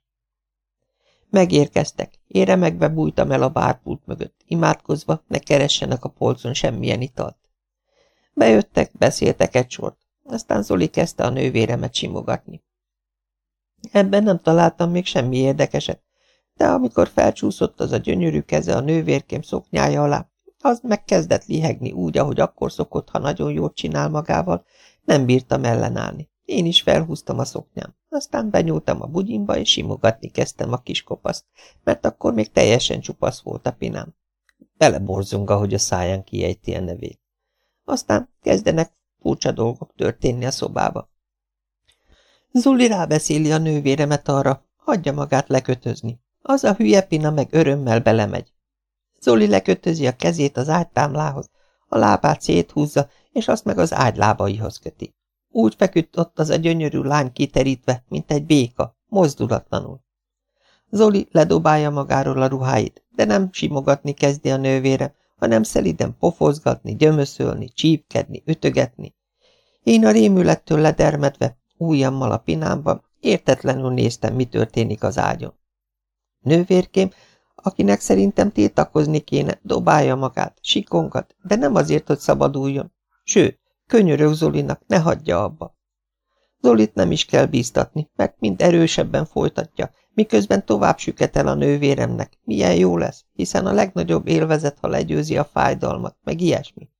[SPEAKER 2] Megérkeztek, én remegve bújtam el a bárpult mögött, imádkozva, ne keressenek a polcon semmilyen italt. Bejöttek, beszéltek egy sort, aztán Zoli kezdte a nővéremet simogatni. Ebben nem találtam még semmi érdekeset, de amikor felcsúszott az a gyönyörű keze a nővérkém szoknyája alá, az megkezdett lihegni úgy, ahogy akkor szokott, ha nagyon jót csinál magával, nem bírtam ellenállni. Én is felhúztam a szoknyám, aztán benyúltam a bugyimba, és simogatni kezdtem a kis kopaszt, mert akkor még teljesen csupasz volt a pinám. Beleborzong, ahogy a száján kiejti a nevét. Aztán kezdenek furcsa dolgok történni a szobába. Zoli rábeszéli a nővéremet arra, hagyja magát lekötözni. Az a hülye pina meg örömmel belemegy. Zoli lekötözi a kezét az ágytámlához, a lábát széthúzza, és azt meg az ágy lábaihoz köti. Úgy feküdt ott az a gyönyörű lány kiterítve, mint egy béka, mozdulatlanul. Zoli ledobálja magáról a ruháit, de nem simogatni kezdi a nővérem, hanem szeliden pofozgatni, gyömöszölni, csípkedni, ütögetni. Én a rémülettől ledermedve, ujjammal a pinámban, értetlenül néztem, mi történik az ágyon. Nővérkém, akinek szerintem tiltakozni kéne, dobálja magát, sikongat, de nem azért, hogy szabaduljon. Sőt, könyörög Zolinak, ne hagyja abba. Zolit nem is kell bíztatni, mert mind erősebben folytatja, miközben tovább süketel a nővéremnek. Milyen jó lesz, hiszen a legnagyobb élvezet, ha legyőzi a fájdalmat, meg ilyesmi.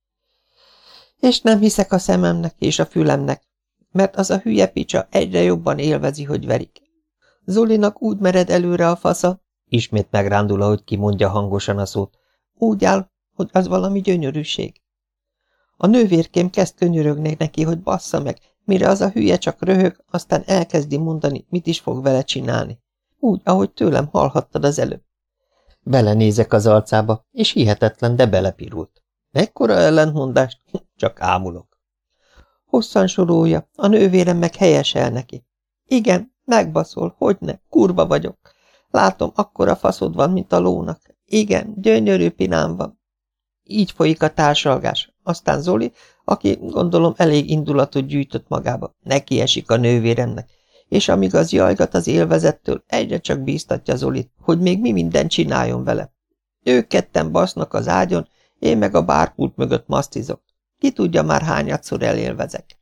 [SPEAKER 2] És nem hiszek a szememnek és a fülemnek, mert az a hülye picsa egyre jobban élvezi, hogy verik. Zolinak úgy mered előre a fasza, ismét megrándul, ahogy kimondja hangosan a szót, úgy áll, hogy az valami gyönyörűség. A nővérkém kezd könyörögni neki, hogy bassza meg, mire az a hülye csak röhög, aztán elkezdi mondani, mit is fog vele csinálni. Úgy, ahogy tőlem hallhattad az előbb. Belenézek az arcába, és hihetetlen, de belepirult. Mekkora ellentmondást? Csak ámulok. Hosszan sorolja, a nővérem meg helyesel neki. Igen, megbaszol, hogyne, kurva vagyok. Látom, akkora faszod van, mint a lónak. Igen, gyönyörű pinám van. Így folyik a társalgás. Aztán Zoli, aki gondolom elég indulatot gyűjtött magába, nekiesik a nővéremnek, és amíg az jajgat az élvezettől, egyre csak bíztatja Zolit, hogy még mi mindent csináljon vele. Ők ketten basznak az ágyon, én meg a bárpult mögött masztizok. Ki tudja már hányadszor elélvezek.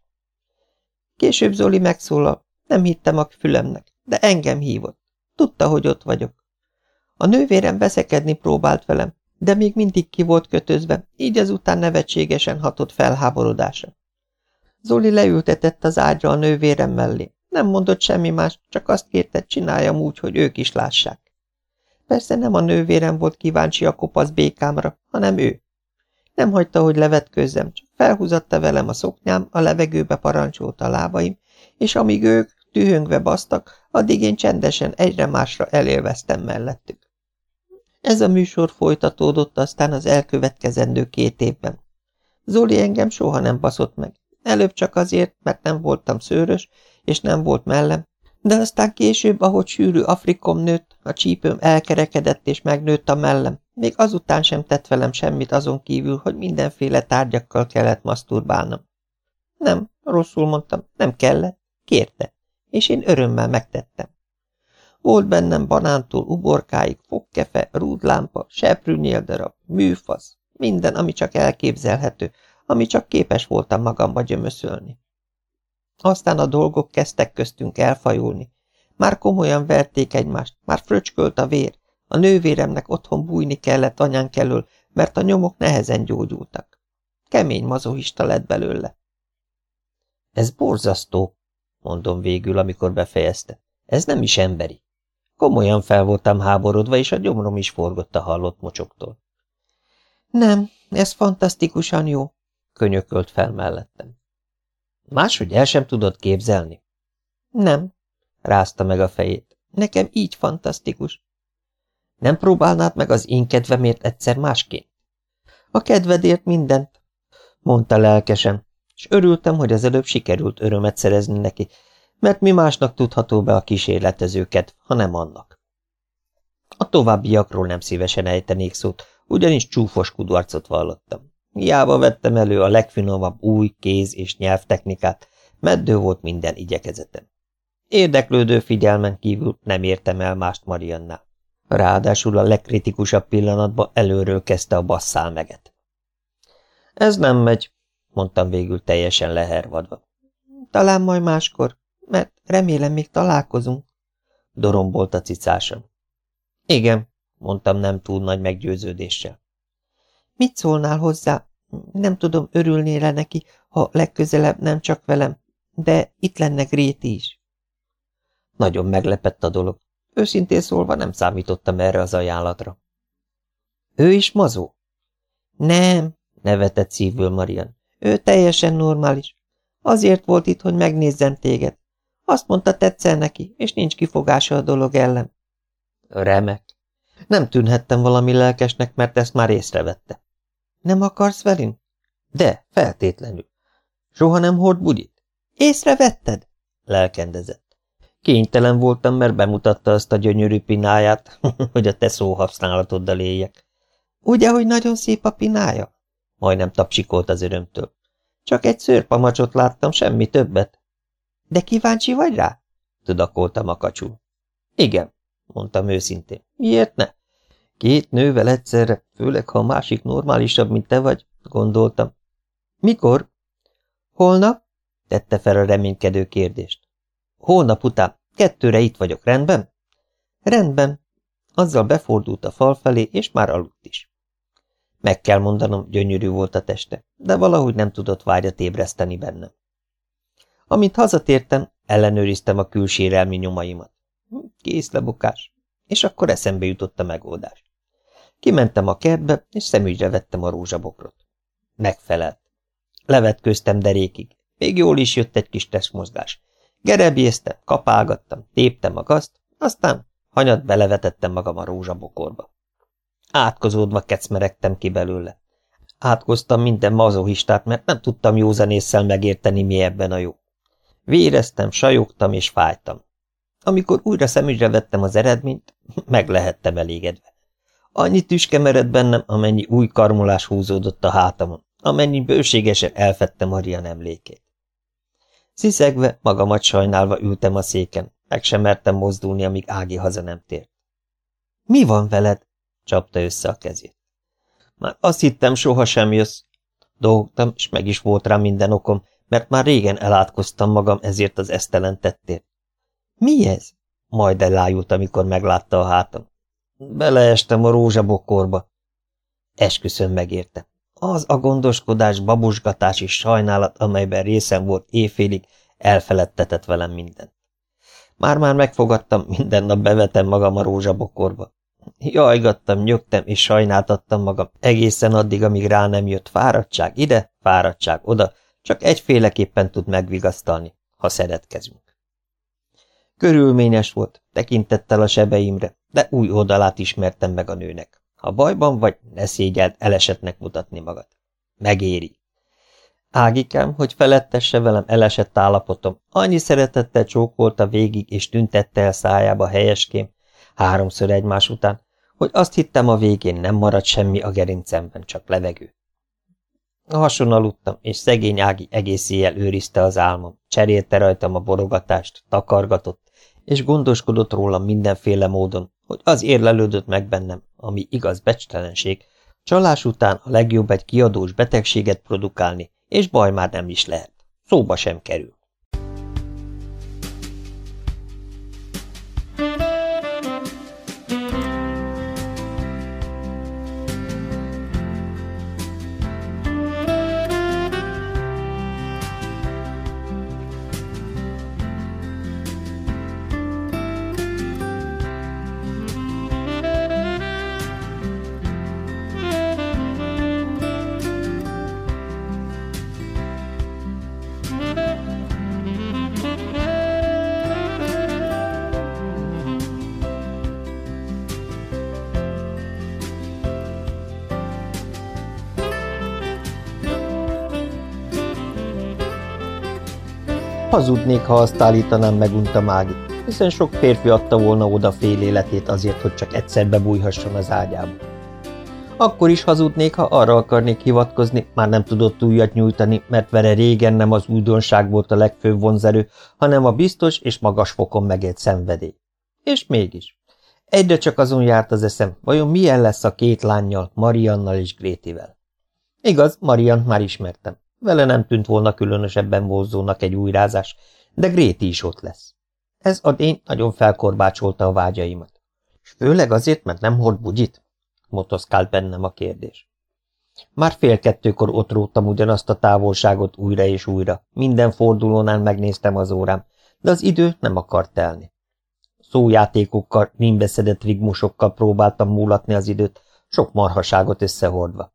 [SPEAKER 2] Később Zoli megszólal, nem hittem a fülemnek, de engem hívott. Tudta, hogy ott vagyok. A nővérem veszekedni próbált velem, de még mindig ki volt kötözve, így azután nevetségesen hatott felháborodásra. Zoli leültetett az ágyra a nővérem mellé. Nem mondott semmi más, csak azt kérte, csináljam úgy, hogy ők is lássák. Persze nem a nővérem volt kíváncsi a kopasz békámra, hanem ő. Nem hagyta, hogy levetkőzzem, csak felhúzatta velem a szoknyám, a levegőbe parancsolta a lábaim, és amíg ők dühöngve basztak, addig én csendesen egyre másra elélveztem mellettük. Ez a műsor folytatódott aztán az elkövetkezendő 2 évben. Zoli engem soha nem baszott meg. Előbb csak azért, mert nem voltam szőrös, és nem volt mellem, de aztán később, ahogy sűrű afrikom nőtt, a csípőm elkerekedett és megnőtt a mellem, még azután sem tett velem semmit azon kívül, hogy mindenféle tárgyakkal kellett maszturbálnom. Nem, rosszul mondtam, nem kellett, kérte, és én örömmel megtettem. Volt bennem banántól uborkáig, fogkefe, rúdlámpa, seprűnyéldarab, műfasz, minden, ami csak elképzelhető, ami csak képes voltam magamba gyömöszölni. Aztán a dolgok kezdtek köztünk elfajulni. Már komolyan verték egymást, már fröcskölt a vér, a nővéremnek otthon bújni kellett anyánk elől, mert a nyomok nehezen gyógyultak. Kemény mazochista lett belőle. Ez borzasztó, mondom végül, amikor befejezte. Ez nem is emberi. Komolyan fel voltam háborodva, és a gyomrom is forgott a hallott mocsoktól. Nem, ez fantasztikusan jó, könyökölt fel mellettem. Máshogy el sem tudod képzelni? Nem, rázta meg a fejét. Nekem így fantasztikus. Nem próbálnád meg az én kedvemért egyszer másként? A kedvedért mindent, mondta lelkesen, és örültem, hogy az előbb sikerült örömet szerezni neki,
[SPEAKER 1] Mert mi másnak tudható be a kísérletezőket, ha nem annak. A továbbiakról nem szívesen ejtenék szót, ugyanis csúfos kudarcot vallottam. Hiába vettem elő a legfinomabb új kéz- és nyelvtechnikát, meddő volt minden igyekezetem. Érdeklődő figyelmen kívül nem értem el mást Mariannál. Ráadásul a legkritikusabb pillanatban előről kezdte a basszálmeget. Ez nem megy, mondtam végül teljesen lehervadva.
[SPEAKER 2] Talán majd máskor, mert remélem még találkozunk,
[SPEAKER 1] dorombolt a cicásom. Igen, mondtam nem túl nagy meggyőződéssel.
[SPEAKER 2] Mit szólnál hozzá? Nem tudom, örülnél-e neki, ha legközelebb nem csak velem, de itt lenne Gréti is.
[SPEAKER 1] Nagyon meglepett a dolog. Őszintén szólva nem számítottam erre az ajánlatra. Ő is mazó?
[SPEAKER 2] Nem,
[SPEAKER 1] nevetett szívből Marian.
[SPEAKER 2] Ő teljesen normális. Azért volt itt, hogy megnézzem téged. Azt mondta, tetszel neki, és nincs kifogása a dolog ellen.
[SPEAKER 1] Remek. Nem tűnhettem valami lelkesnek, mert ezt már észrevette.
[SPEAKER 2] Nem akarsz velünk?
[SPEAKER 1] De, feltétlenül. Soha nem hord bugyit?
[SPEAKER 2] Észrevetted?
[SPEAKER 1] Lelkendezett. Kénytelen voltam, mert bemutatta azt a gyönyörű pináját, hogy a te szóhasználatoddal éljek.
[SPEAKER 2] Ugye, hogy nagyon szép a pinája?
[SPEAKER 1] Majdnem tapsikolt az örömtől. Csak egy szőrpamacsot láttam, semmi többet.
[SPEAKER 2] De kíváncsi vagy rá?
[SPEAKER 1] Tudakoltam a kacsul. Igen, mondtam őszintén. Miért ne? 2 nővel egyszerre, főleg ha a másik normálisabb, mint te vagy, gondoltam. Mikor?
[SPEAKER 2] Holnap?
[SPEAKER 1] Tette fel a reménykedő kérdést. Holnap után 2-re itt vagyok, rendben?
[SPEAKER 2] Rendben.
[SPEAKER 1] Azzal befordult a fal felé, és már aludt is. Meg kell mondanom, gyönyörű volt a teste, de valahogy nem tudott vágyat ébreszteni bennem. Amint hazatértem, ellenőriztem a külsérelmi nyomaimat. Kész lebukás, és akkor eszembe jutott a megoldás. Kimentem a kertbe, és szemügyre vettem a rózsabokrot. Megfelelt. Levetkőztem derékig, még jól is jött egy kis testmozgás. Gerebjéztem, kapálgattam, téptem a gazt, aztán hanyat belevetettem magam a rózsabokorba. Átkozódva kecmeregtem ki belőle. Átkoztam minden mazohistát, mert nem tudtam józanésszel megérteni, mi ebben a jó. Véreztem, sajogtam és fájtam. Amikor újra szemügyre vettem az eredményt, meg lehettem elégedve. Annyi tüske mered bennem, amennyi új karmolás húzódott a hátamon, amennyi bőségesen elfedte Marian emlékét. Sziszegve, magamat sajnálva ültem a széken, meg sem mertem mozdulni, amíg Ági haza nem tért. Mi van veled? Csapta össze a kezét. Már azt hittem, soha sem jössz. Dolgtam, és meg is volt rá minden okom, mert már régen elátkoztam magam ezért az esztelen tettért.
[SPEAKER 2] Mi ez?
[SPEAKER 1] Majd elájult, amikor meglátta a hátam. Beleestem a rózsabokorba. Esküszöm megérte. Az a gondoskodás, babusgatás és sajnálat, amelyben részem volt éjfélig, elfeledtetett velem mindent. Már-már megfogadtam, minden nap bevetem magam a rózsabokorba. Jajgattam, nyögtem és sajnáltattam magam egészen addig, amíg rá nem jött fáradtság ide, fáradtság oda, csak egyféleképpen tud megvigasztalni, ha szeretkezünk. Körülményes volt, tekintettel a sebeimre, de új oldalát ismertem meg a nőnek. Ha bajban vagy, ne szégyeld elesettnek mutatni magad. Megéri. Ágikám, hogy felettesse velem elesett állapotom, annyi szeretettel csókolta végig és tüntette el szájába helyeském, 3-szor egymás után, hogy azt hittem, a végén nem maradt semmi a gerincemben, csak levegő. A hason aludtam, és szegény Ági egész éjjel őrizte az álmom, cserélte rajtam a borogatást, takargatott, és gondoskodott rólam mindenféle módon, hogy az érlelődött meg bennem, ami igaz becstelenség, csalás után a legjobb egy kiadós betegséget produkálni, és baj már nem is lehet. Szóba sem kerül. Hazudnék, ha azt állítanám, megunta Mágit, hiszen sok férfi adta volna oda fél életét azért, hogy csak egyszer bebújhasson az ágyába. Akkor is hazudnék, ha arra akarnék hivatkozni, már nem tudott újat nyújtani, mert vele régen nem az újdonság volt a legfőbb vonzerő, hanem a biztos és magas fokon megélt szenvedély. És mégis. Egyre csak azon járt az eszem, vajon milyen lesz a két lánnyal, Mariannal és Grétivel. Igaz, Mariant már ismertem. Vele nem tűnt volna különösebben vonzónak egy újrázás, de Gréti is ott lesz. Ez a tény nagyon felkorbácsolta a vágyaimat. És főleg azért, mert nem hord bugyit? Motoszkált bennem a kérdés. Már 1:30-kor ott róttam ugyanazt a távolságot újra és újra. Minden fordulónál megnéztem az órám, de az idő nem akart telni. Szójátékokkal, rímbeszedett rigmusokkal próbáltam múlatni az időt, sok marhaságot összehordva.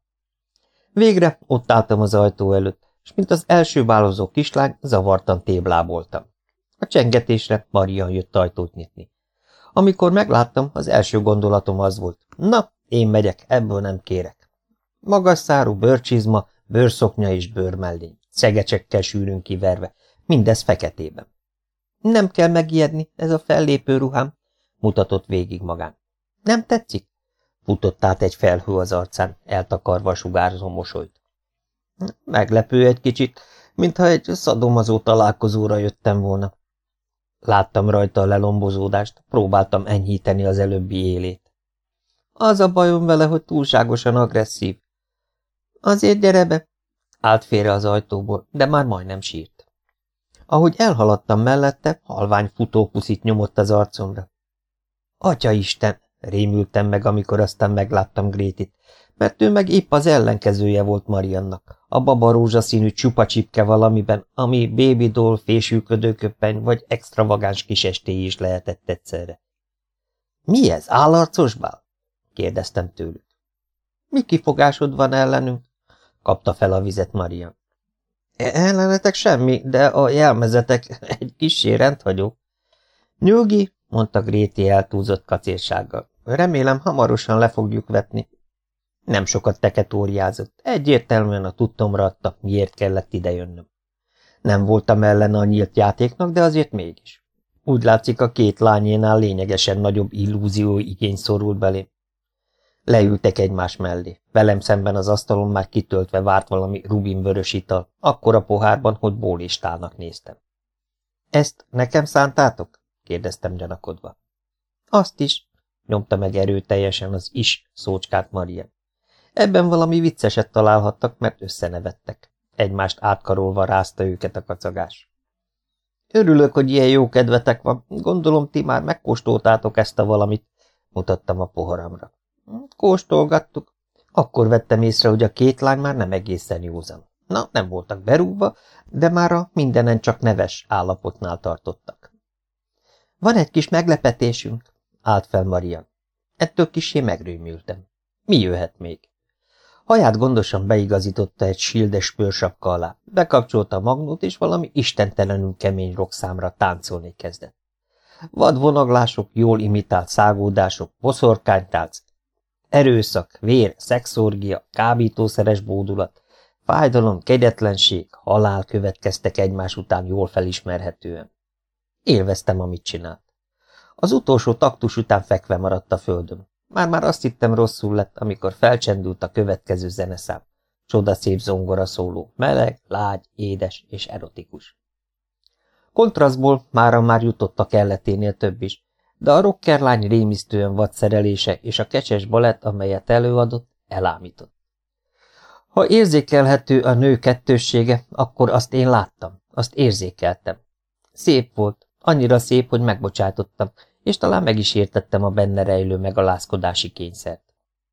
[SPEAKER 1] Végre ott álltam az ajtó előtt, és mint az első válozó kislány, zavartan tébláboltam. A csengetésre Marian jött ajtót nyitni. Amikor megláttam, az első gondolatom az volt: na, én megyek, ebből nem kérek. Magas szárú bőrcsizma, bőrszoknya és bőrmellény, szegecsekkel sűrűn kiverve, mindez feketében. Nem kell megijedni, ez a fellépő ruhám, mutatott végig magán. Nem tetszik? Futott át egy felhő az arcán, eltakarva a sugárzó mosolyt. Meglepő egy kicsit, mintha egy szadomazó találkozóra jöttem volna. Láttam rajta a lelombozódást, próbáltam enyhíteni az előbbi élét. Az a bajom vele, hogy túlságosan agresszív. Azért gyere be! Állt félre az ajtóból, de már majdnem sírt. Ahogy elhaladtam mellette, halvány futópuszit nyomott az arcomra. Atyaisten! Rémültem meg, amikor aztán megláttam Grétit, mert ő meg épp az ellenkezője volt Mariannak, a babarózsaszínű csupa csipke valamiben, ami baby doll, fésülködőköppeny vagy extravagáns kisestély is lehetett egyszerre. Mi ez, állarcos bál? Kérdeztem tőlük. Mi kifogásod van ellenünk? Kapta fel a vizet Marian. Ellenetek semmi, de a jelmezetek egy kissé rendhagyó. Nyugi, mondta Gréti eltúlzott kacérsággal. Remélem, hamarosan le fogjuk vetni. Nem sokat teketóriázott, egyértelműen a tudtomra adta, miért kellett idejönnöm. Nem voltam ellene a nyílt játéknak, de azért mégis. Úgy látszik, a két lányénál lényegesen nagyobb illúzió igény szorult belém. Leültek egymás mellé. Velem szemben az asztalon már kitöltve várt valami rubinvörös ital, akkora pohárban, hogy bólistálnak néztem. Ezt nekem szántátok? Kérdeztem gyanakodva. Azt is, nyomta meg erőteljesen az is szócskát Marian. Ebben valami vicceset találhattak, mert összenevettek. Egymást átkarolva rázta őket a kacagás. Örülök, hogy ilyen jó kedvetek van. Gondolom, ti már megkóstoltátok ezt a valamit, mutattam a poharamra. Kóstolgattuk. Akkor vettem észre, hogy a két lány már nem egészen józan. Na, nem voltak berúgva, de már a mindenen csak neves állapotnál tartottak. Van egy kis meglepetésünk, állt fel Marian. Ettől kissé megrémültem. Mi jöhet még? Haját gondosan beigazította egy sildes pőrsapka alá, bekapcsolta a magnót, és valami istentelenül kemény rockszámra táncolni kezdett. Vad vonaglások, jól imitált szágódások, boszorkánytánc, erőszak, vér, szexorgia, kábítószeres bódulat, fájdalom, kegyetlenség, halál következtek egymás után jól felismerhetően. Élveztem, amit csinált. Az utolsó taktus után fekve maradt a földön. Már azt hittem, rosszul lett, amikor felcsendült a következő zeneszám. Csodaszép zongora szóló, meleg, lágy, édes és erotikus. Kontrasztból mára már jutott a kelleténél több is, de a rockerlány rémisztően vad szerelése és a kecses balett, amelyet előadott, elámított. Ha érzékelhető a nő kettőssége, akkor azt én láttam, azt érzékeltem. Szép volt, annyira szép, hogy megbocsátottam, és talán meg is értettem a benne rejlő megalázkodási kényszert.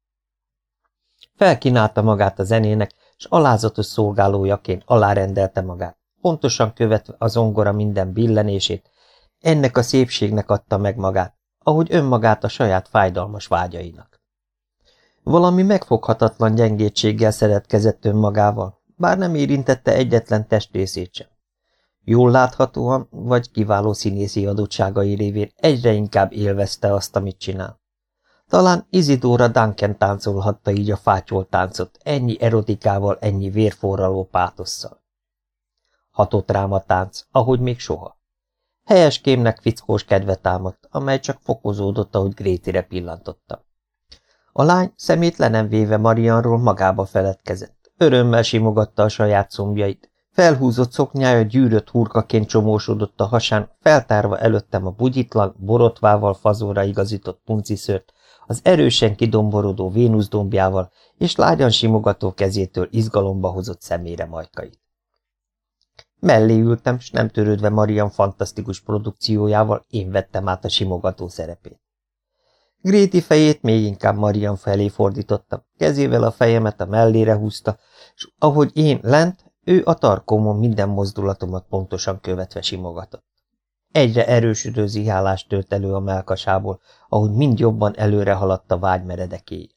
[SPEAKER 1] Felkínálta magát a zenének, s alázatos szolgálójaként alárendelte magát, pontosan követve a zongora minden billenését, ennek a szépségnek adta meg magát, ahogy önmagát a saját fájdalmas vágyainak. Valami megfoghatatlan gyengétséggel szeretkezett önmagával, bár nem érintette egyetlen testrészét sem. Jól láthatóan, vagy kiváló színészi adottságai révén egyre inkább élvezte azt, amit csinál. Talán Isidora Duncan táncolhatta így a fátyolt táncot, ennyi erotikával, ennyi vérforraló pátosszal. Hatott rám a tánc, ahogy még soha. Helyes kémnek fickós kedve támadt, amely csak fokozódott, ahogy Grétire pillantottam. A lány szemét le nem véve Marianról magába feledkezett. Örömmel simogatta a saját combjait. Felhúzott szoknyája gyűrött hurkaként csomósodott a hasán, feltárva előttem a bugyitlan, borotvával fazonra igazított punciszőrt, az erősen kidomborodó Vénusz dombjával és lágyan simogató kezétől izgalomba hozott szemére majkait. Mellé ültem, s nem törődve Marian fantasztikus produkciójával én vettem át a simogató szerepét. Gréti fejét még inkább Marian felé fordítottam, kezével a fejemet a mellére húzta, s ahogy én lent, ő a tarkómon minden mozdulatomat pontosan követve simogatott. Egyre erősödő zihálás tört elő a mellkasából, ahogy mind jobban előre haladt a vágy meredekéje.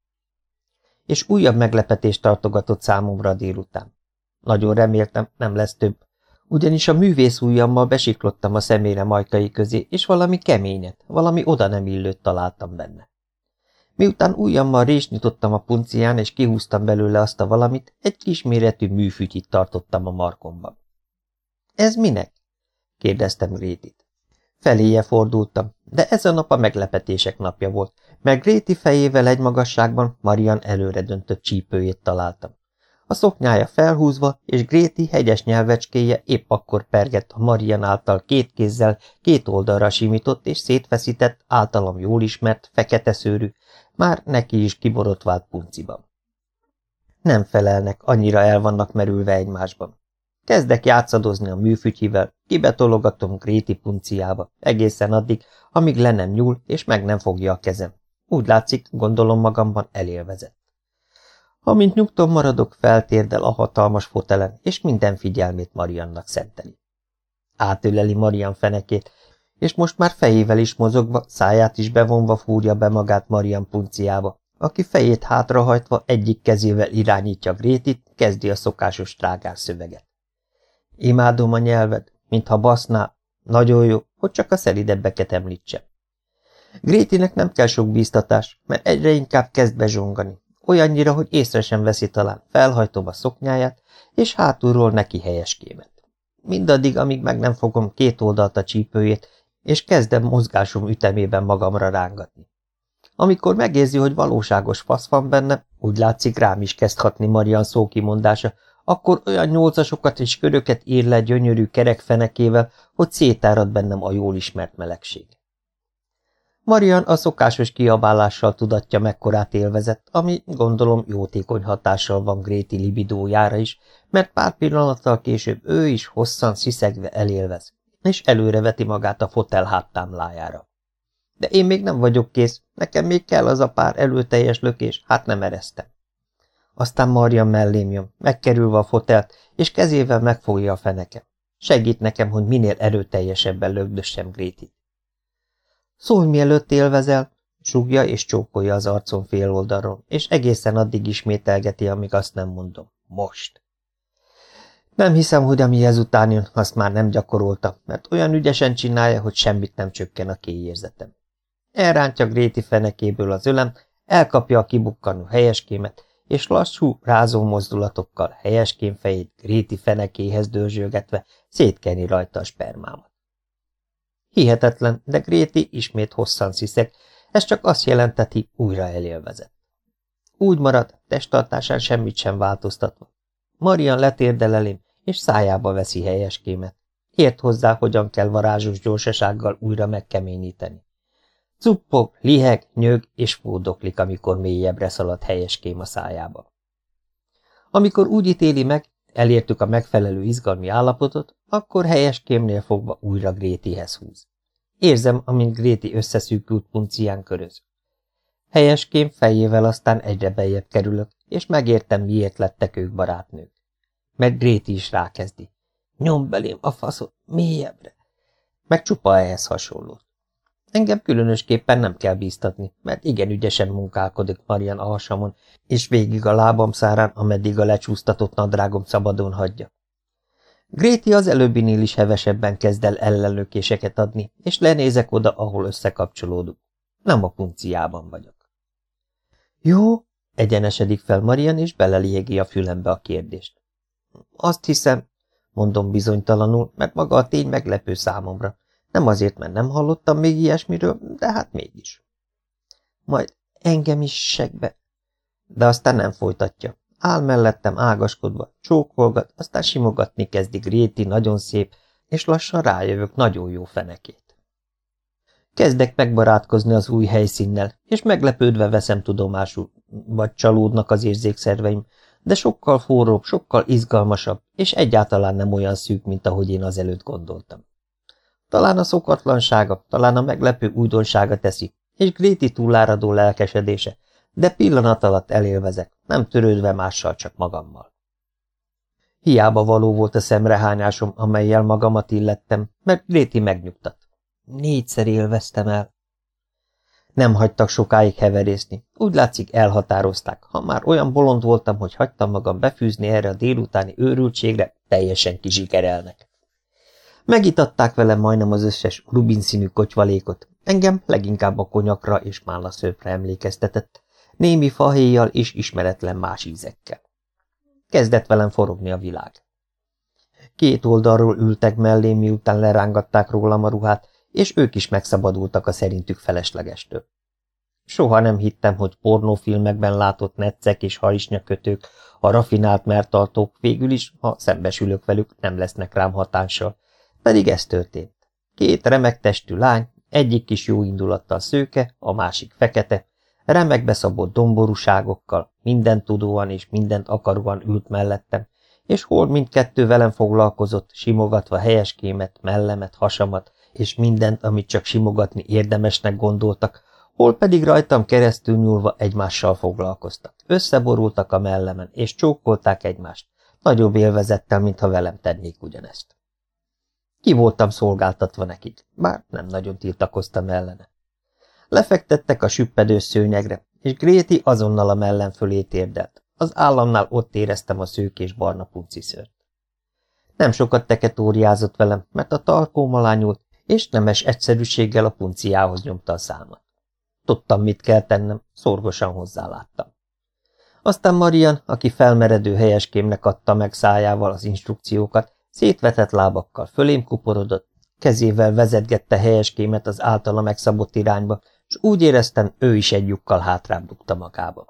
[SPEAKER 1] És újabb meglepetést tartogatott számomra a délután. Nagyon reméltem, nem lesz több, ugyanis a művész ujjammal besiklottam a szemére majkai közé, és valami keményet, valami oda nem illőt találtam benne. Miután ujjammal rést nyitottam a puncián, és kihúztam belőle azt a valamit, egy kisméretű műfütyit tartottam a markomban. – Ez minek? – kérdeztem Grétit. Feléje fordultam, de ez a nap a meglepetések napja volt, mert Gréti fejével egy magasságban Marian előre döntött csípőjét találtam. A szoknyája felhúzva, és Gréti hegyes nyelvecskéje épp akkor pergett a Marian által két kézzel két oldalra simított és szétfeszített, általam jól ismert, fekete szőrű, már neki is kiborotvált punciban. Nem felelnek, annyira el vannak merülve egymásban. Kezdek játszadozni a műfütyivel, kibetologatom Gréti punciába, egészen addig, amíg le nem nyúl, és meg nem fogja a kezem. Úgy látszik, gondolom magamban elélvezett. Amint nyugton maradok, feltérdel a hatalmas fotelen, és minden figyelmét Mariannak szenteli. Átöleli Marian fenekét, és most már fejével is mozogva, száját is bevonva fúrja be magát Marian punciába, aki fejét hátrahajtva egyik kezével irányítja Grétit, kezdi a szokásos trágár szöveget. Imádom a nyelved, mintha baszná, nagyon jó, hogy csak a szelidebbeket említsem. Grétinek nem kell sok bíztatás, mert egyre inkább kezd bezsongani, olyannyira, hogy észre sem veszi talán, felhajtom a szoknyáját, és hátulról neki helyeskémet. Mindaddig, amíg meg nem fogom két oldalt a csípőjét, és kezdem mozgásom ütemében magamra rángatni. Amikor megérzi, hogy valóságos fasz van benne, úgy látszik rám is kezd hatni Marian szókimondása, akkor olyan nyolcasokat és köröket ír le gyönyörű kerek fenekével, hogy szétárad bennem a jól ismert melegség. Marian a szokásos kiabálással tudatja, mekkorát élvezett, ami gondolom jótékony hatással van Gréti libidójára is, mert pár pillanattal később ő is hosszan sziszegve elélvez, és előreveti magát a fotel háttámlájára. De én még nem vagyok kész, nekem még kell az a pár előteljes lökés, hát nem eresztem. Aztán Marian mellém jön, megkerülve a fotelt, és kezével megfogja a fenekem. Segít nekem, hogy minél erőteljesebben lögdössem Grétit. Szólj, mielőtt élvezel, sugja és csókolja az arcom fél oldalról, és egészen addig ismételgeti, amíg azt nem mondom. Most. Nem hiszem, hogy ami ezután jön, azt már nem gyakorolta, mert olyan ügyesen csinálja, hogy semmit nem csökken a kéjérzetem. Elrántja Gréti fenekéből az ölem, elkapja a kibukkanó helyeskémet, és lassú, rázó mozdulatokkal helyeském fejét Gréti fenekéhez dörzsölgetve szétkeni rajta a spermámat. Hihetetlen, de Gréti ismét hosszan sziszeg, ez csak azt jelenteti, újra elélvezett. Úgy marad, testtartásán semmit sem változtatva. Marian letérdel elém, és szájába veszi helyeskémet. Ért hozzá, hogyan kell varázsos gyorsasággal újra megkeményíteni. Cuppog, liheg, nyög és fúrdoklik, amikor mélyebbre szalad helyeském a szájába. Amikor úgy ítéli meg, elértük a megfelelő izgalmi állapotot, akkor helyeskémnél fogva újra Grétihez húz. Érzem, amint Gréti összeszűkült puncián köröz. Helyeském fejével aztán egyre beljebb kerülök, és megértem, miért lettek ők barátnők. Mert Gréti is rákezdi. Nyomd belém a faszot, mélyebbre. Meg csupa ehhez hasonlót. Engem különösképpen nem kell bíztatni, mert igen ügyesen munkálkodik Marian a hasamon, és végig a lábam szárán, ameddig a lecsúsztatott nadrágom szabadon hagyja. Gréti az előbbinél is hevesebben kezd el ellenlökéseket adni, és lenézek oda, ahol összekapcsolódunk. Nem a punciában vagyok. Jó, egyenesedik fel Marian, és beleliegi a fülembe a kérdést. Azt hiszem, mondom bizonytalanul, mert maga a tény meglepő számomra. Nem azért, mert nem hallottam még ilyesmiről, de hát mégis. Majd engem is segbe. De aztán nem folytatja. Áll mellettem ágaskodva, csókolgat, aztán simogatni kezdi Gréti nagyon szép, és lassan rájövök nagyon jó fenekét. Kezdek megbarátkozni az új helyszínnel, és meglepődve veszem tudomásul, vagy csalódnak az érzékszerveim, de sokkal forróbb, sokkal izgalmasabb, és egyáltalán nem olyan szűk, mint ahogy én azelőtt gondoltam. Talán a szokatlansága, talán a meglepő újdonsága teszi, és Gréti túláradó lelkesedése, de pillanat alatt elélvezek, nem törődve mással, csak magammal. Hiába való volt a szemrehányásom, amellyel magamat illettem, mert Gréti megnyugtat. 4-szer élveztem el. Nem hagytak sokáig heverészni, úgy látszik elhatározták, ha már olyan bolond voltam, hogy hagytam magam befűzni erre a délutáni őrültségre, teljesen kizsigerelnek. Megitatták velem majdnem az összes rubinszínű kotyvalékot, engem leginkább a konyakra és málnaszőrre emlékeztetett, némi fahéjjal és ismeretlen más ízekkel. Kezdett velem forogni a világ. 2 oldalról ültek mellém, miután lerángatták rólam a ruhát, és ők is megszabadultak a szerintük feleslegestől. Soha nem hittem, hogy pornófilmekben látott neccek és harisnyakötők, a rafinált mertartók végül is, ha szembesülök velük, nem lesznek rám hatással, pedig ez történt. 2 remek testű lány, egyik kis jóindulattal szőke, a másik fekete, remekbe szabott domborúságokkal, mindent tudóan és mindent akaróan ült mellettem, és hol mindkettő velem foglalkozott, simogatva helyeskémet, mellemet, hasamat, és mindent, amit csak simogatni érdemesnek gondoltak, hol pedig rajtam keresztül nyúlva egymással foglalkoztak. Összeborultak a mellemen, és csókolták egymást, nagyobb élvezettel, mintha velem tennék ugyanezt. Ki voltam szolgáltatva nekik, bár nem nagyon tiltakoztam ellene. Lefektettek a süppedő szőnyegre, és Gréti azonnal a mellem fölé térdelt. Az államnál ott éreztem a szőkés barna punciszőrt. Nem sokat teketóriázott velem, mert a tarkóm alá nyúlt, és nemes egyszerűséggel a punciához nyomta a számat. Tudtam, mit kell tennem, szorgosan hozzáláttam. Aztán Marian, aki felmeredő helyeskémnek adta meg szájával az instrukciókat, szétvetett lábakkal fölém kuporodott, kezével vezetgette helyeskémet az általa megszabott irányba, és úgy éreztem, ő is egy lyukkal hátrább dugta magába.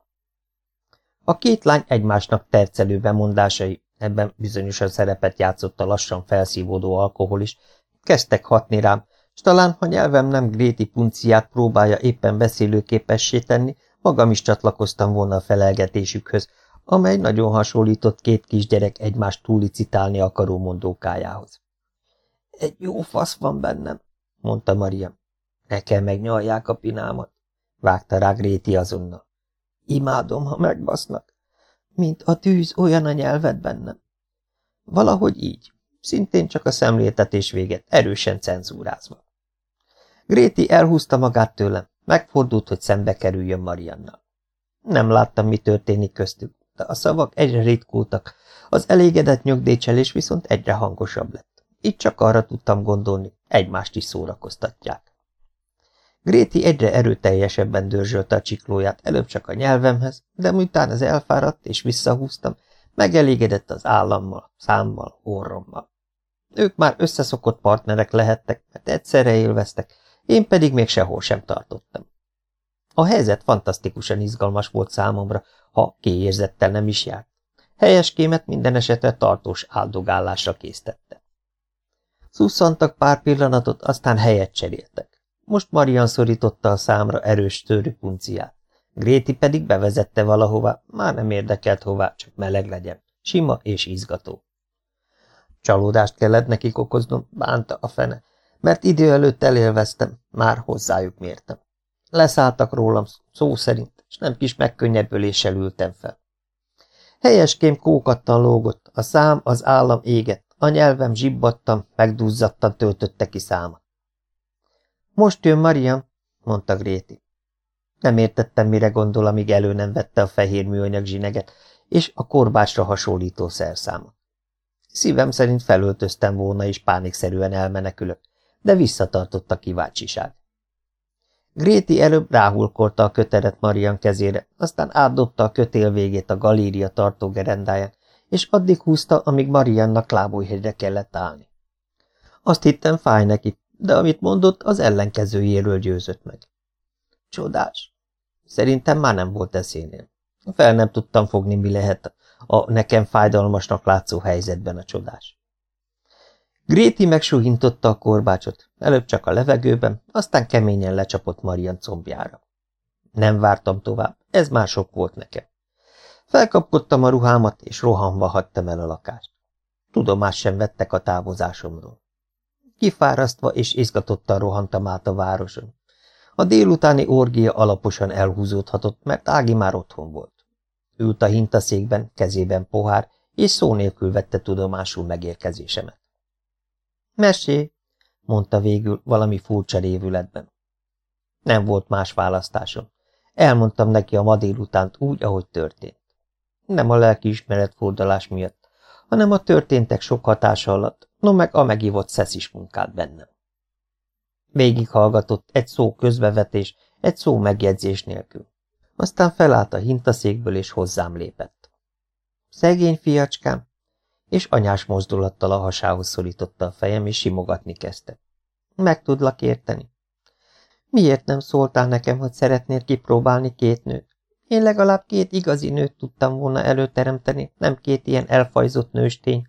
[SPEAKER 1] A 2 lány egymásnak tercelő bemondásai, ebben bizonyosan szerepet játszott a lassan felszívódó alkohol is, kezdtek hatni rám, s talán, ha nyelvem nem Gréti punciát próbálja éppen beszélőképessé tenni, magam is csatlakoztam volna a felelgetésükhöz, amely nagyon hasonlított 2 kisgyerek egymást túlicitálni akaró mondókájához. Egy jó fasz van bennem, mondta Mariam. Nekem meg nyalják a pinámat, vágta rá Gréti azonnal. Imádom, ha megbasznak. Mint a tűz, olyan a nyelved bennem. Valahogy így, szintén csak a szemléltetés véget, erősen cenzúrázva. Gréti elhúzta magát tőlem, megfordult, hogy szembe kerüljön Mariannal. Nem láttam, mi történik köztük, de a szavak egyre ritkultak, az elégedett nyögdécselés viszont egyre hangosabb lett. Így csak arra tudtam gondolni, egymást is szórakoztatják. Gréti egyre erőteljesebben dörzsölte a csiklóját, előbb csak a nyelvemhez, de miután az elfáradt és visszahúztam, megelégedett az állammal, számmal, orrommal. Ők már összeszokott partnerek lehettek, mert egyszerre élveztek, én pedig még sehol sem tartottam. A helyzet fantasztikusan izgalmas volt számomra, ha kiérzettel nem is járt. Helyeskémet minden esetre tartós áldogálásra késztette. Szusszantak pár pillanatot, aztán helyet cseréltek. Most Marian szorította a számra erős törű punciát. Gréti pedig bevezette valahová, már nem érdekelt hová, csak meleg legyen, sima és izgató. Csalódást kellett nekik okoznom, bánta a fene, mert idő előtt elélveztem, már hozzájuk mértem. Leszálltak rólam szó szerint, és nem kis megkönnyebbüléssel ültem fel. Helyeském kókattan lógott, a szám, az állam égett, a nyelvem zsibbadtan, megduzzadtan töltötte ki számat. Most jön Marian, mondta Gréti. Nem értettem, mire gondol, amíg elő nem vette a fehér műanyag zsineget és a korbácsra hasonlító szerszámot. Szívem szerint felöltöztem volna, és pánikszerűen elmenekülök, de visszatartott a kíváncsiság. Gréti előbb ráhulkolta a köteret Marian kezére, aztán átdobta a kötél végét a galéria tartógerendáján, és addig húzta, amíg Mariannak lábújhegyre kellett állni. Azt hittem, fáj neki, de amit mondott, az ellenkezőjéről győzött meg. Csodás! Szerintem már nem volt eszénél. Fel nem tudtam fogni, mi lehet a nekem fájdalmasnak látszó helyzetben a csodás. Gréti megsuhintotta a korbácsot, előbb csak a levegőben, aztán keményen lecsapott Marian combjára. Nem vártam tovább, ez már sok volt nekem. Felkapkodtam a ruhámat, és rohanva hagytam el a lakást. Tudomást sem vettek a távozásomról. Kifárasztva és izgatottan rohantam át a városon. A délutáni orgia alaposan elhúzódhatott, mert Ági már otthon volt. Ült a hintaszékben, kezében pohár, és szó nélkül vette tudomásul megérkezésemet. Mesélj, mondta végül valami furcsa révületben. Nem volt más választásom. Elmondtam neki a ma délutánt úgy, ahogy történt. Nem a lelkiismeret fordulás miatt, hanem a történtek sok hatása alatt, no meg a megívott szeszis munkát bennem. Végighallgatott egy szó közbevetés, egy szó megjegyzés nélkül. Aztán felállt a hintaszékből, és hozzám lépett. Szegény fiacskám, és anyás mozdulattal a hasához szorította a fejem, és simogatni kezdte. Meg tudlak érteni. Miért nem szóltál nekem, hogy szeretnél kipróbálni 2 nőt? Én legalább 2 igazi nőt tudtam volna előteremteni, nem 2 ilyen elfajzott nőstényt.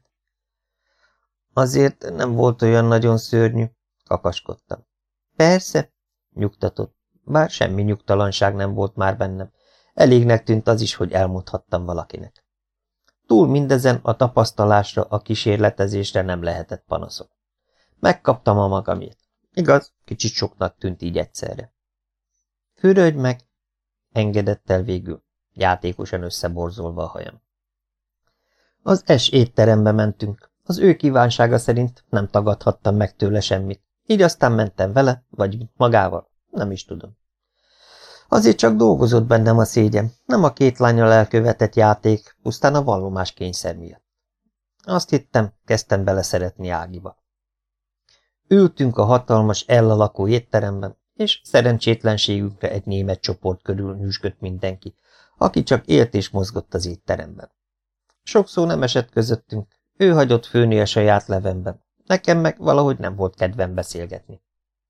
[SPEAKER 1] Azért nem volt olyan nagyon szörnyű, kakaskodtam. Persze, nyugtatott, bár semmi nyugtalanság nem volt már bennem. Elégnek tűnt az is, hogy elmondhattam valakinek. Túl mindezen a tapasztalásra, a kísérletezésre nem lehetett panaszom. Megkaptam a magamét. Igaz, kicsit soknak tűnt így egyszerre. Fürödj meg, engedett el végül, játékosan összeborzolva a hajam. Az S étterembe mentünk. Az ő kívánsága szerint nem tagadhattam meg tőle semmit. Így aztán mentem vele, vagy magával, nem is tudom. Azért csak dolgozott bennem a szégyen, nem a 2 lánnyal elkövetett játék, pusztán a vallomás kényszer miatt. Azt hittem, kezdtem beleszeretni Ágiba. Ültünk a hatalmas ellalakó étteremben, és szerencsétlenségünkre egy német csoport körül nyüzsgött mindenki, aki csak élt és mozgott az étteremben. Sok szó nem esett közöttünk, ő hagyott főni a saját levemben, nekem meg valahogy nem volt kedvem beszélgetni.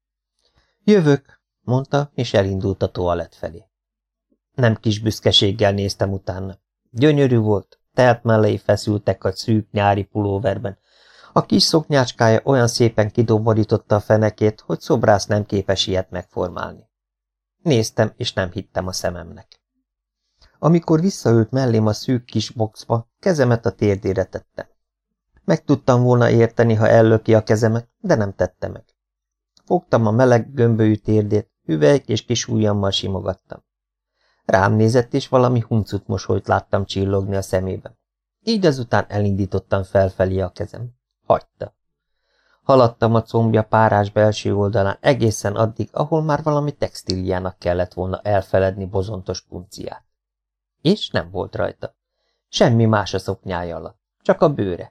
[SPEAKER 1] Jövök, mondta, és elindult a toalett felé. Nem kis büszkeséggel néztem utána. Gyönyörű volt, telt mellei feszültek a szűk nyári pulóverben. A kis szoknyácskája olyan szépen kidomborította a fenekét, hogy szobrász nem képes ilyet megformálni. Néztem, és nem hittem a szememnek. Amikor visszaült mellém a szűk kis boxba, kezemet a térdére tettem. Meg tudtam volna érteni, ha ellöki a kezemet, de nem tette meg. Fogtam a meleg, gömbölyű térdét, hüvelyk és kis ujjammal simogattam. Rám nézett, és valami huncut mosolyt láttam csillogni a szemében. Így azután elindítottam felfelé a kezem. Hagyta. Haladtam a combja párás belső oldalán egészen addig, ahol már valami textíliának kellett volna elfeledni bozontos punciát. És nem volt rajta. Semmi más a szoknyája alatt, csak a bőre.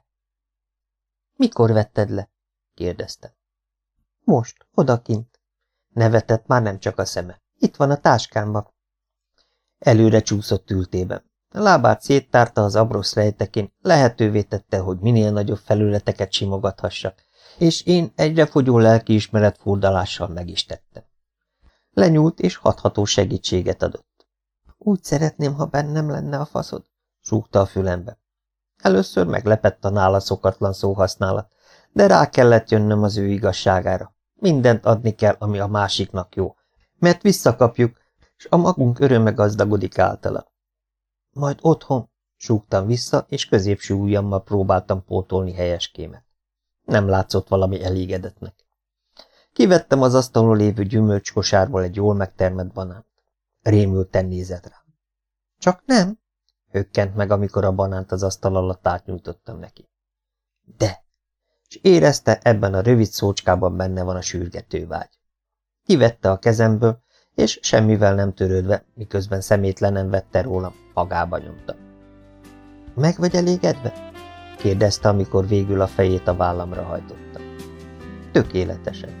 [SPEAKER 1] Mikor vetted le? Kérdeztem. Most, odakint. Nevetett, már nem csak a szeme. Itt van a táskámban. Előre csúszott ültében. A lábát széttárta az abrosz rejtekén, lehetővé tette, hogy minél nagyobb felületeket simogathassak, és én egyre fogyó lelkiismeret furdalással meg is tettem. Lenyúlt, és hatható segítséget adott. Úgy szeretném, ha bennem lenne a faszod, súgta a fülembe. Először meglepett a nála szokatlan szóhasználat, de rá kellett jönnöm az ő igazságára. Mindent adni kell, ami a másiknak jó, mert visszakapjuk, és a magunk öröme gazdagodik általa. Majd otthon, súgtam vissza, és középső ujjammal próbáltam pótolni helyeskémet. Nem látszott valami elégedetnek. Kivettem az asztalon lévő gyümölcskosárból egy jól megtermett banánt. Rémülten nézett rám. Csak nem? Hökkent meg, amikor a banánt az asztal alatt átnyújtottam neki. De! És érezte, ebben a rövid szócskában benne van a sürgetővágy. Kivette a kezemből, és semmivel nem törődve, miközben szemétlenen vette rólam, magába nyomta. Meg vagy elégedve? Kérdezte, amikor végül a fejét a vállamra hajtotta. Tökéletesen.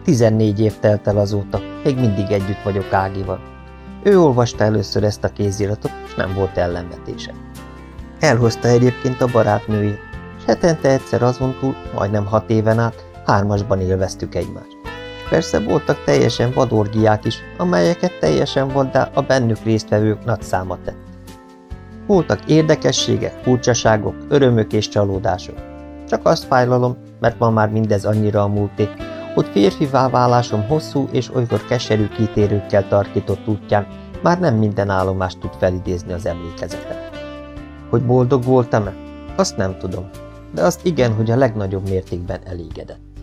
[SPEAKER 1] 14 év telt el azóta, még mindig együtt vagyok Ágival. Ő olvasta először ezt a kéziratot, és nem volt ellenvetése. Elhozta egyébként a barátnőjét, és hetente egyszer azon túl, majdnem 6 éven át, 3-asban élveztük egymást. És persze voltak teljesen vad orgiák is, amelyeket teljesen vaddá a bennük résztvevők nagy száma tett. Voltak érdekességek, furcsaságok, örömök és csalódások. Csak azt fájlalom, mert ma már mindez annyira a múlté, hogy férfivá válásom hosszú és olykor keserű kitérőkkel tarkított útján már nem minden állomást tud felidézni az emlékezetem. Hogy boldog voltam-e? Azt nem tudom, de azt igen, hogy a legnagyobb mértékben elégedett.